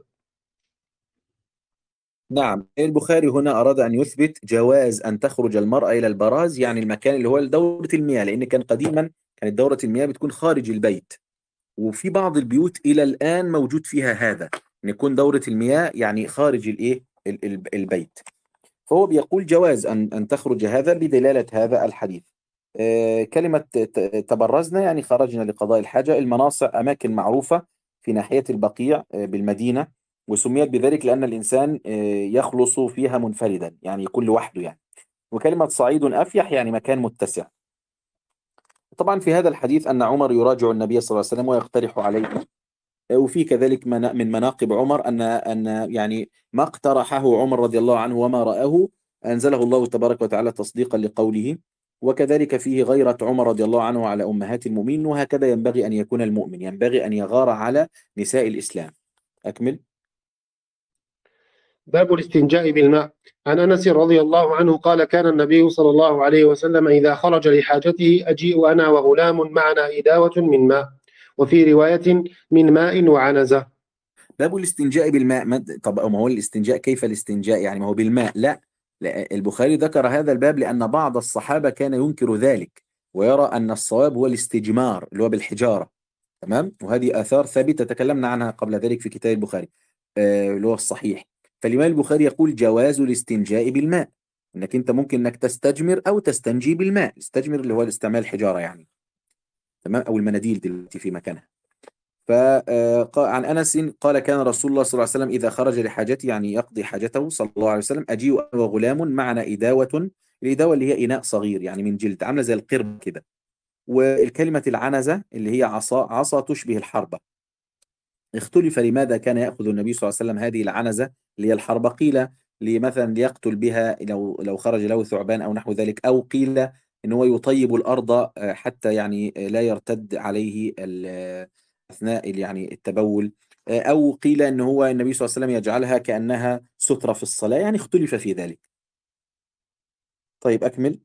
نعم، البخاري هنا أراد أن يثبت جواز أن تخرج المرأة إلى البراز، يعني المكان اللي هو دورة المياه، لأن كان قديما كانت دورة المياه بتكون خارج البيت، وفي بعض البيوت إلى الآن موجود فيها هذا، أن يكون دورة المياه يعني خارج البيت. فهو بيقول جواز أن تخرج هذا بدلالة هذا الحديث. كلمة تبرزنا يعني خرجنا لقضاء الحاجة. المناصع أماكن معروفة في ناحية البقيع بالمدينة، وسميت بذلك لأن الإنسان يخلص فيها منفردا، يعني يكون لوحده يعني. وكلمة صعيد أفيح يعني مكان متسع. طبعا في هذا الحديث أن عمر يراجع النبي صلى الله عليه وسلم ويقترح عليه. وفي كذلك من مناقب عمر أن يعني ما اقترحه عمر رضي الله عنه وما رآه أنزله الله تبارك وتعالى تصديقا لقوله. وكذلك فيه غيرة عمر رضي الله عنه على أمهات المؤمنين، وهكذا ينبغي أن يكون المؤمن، ينبغي أن يغار على نساء الإسلام. أكمل. باب الاستنجاء بالماء. عن أنس رضي الله عنه قال: كان النبي صلى الله عليه وسلم إذا خرج لحاجته أجيء أنا وغلام معنا إداوة من ماء، وفي رواية من ماء وعنزة. باب الاستنجاء بالماء. طب ما هو الاستنجاء؟ كيف الاستنجاء؟ يعني ما هو بالماء؟ لا، البخاري ذكر هذا الباب لأن بعض الصحابة كان ينكر ذلك، ويرى أن الصواب هو الاستجمار اللي هو بالحجارة. تمام، وهذه آثار ثابتة تكلمنا عنها قبل ذلك في كتاب البخاري اللي هو الصحيح. فالإمام البخاري يقول جواز الاستنجاء بالماء، انك انت ممكن انك تستجمر او تستنجي بالماء. استجمر اللي هو استعمال الحجارة يعني، تمام، او المناديل دلوقتي في مكانها. فعن أنس قال: كان رسول الله صلى الله عليه وسلم إذا خرج لحاجته، يعني يقضي حاجته صلى الله عليه وسلم، أجيء أنا وغلام معنا إداوة. الإداوة اللي هي إناء صغير يعني من جلد، عاملة زي القرب كده. والكلمة العنزة اللي هي عصا تشبه الحربة. اختلف لماذا كان يأخذ النبي صلى الله عليه وسلم هذه العنزة اللي هي الحربة. قيل مثلا ليقتل بها لو خرج له ثعبان أو نحو ذلك، أو قيل إن هو يطيب الأرض حتى يعني لا يرتد عليه أثناء يعني التبول، أو قيل إن هو النبي صلى الله عليه وسلم يجعلها كأنها سترة في الصلاة، يعني اختلف في ذلك. طيب أكمل.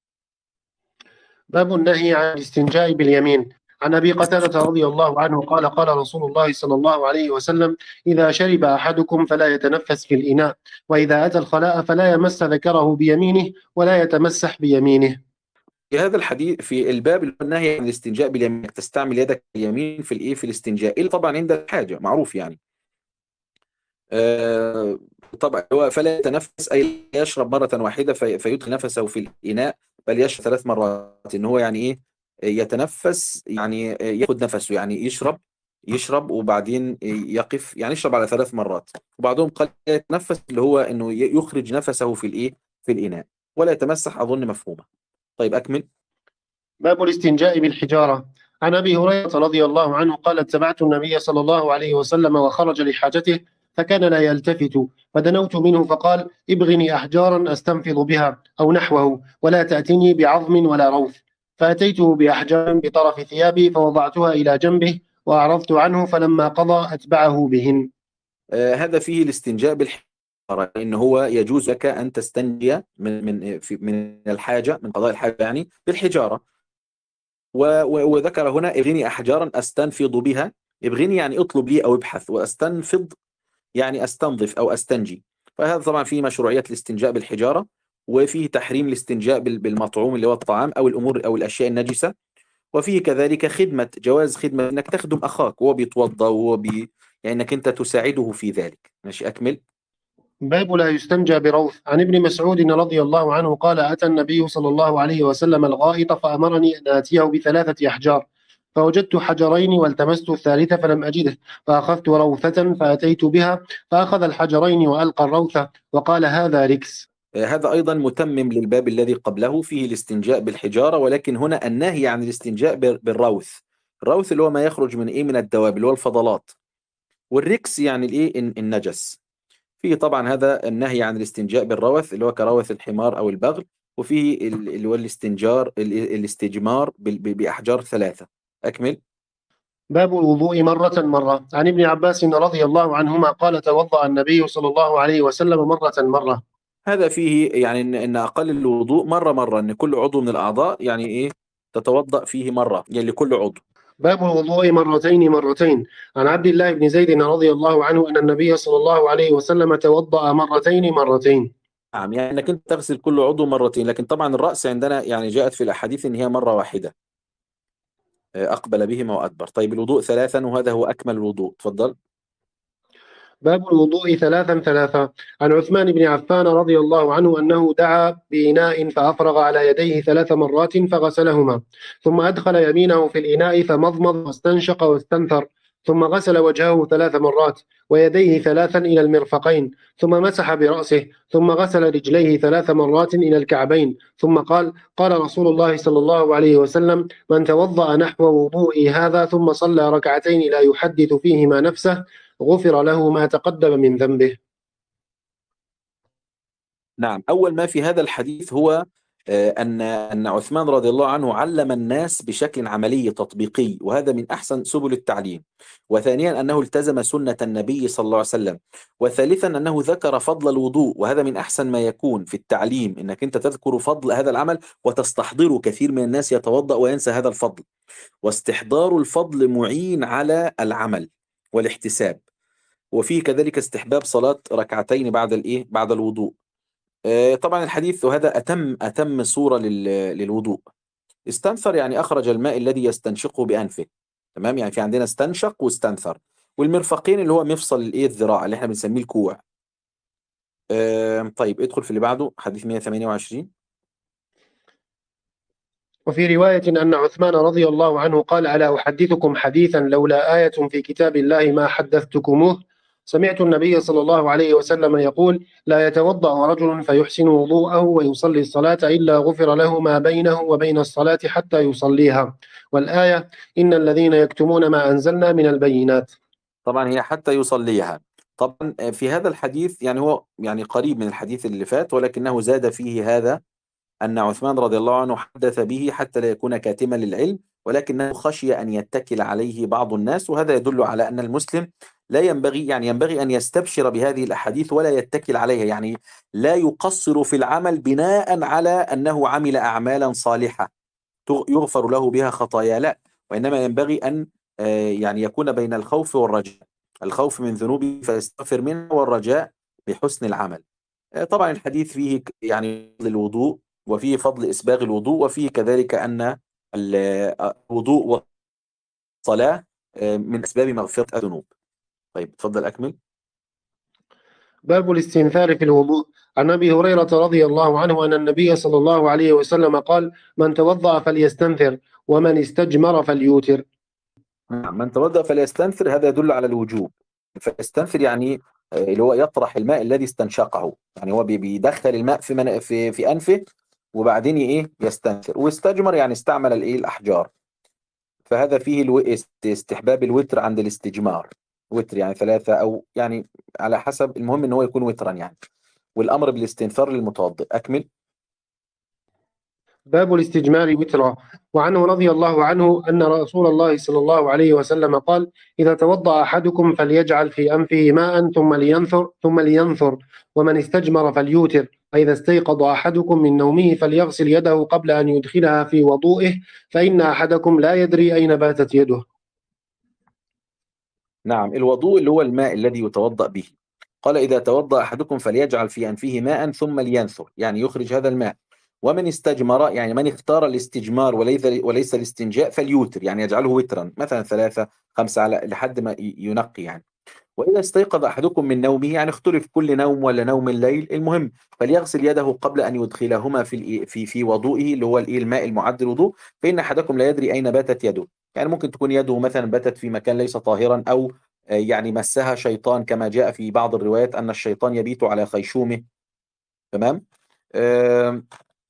باب النهي عن الاستنجاء باليمين. عن أبي قتادة رضي الله عنه قال: قال رسول الله صلى الله عليه وسلم: إذا شرب أحدكم فلا يتنفس في الإناء، وإذا أتى الخلاء فلا يمس ذكره بيمينه ولا يتمسح بيمينه. في هذا الحديث في الباب اللي هو النهي عن الاستنجاء باليمين، انك تستعمل يدك اليمين في الايه، في الاستنجاء، الا طبعا عند الحاجه، معروف يعني. آه طبعا هو فلا يتنفس اي يشرب مره واحده فيدخل نفسه في الاناء، بل يشرب 3 مرات. ان هو يعني ايه يتنفس؟ يعني ياخد نفسه، يعني يشرب وبعدين يقف، يعني يشرب على 3 مرات. وبعضهم قال يتنفس اللي هو انه يخرج نفسه في الايه، في الاناء، ولا يتمسح. اظن مفهومه. طيب اكمل. باب الاستنجاء بالحجارة. عن أبي هريرة رضي الله عنه قال: اتبعت النبي صلى الله عليه وسلم وخرج لحاجته، فكان لا يلتفت، فدنوت منه فقال: ابغني أحجارا أستنفض بها أو نحوه، ولا تأتني بعظم ولا روث. فأتيته بأحجار بطرف ثيابي فوضعتها إلى جنبه وأعرضت عنه، فلما قضى أتبعه بهن. هذا فيه الاستنجاء بالحجارة، إن هو يجوز لك أن تستنجي من الحاجة، من قضاء الحاجة يعني بالحجارة. وذكر هنا: ابغني أحجارا أستنفض بها. ابغني يعني اطلب لي أو ابحث، وأستنفض يعني أستنظف أو أستنجي. فهذا طبعا فيه مشروعية الاستنجاء بالحجارة، وفيه تحريم الاستنجاء بالمطعوم اللي هو الطعام أو الأمور أو الأشياء النجسة. وفيه كذلك جواز خدمة انك تخدم اخاك وهو بيتوضا يعني انك انت تساعده في ذلك. ماشي، اكمل. باب لا يستنجى بروث. عن ابن مسعود رضي الله عنه قال: أتى النبي صلى الله عليه وسلم الغائط فأمرني أن آتيه بثلاثة أحجار، فوجدت حجرين والتمست الثالثة فلم أجده، فأخذت روثة فأتيت بها، فأخذ الحجرين وألقى الروثة وقال: هذا ركس. هذا أيضا متمم للباب الذي قبله، فيه الاستنجاء بالحجارة، ولكن هنا النهي عن الاستنجاء بالروث. الروث اللي هو ما يخرج من من الدواب، اللي هو الفضلات. والركس يعني النجس. فيه طبعا هذا النهي عن الاستنجاء بالروث اللي هو كروث الحمار أو البغل، وفيه اللي هو الاستجمار بأحجار ثلاثة. أكمل. باب الوضوء مرة. عن ابن عباس رضي الله عنهما قال: توضأ النبي صلى الله عليه وسلم مرة. هذا فيه يعني إن أقل الوضوء مرة، إن كل عضو من الأعضاء يعني تتوضأ فيه مرة، يعني لكل عضو. باب الوضوء مرتين. عن عبد الله بن زيد رضي الله عنه أن النبي صلى الله عليه وسلم توضأ مرتين. نعم، يعني انك انت تغسل كل عضو مرتين، لكن طبعا الرأس عندنا يعني جاءت في الأحاديث ان هي مرة واحدة، أقبل بهما وأدبر. طيب الوضوء ثلاثا، وهذا هو أكمل الوضوء. تفضل. باب الوضوء ثلاثة. عن عثمان بن عفان رضي الله عنه أنه دعا بإناء فأفرغ على يديه 3 مرات فغسلهما، ثم أدخل يمينه في الإناء فمضمض واستنشق واستنثر، ثم غسل وجهه 3 مرات ويديه 3 إلى المرفقين، ثم مسح برأسه، ثم غسل رجليه 3 مرات إلى الكعبين، ثم قال رسول الله صلى الله عليه وسلم: من توضأ نحو وضوئي هذا ثم صلى ركعتين لا يحدث فيهما نفسه غفر له ما تقدم من ذنبه. نعم، أول ما في هذا الحديث هو أن عثمان رضي الله عنه علم الناس بشكل عملي تطبيقي، وهذا من أحسن سبل التعليم. وثانيا أنه التزم سنة النبي صلى الله عليه وسلم. وثالثا أنه ذكر فضل الوضوء، وهذا من أحسن ما يكون في التعليم، أنك أنت تذكر فضل هذا العمل وتستحضره. كثير من الناس يتوضأ وينسى هذا الفضل، واستحضار الفضل معين على العمل والاحتساب. وفيه كذلك استحباب صلاة ركعتين بعد الوضوء. طبعا الحديث، وهذا أتم صورة للوضوء. استنثر يعني أخرج الماء الذي يستنشقه بأنفه. تمام، يعني في عندنا استنشق واستنثر. والمرفقين اللي هو مفصل الذراع اللي احنا بنسميه الكوع. طيب ادخل في اللي بعده، حديث 128. وفي رواية أن عثمان رضي الله عنه قال: ألا أحدثكم حديثا لولا آية في كتاب الله ما حدثتكموه. سمعت النبي صلى الله عليه وسلم يقول: لا يتوضأ رجل فيحسن وضوءه ويصلي الصلاة إلا غفر له ما بينه وبين الصلاة حتى يصليها. والآية: إن الذين يكتمون ما أنزلنا من البينات. طبعا هي حتى يصليها. طبعا في هذا الحديث يعني هو يعني قريب من الحديث اللي فات، ولكنه زاد فيه هذا أن عثمان رضي الله عنه حدث به حتى لا يكون كاتما للعلم، ولكنه خشي أن يتكل عليه بعض الناس. وهذا يدل على أن المسلم لا ينبغي ينبغي أن يستبشر بهذه الأحاديث ولا يتكل عليها، يعني لا يقصر في العمل بناء على أنه عمل أعمالا صالحة يغفر له بها خطايا، لا. وإنما ينبغي أن يعني يكون بين الخوف والرجاء. الخوف من ذنوبه فيستغفر منه، والرجاء بحسن العمل. طبعا الحديث فيه يعني الوضوء، وفيه فضل إسباغ الوضوء، وفيه كذلك أن الوضوء والصلاة من أسباب مغفرة الذنوب. طيب تفضل أكمل. باب الاستنثار في الوضوء. عن أبي هريرة رضي الله عنه أن النبي صلى الله عليه وسلم قال: من توضأ فليستنثر ومن استجمر فليوتر. من توضأ فليستنثر، هذا يدل على الوجوب. فيستنثر يعني اللي هو يطرح الماء الذي استنشقه، يعني هو بيدخل الماء في أنفه، وبعدين يستنثر. واستجمر يعني استعمل الأحجار. فهذا فيه استحباب الوتر عند الاستجمار. وتر يعني 3 أو يعني على حسب، المهم إن هو يكون وترا يعني. والأمر بالاستنثار للمتوضئ. أكمل. باب الاستجمار وترا. وعنه رضي الله عنه أن رسول الله صلى الله عليه وسلم قال: إذا توضأ أحدكم فليجعل في أنفه ماء ثم لينثر ومن استجمر فليوتر، فإذا استيقظ أحدكم من نومه فليغسل يده قبل أن يدخلها في وضوئه، فإن أحدكم لا يدري أين باتت يده. نعم، الوضوء اللي هو الماء الذي يتوضأ به. قال: إذا توضأ أحدكم فليجعل في أنفه ماء ثم لينثر، يعني يخرج هذا الماء. ومن استجمر يعني من اختار الاستجمار وليس الاستنجاء فليوتر، يعني يجعله وترا مثلا 3 5 على لحد ما ينقي يعني. وإذا استيقظ أحدكم من نومه، يعني اختلف كل نوم ولا نوم الليل، المهم فليغسل يده قبل أن يدخلهما في وضوئه اللي هو الماء المعد الوضوء، فإن أحدكم لا يدري أين باتت يده. يعني ممكن تكون يده مثلا باتت في مكان ليس طاهرا، أو يعني مسها شيطان، كما جاء في بعض الروايات أن الشيطان يبيت على خيشومه. تمام. آم،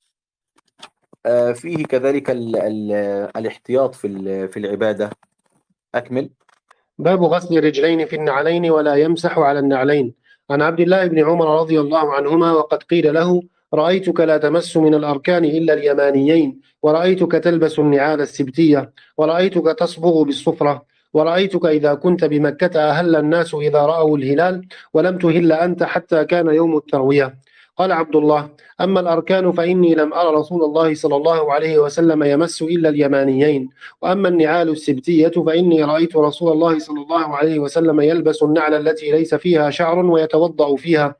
فيه كذلك الاحتياط في العبادة. أكمل. باب غسل الرجلين في النعلين ولا يمسح على النعلين. عن عبد الله بن عمر رضي الله عنهما وقد قيل له: رأيتك لا تمس من الأركان إلا اليمانيين، ورأيتك تلبس النعال السبتية، ورأيتك تصبغ بالصفرة، ورأيتك إذا كنت بمكة أهل الناس إذا رأوا الهلال، ولم تهل أنت حتى كان يوم التروية. قال عبد الله: أما الأركان فإني لم أرى رسول الله صلى الله عليه وسلم يمس إلا اليمانيين، وأما النعال السبتية فإني رأيت رسول الله صلى الله عليه وسلم يلبس النعل التي ليس فيها شعر ويتوضأ فيها،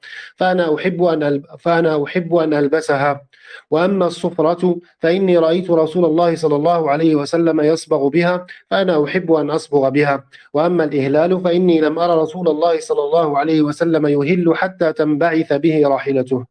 فأنا أحب أن ألبسها. وأما الصفرة فإني رأيت رسول الله صلى الله عليه وسلم يصبغ بها، فأنا أحب أن أصبغ بها. وأما الإهلال فإني لم أرى رسول الله صلى الله عليه وسلم يهل حتى تنبعث به راحلته.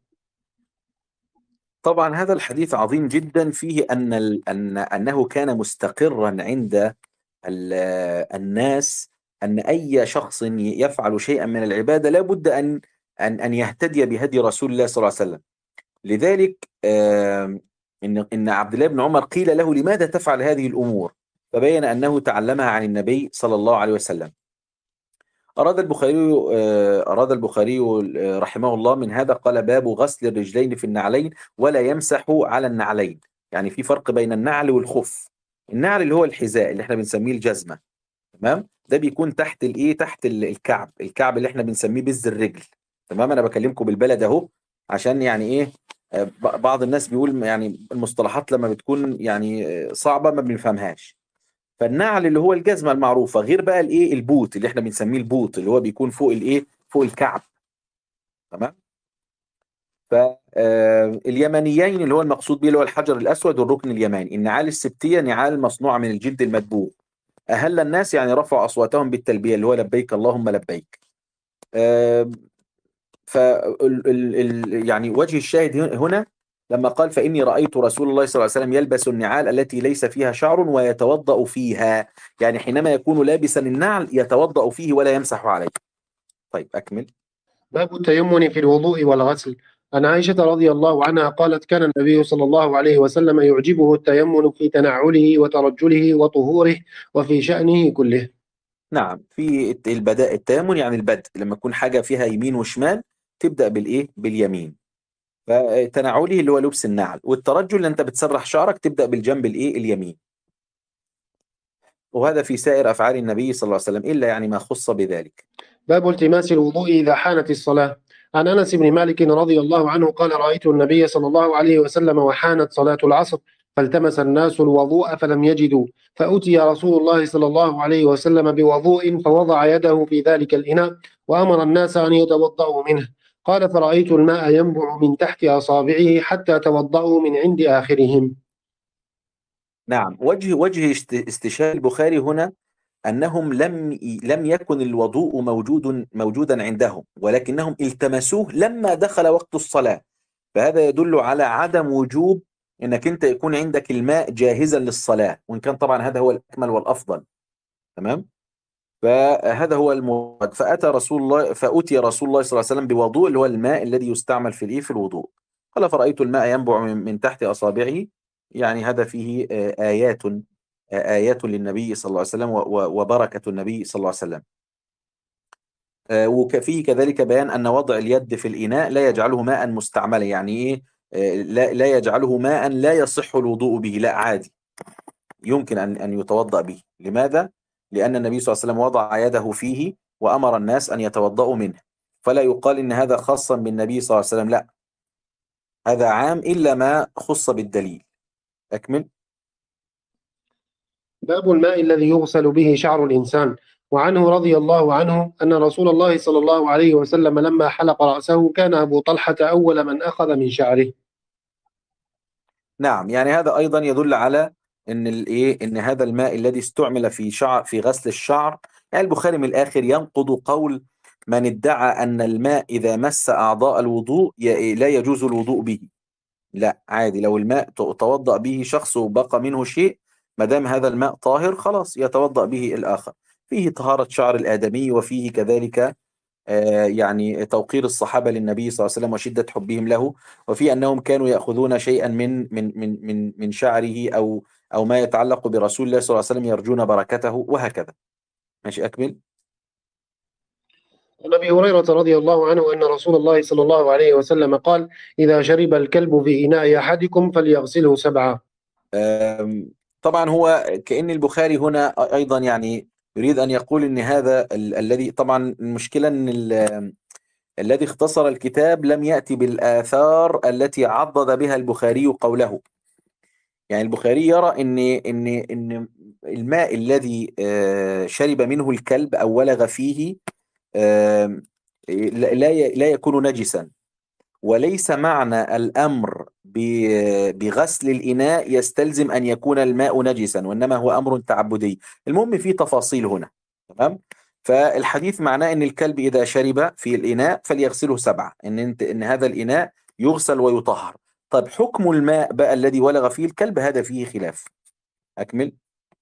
طبعا هذا الحديث عظيم جدا، فيه أنه كان مستقرا عند الناس أن أي شخص يفعل شيئا من العبادة لا بد أن يهتدي بهدي رسول الله صلى الله عليه وسلم. لذلك إن عبد الله بن عمر قيل له: لماذا تفعل هذه الأمور؟ فبين أنه تعلمها عن النبي صلى الله عليه وسلم. أراد البخاري رحمه الله من هذا قال: باب غسل الرجلين في النعلين ولا يمسح على النعلين. يعني في فرق بين النعل والخف. النعل اللي هو الحذاء اللي احنا بنسميه الجزمة، تمام، ده بيكون تحت تحت الكعب اللي احنا بنسميه بز الرجل. تمام، انا بكلمكم بالبلد اهو، عشان يعني ايه، بعض الناس بيقول يعني المصطلحات لما بتكون يعني صعبة ما بنفهمهاش. فالنعل اللي هو الجزمة المعروفة، غير بقى البوت اللي احنا بنسميه البوت اللي هو بيكون فوق فوق الكعب. تمام. فاليمانيين اللي هو المقصود به اللي هو الحجر الأسود والركن اليماني. النعال السبتية نعال مصنوعة من الجلد المدبوغ. أهل الناس يعني رفعوا أصواتهم بالتلبية اللي هو لبيك اللهم لبيك. يعني وجه الشاهد هنا لما قال: فإني رأيت رسول الله صلى الله عليه وسلم يلبس النعال التي ليس فيها شعر ويتوضأ فيها، يعني حينما يكون لابسا النعل يتوضأ فيه ولا يمسح عليه. طيب أكمل. باب التيمم في الوضوء والغسل. عن عائشة رضي الله عنها قالت: كان النبي صلى الله عليه وسلم يعجبه التيمم في تنعله وترجله وطهوره وفي شأنه كله. نعم، في التيمم يعني البدء، لما يكون حاجة فيها يمين وشمال تبدأ باليمين. فتنعله اللي هو لبس النعل، والترجل اللي انت بتسرح شعرك تبدأ بالجنب اليمين. وهذا في سائر أفعال النبي صلى الله عليه وسلم إلا يعني ما خص بذلك. باب التماس الوضوء إذا حانت الصلاة. عن أنس بن مالك رضي الله عنه قال: رأيت النبي صلى الله عليه وسلم وحانت صلاة العصر فالتمس الناس الوضوء فلم يجدوا، فأتي رسول الله صلى الله عليه وسلم بوضوء فوضع يده في ذلك الإناء وأمر الناس أن يتوضأوا منه. قال: فرأيت الماء ينبع من تحت أصابعه حتى توضأوا من عند آخرهم. نعم، وجه استشهاد البخاري هنا أنهم لم يكن الوضوء موجودا عندهم، ولكنهم التمسوه لما دخل وقت الصلاة. فهذا يدل على عدم وجوب انك انت يكون عندك الماء جاهزا للصلاة، وان كان طبعا هذا هو الأكمل والأفضل. تمام. فهذا هو المراد. فأتي رسول الله صلى الله عليه وسلم بوضوء اللي هو الماء الذي يستعمل في الوضوء. قال: فرأيت الماء ينبع من تحت أصابعه. يعني هذا فيه آيات للنبي صلى الله عليه وسلم وبركة النبي صلى الله عليه وسلم. وفيه كذلك بيان أن وضع اليد في الإناء لا يجعله ماء مستعملا. يعني إيه؟ لا يجعله ماء لا يصح الوضوء به، لا عادي يمكن أن يتوضأ به. لماذا؟ لأن النبي صلى الله عليه وسلم وضع يده فيه وأمر الناس أن يتوضأوا منه، فلا يقال إن هذا خاصا بالنبي صلى الله عليه وسلم، لا، هذا عام إلا ما خص بالدليل. أكمل. باب الماء الذي يغسل به شعر الإنسان. وعنه رضي الله عنه أن رسول الله صلى الله عليه وسلم لما حلق رأسه كان أبو طلحة أول من أخذ من شعره. نعم، يعني هذا أيضا يدل على إن إن هذا الماء الذي استعمل في غسل الشعر، يعني البخاري من الآخر ينقض قول من ادعى أن الماء إذا مس أعضاء الوضوء لا يجوز الوضوء به. لا، عادي، لو الماء توضأ به شخص وبقى منه شيء، ما دام هذا الماء طاهر خلاص يتوضأ به الآخر. فيه طهارة شعر الآدمي، وفيه كذلك يعني توقير الصحابة للنبي صلى الله عليه وسلم وشدة حبهم له، وفي أنهم كانوا يأخذون شيئا من شعره أو ما يتعلق برسول الله صلى الله عليه وسلم يرجون بركته، وهكذا. ماشي، أكمل. عن أبي هريرة رضي الله عنه أن رسول الله صلى الله عليه وسلم قال: إذا شرب الكلب في إناء أحدكم فليغسله 7. طبعا هو كأن البخاري هنا أيضا يعني يريد أن يقول أن هذا الذي، طبعا المشكلة أن الذي اختصر الكتاب لم يأتي بالآثار التي عضد بها البخاري قوله. يعني البخاري يرى ان الماء الذي شرب منه الكلب او ولغ فيه لا يكون نجسا، وليس معنى الامر بغسل الاناء يستلزم ان يكون الماء نجسا، وانما هو امر تعبدي. المهم في تفاصيل هنا، تمام. فالحديث معناه ان الكلب اذا شرب في الاناء فليغسله 7، ان هذا الاناء يغسل ويطهر. طيب حكم الماء بقى الذي ولغ فيه الكلب هذا فيه خلاف. أكمل.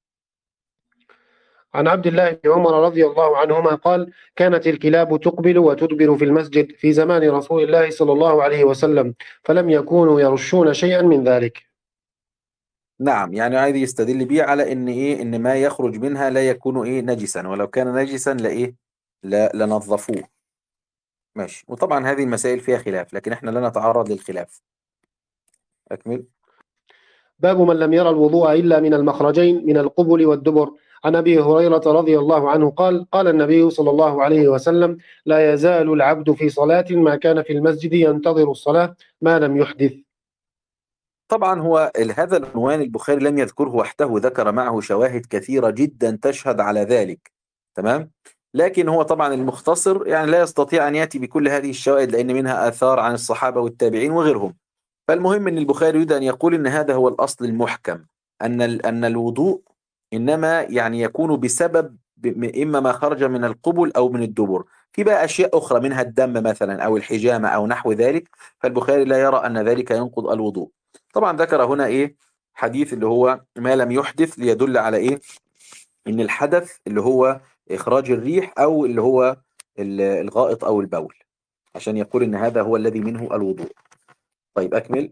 عن عبد الله بن عمر رضي الله عنهما قال: كانت الكلاب تقبل وتدبر في المسجد في زمان رسول الله صلى الله عليه وسلم، فلم يكونوا يرشون شيئا من ذلك. نعم، يعني عايز يستدل بيه على ان ما يخرج منها لا يكون نجسا، ولو كان نجسا لا لنظفوه. ماشي، وطبعا هذه المسائل فيها خلاف، لكن احنا لا نتعرض للخلاف. أكمل. باب من لم يرى الوضوء إلا من المخرجين من القبل والدبر. عن أبي هريرة رضي الله عنه قال: قال النبي صلى الله عليه وسلم: لا يزال العبد في صلاة ما كان في المسجد ينتظر الصلاة ما لم يحدث. طبعا هو هذا العنوان البخاري لم يذكره وحده، ذكر معه شواهد كثيرة جدا تشهد على ذلك، تمام. لكن هو طبعا المختصر يعني لا يستطيع أن يأتي بكل هذه الشواهد، لأن منها آثار عن الصحابة والتابعين وغيرهم. فالمهم أن البخاري يريد أن يقول أن هذا هو الأصل المحكم، أن الوضوء إنما يعني يكون بسبب إما ما خرج من القبل أو من الدبر. في بقى أشياء أخرى منها الدم مثلا أو الحجامة أو نحو ذلك، فالبخاري لا يرى أن ذلك ينقض الوضوء. طبعا ذكر هنا حديث اللي هو ما لم يحدث، ليدل على ان الحدث اللي هو اخراج الريح او اللي هو الغائط او البول، عشان يقول ان هذا هو الذي منه الوضوء. طيب أكمل.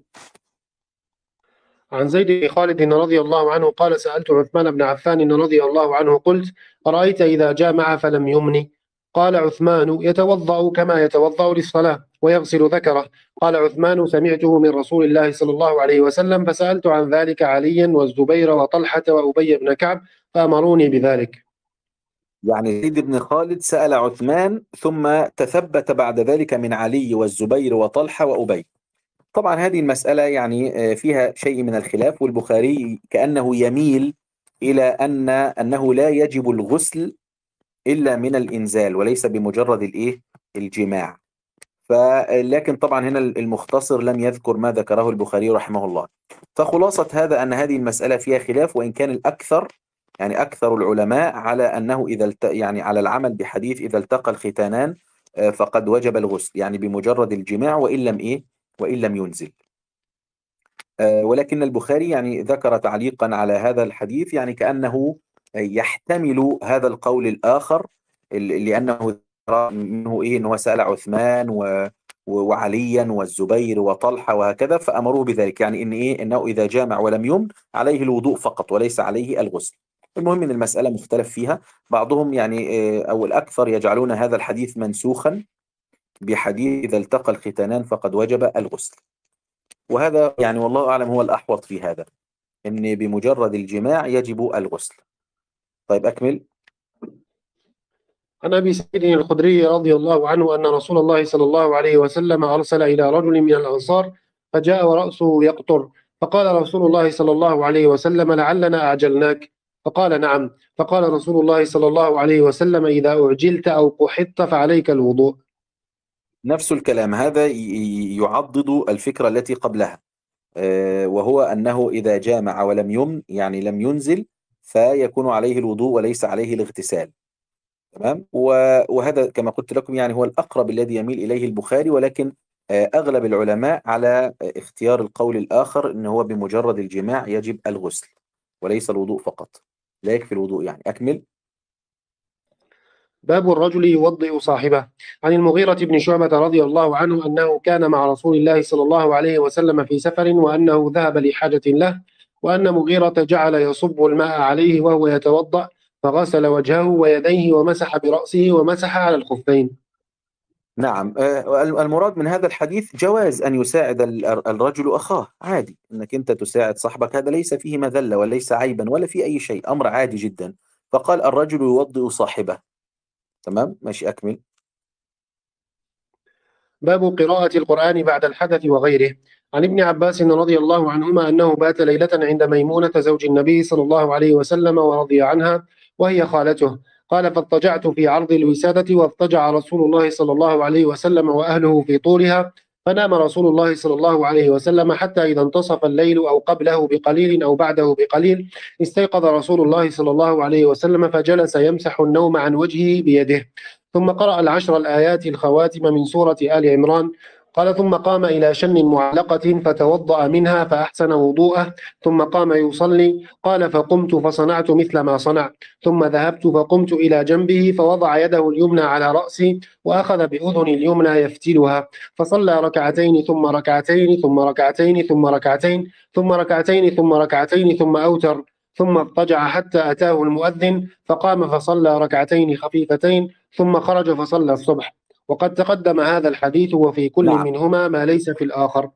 عن زيد بن خالد رضي الله عنه قال: سألت عثمان بن عفان رضي الله عنه قلت: أرأيت إذا جامع فلم يمني؟ قال عثمان: يتوضأ كما يتوضأ للصلاة ويغسل ذكره. قال عثمان: سمعته من رسول الله صلى الله عليه وسلم، فسألت عن ذلك عليا والزبير وطلحة وأبي بن كعب فأمروني بذلك. يعني زيد بن خالد سأل عثمان ثم تثبت بعد ذلك من علي والزبير وطلحة وأبي. طبعا هذه المسألة يعني فيها شيء من الخلاف، والبخاري كأنه يميل إلى أنه لا يجب الغسل إلا من الإنزال وليس بمجرد الجماع. لكن طبعا هنا المختصر لم يذكر ما ذكره البخاري رحمه الله. فخلاصة هذا أن هذه المسألة فيها خلاف، وإن كان الأكثر يعني أكثر العلماء على أنه يعني على العمل بحديث إذا التقى الختانان فقد وجب الغسل، يعني بمجرد الجماع وإن لم ينزل. ولكن البخاري يعني ذكر تعليقا على هذا الحديث يعني كأنه يحتمل هذا القول الآخر، لأنه منه أنه سأل عثمان وعليا والزبير وطلحة وهكذا فأمروه بذلك، يعني إنه إذا جامع ولم يمن عليه الوضوء فقط وليس عليه الغسل. المهم إن المسألة مختلف فيها، بعضهم يعني أو الأكثر يجعلون هذا الحديث منسوخا بحديث إذا التقى الختانان فقد وجب الغسل، وهذا يعني والله أعلم هو الأحوط في هذا، إن بمجرد الجماع يجب الغسل. طيب أكمل. عن أبي سعيد الخدري رضي الله عنه أن رسول الله صلى الله عليه وسلم أرسل إلى رجل من الأنصار فجاء ورأسه يقطر، فقال رسول الله صلى الله عليه وسلم: لعلنا أعجلناك. فقال: نعم. فقال رسول الله صلى الله عليه وسلم: إذا أعجلت أو قحطت فعليك الوضوء. نفس الكلام، هذا يعضد الفكرة التي قبلها، وهو أنه إذا جامع ولم يمن يعني لم ينزل فيكون عليه الوضوء وليس عليه الاغتسال. تمام. وهذا كما قلت لكم يعني هو الأقرب الذي يميل إليه البخاري، ولكن أغلب العلماء على اختيار القول الآخر إن هو بمجرد الجماع يجب الغسل وليس الوضوء فقط، لا يكفي الوضوء يعني. أكمل. باب الرجل يوضئ صاحبه. عن المغيرة بن شعبة رضي الله عنه أنه كان مع رسول الله صلى الله عليه وسلم في سفر، وأنه ذهب لحاجة له، وأن مغيرة جعل يصب الماء عليه وهو يتوضأ، فغسل وجهه ويديه ومسح برأسه ومسح على الخفين. نعم. المراد من هذا الحديث جواز أن يساعد الرجل أخاه، عادي أنك أنت تساعد صاحبك، هذا ليس فيه مذلة وليس عيبا ولا في أي شيء، أمر عادي جدا. فقال الرجل يوضئ صاحبه. تمام ماشي. أكمل. باب قراءة القرآن بعد الحدث وغيره. عن ابن عباس رضي الله عنهما أنه بات ليلة عند ميمونة زوج النبي صلى الله عليه وسلم ورضي عنها، وهي خالته. قال: فاضطجعت في عرض الوسادة، واضطجع رسول الله صلى الله عليه وسلم وأهله في طولها، فنام رسول الله صلى الله عليه وسلم حتى إذا انتصف الليل أو قبله بقليل أو بعده بقليل استيقظ رسول الله صلى الله عليه وسلم، فجلس يمسح النوم عن وجهه بيده، ثم قرأ العشر الآيات الخواتم من سورة آل عمران. قال: ثم قام إلى شن معلقة فتوضأ منها فأحسن وضوءه، ثم قام يصلي. قال: فقمت فصنعت مثل ما صنع، ثم ذهبت فقمت إلى جنبه فوضع يده اليمنى على رأسي وأخذ بأذني اليمنى يفتلها، فصلى ركعتين ثم ركعتين ثم ركعتين ثم ركعتين ثم ركعتين ثم ركعتين ثم أوتر، ثم اضطجع حتى أتاه المؤذن فقام فصلى ركعتين خفيفتين، ثم خرج فصلى الصبح. وقد تقدم هذا الحديث، وفي كل نعم. منهما ما ليس في الآخر.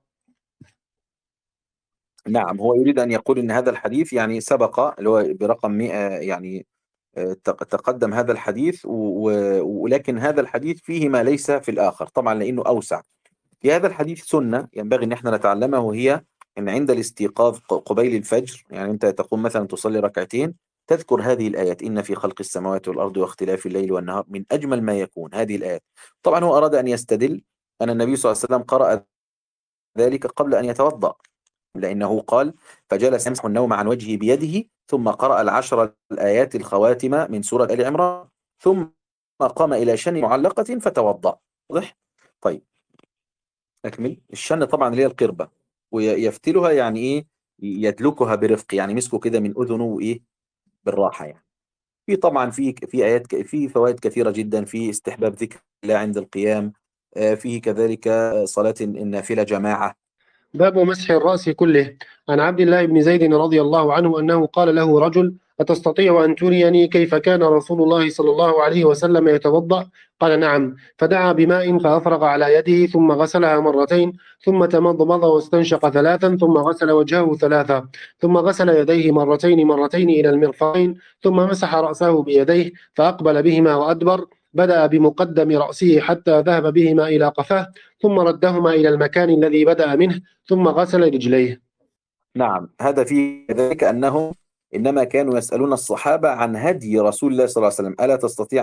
نعم، هو يريد أن يقول أن هذا الحديث يعني سبق اللي هو برقم 100 يعني تقدم هذا الحديث، ولكن هذا الحديث فيه ما ليس في الآخر طبعا لأنه أوسع. في هذا الحديث سنة ينبغي أن احنا نتعلمها، وهي أن عند الاستيقاظ قبيل الفجر، يعني أنت تقوم مثلا تصلي ركعتين، تذكر هذه الآيات: إن في خلق السماوات والأرض واختلاف الليل والنهار من أجمل ما يكون. هذه الآيات طبعا هو أراد أن يستدل أن النبي صلى الله عليه وسلم قرأ ذلك قبل أن يتوضأ، لأنه قال: فجلس يمسح النوم عن وجهه بيده، ثم قرأ العشر الآيات الخواتم من سورة آل عمران، ثم قام إلى شن معلقة فتوضأ. واضح؟ طيب أكمل. الشن طبعا اللي هي القربة، ويفتلها يعني إيه؟ يدلكها برفق، يعني مسكه كده من أذنه وإيه؟ بالراحة يعني. في طبعا في آيات في فوائد كثيرة جدا، في استحباب ذكر الله عند القيام، فيه كذلك صلاة النافلة جماعة. باب مسح الرأس كله. عن عبد الله بن زيد رضي الله عنه أنه قال له رجل: أتستطيع أن تريني كيف كان رسول الله صلى الله عليه وسلم يتوضأ؟ قال: نعم. فدعا بماء فأفرغ على يده، ثم غسلها مرتين، ثم تمضمض واستنشق ثلاثا، ثم غسل وجهه ثلاثا، ثم غسل يديه مرتين مرتين إلى المرفقين، ثم مسح رأسه بيديه فأقبل بهما وأدبر، بدأ بمقدم رأسه حتى ذهب بهما إلى قفاه، ثم ردهما إلى المكان الذي بدأ منه، ثم غسل رجليه. نعم، هذا في ذلك أنهم إنما كانوا يسألون الصحابة عن هدي رسول الله صلى الله عليه وسلم: ألا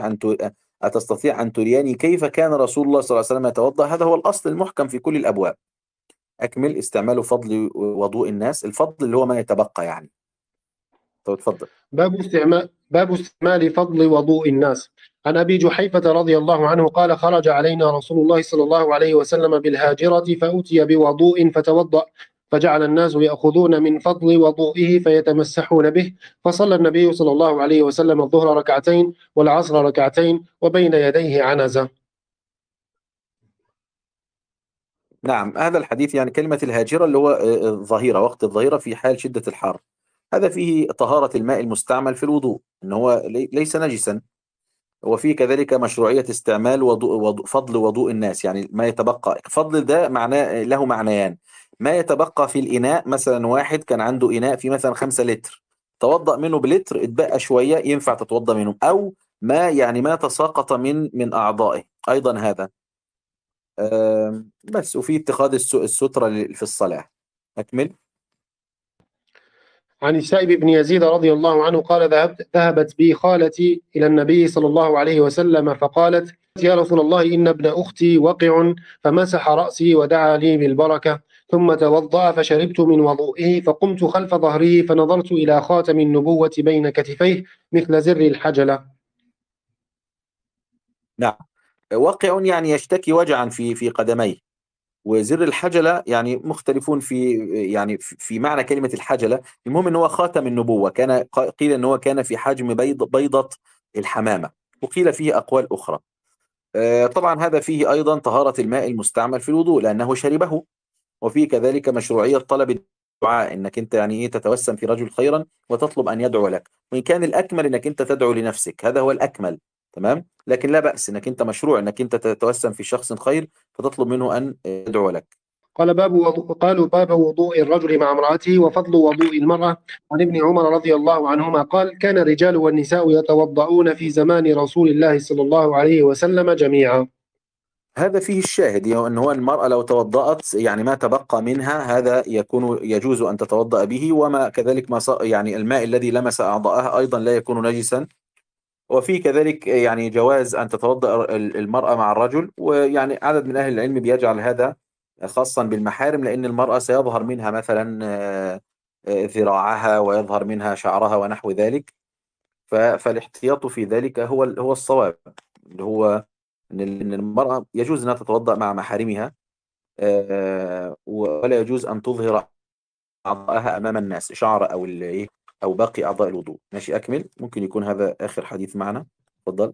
أتستطيع أن ترياني كيف كان رسول الله صلى الله عليه وسلم يتوضأ؟ هذا هو الأصل المحكم في كل الأبواب. أكمل. استعمال فضل وضوء الناس، الفضل اللي هو ما يتبقى يعني. طيب تفضل. باب استعمال فضل وضوء الناس. عن أبي جحيفة رضي الله عنه قال: خرج علينا رسول الله صلى الله عليه وسلم بالهاجرة، فأتي بوضوء فتوضأ، فجعل الناس يأخذون من فضل وضوئه فيتمسحون به، فصلى النبي صلى الله عليه وسلم الظهر ركعتين والعصر ركعتين وبين يديه عنزة. نعم، هذا الحديث يعني كلمة الهاجرة اللي هو الظهيرة، وقت الظهيرة في حال شدة الحر، هذا فيه طهارة الماء المستعمل في الوضوء، إن هو ليس نجسا. وفيه كذلك مشروعية استعمال فضل وضوء الناس، يعني ما يتبقى. فضل ده معناه له معنيان: ما يتبقى في الإناء، مثلا واحد كان عنده إناء فيه مثلا 5 لتر، توضأ منه بلتر، اتبقى شوية ينفع تتوضأ منه، أو ما تساقط من أعضائه أيضا هذا. بس. وفي اتخاذ السترة في الصلاة. أكمل. عن السائب بن يزيد رضي الله عنه قال: ذهبت بي خالتي إلى النبي صلى الله عليه وسلم فقالت: يا رسول الله، إن ابن أختي وقع، فمسح رأسي ودعا لي بالبركة. ثم توضأ فشربت من وضوئه فقمت خلف ظهره فنظرت إلى خاتم النبوة بين كتفيه مثل زر الحجلة. نعم. واقع يعني يشتكي وجعا في قدميه. وزر الحجلة يعني مختلفون يعني في معنى كلمة الحجلة. المهم ان هو خاتم النبوة، قيل ان هو كان في حجم بيضة الحمامة، وقيل فيه أقوال أخرى. طبعا هذا فيه أيضا طهارة الماء المستعمل في الوضوء لأنه شربه، وفيه كذلك مشروعية طلب الدعاء، انك انت يعني ايه تتوسم في رجل خيرا وتطلب ان يدعو لك، وان كان الاكمل انك انت تدعو لنفسك، هذا هو الاكمل. تمام، لكن لا بأس انك انت مشروع انك انت تتوسم في شخص خير فتطلب منه ان يدعو لك. قالوا باب وضوء الرجل مع امرأته وفضل وضوء المرأة. عن ابن عمر رضي الله عنهما قال: كان الرجال والنساء يتوضؤون في زمان رسول الله صلى الله عليه وسلم جميعا. هذا فيه الشاهد، يعني ان هو المرأة لو توضأت يعني ما تبقى منها هذا يجوز ان تتوضأ به، وما كذلك يعني الماء الذي لمس اعضائها ايضا لا يكون نجسا. وفي كذلك يعني جواز أن تتوضأ المرأة مع الرجل، ويعني عدد من أهل العلم بيجعل هذا خاصا بالمحارم، لأن المرأة سيظهر منها مثلا ذراعها ويظهر منها شعرها ونحو ذلك. فالاحتياط في ذلك هو الصواب، اللي هو إن المرأة يجوز أنها تتوضأ مع محارمها، ولا يجوز أن تظهر أعضائها أمام الناس، شعر أو إيه أو باقي أعضاء الوضوء. ماشي، أكمل. ممكن يكون هذا آخر حديث معنا. تفضل.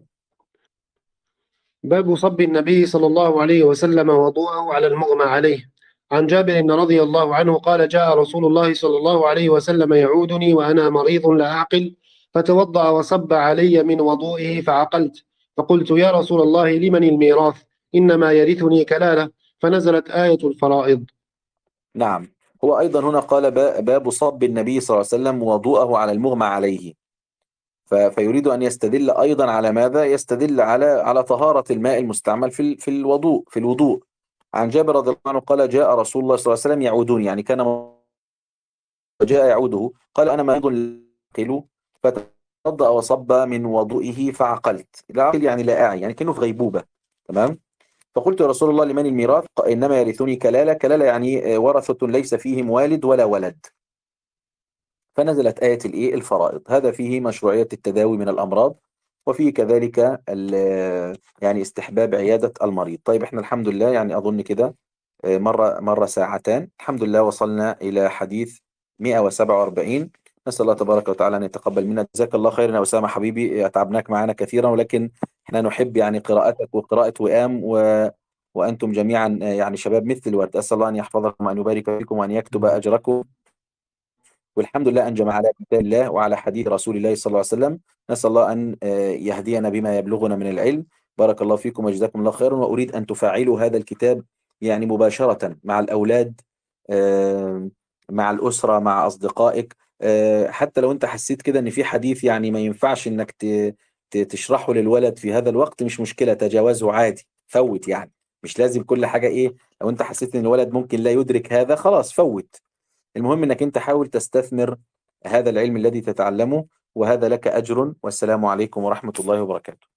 باب صب النبي صلى الله عليه وسلم وضوءه على المغمى عليه. عن جابر رضي الله عنه قال: جاء رسول الله صلى الله عليه وسلم يعودني وأنا مريض لا أعقل، فتوضأ وصب علي من وضوئه فعقلت، فقلت: يا رسول الله لمن الميراث؟ إنما يرثني كلالة. فنزلت آية الفرائض. نعم. هو أيضا هنا قال باب صب النبي صلى الله عليه وسلم وضوءه على المغمى عليه. فيريد أن يستدل أيضا على ماذا؟ يستدل على طهارة الماء المستعمل في الوضوء. عن جابر رضي الله عنه قال: جاء رسول الله صلى الله عليه وسلم يعودني، يعني كان جاء يعوده، قال: أنا مريض لا فتوضأ وصب من وضوئه فعقلت. لا عقل يعني لا أعي، يعني كأنه في غيبوبة. تمام. فقلت: يا رسول الله لمن الميراث؟ إنما يرثني كلالة يعني ورثة ليس فيهم والد ولا ولد. فنزلت آية الفرائض. هذا فيه مشروعية التداوي من الأمراض، وفيه كذلك يعني استحباب عيادة المريض. طيب احنا الحمد لله يعني أظن كده مرة ساعتان، الحمد لله وصلنا إلى حديث 147. نسأل الله تبارك وتعالى أن يتقبل منا. جزاك الله خيرا يا أسامة حبيبي، أتعبناك معنا كثيرا، ولكن احنا نحب يعني قراءتك وقراءة وئام وأنتم جميعا يعني شباب مثل الورد. أسأل الله أن يحفظكم وأن يبارك فيكم وأن يكتب أجركم. والحمد لله أن جمعنا على كتاب الله وعلى حديث رسول الله صلى الله عليه وسلم. نسأل الله أن يهدينا بما يبلغنا من العلم. بارك الله فيكم وجزاكم الله خيرا. وأريد أن تفعلوا هذا الكتاب يعني مباشرة مع الأولاد، مع الأسرة، مع أصدقائك. حتى لو أنت حسيت كده أن في حديث يعني ما ينفعش أنك تشرحه للولد في هذا الوقت، مش مشكلة، تجاوزه عادي، فوت يعني. مش لازم كل حاجة لو أنت حسيت أن الولد ممكن لا يدرك هذا، خلاص فوت. المهم انك انت حاول تستثمر هذا العلم الذي تتعلمه، وهذا لك أجر. والسلام عليكم ورحمة الله وبركاته.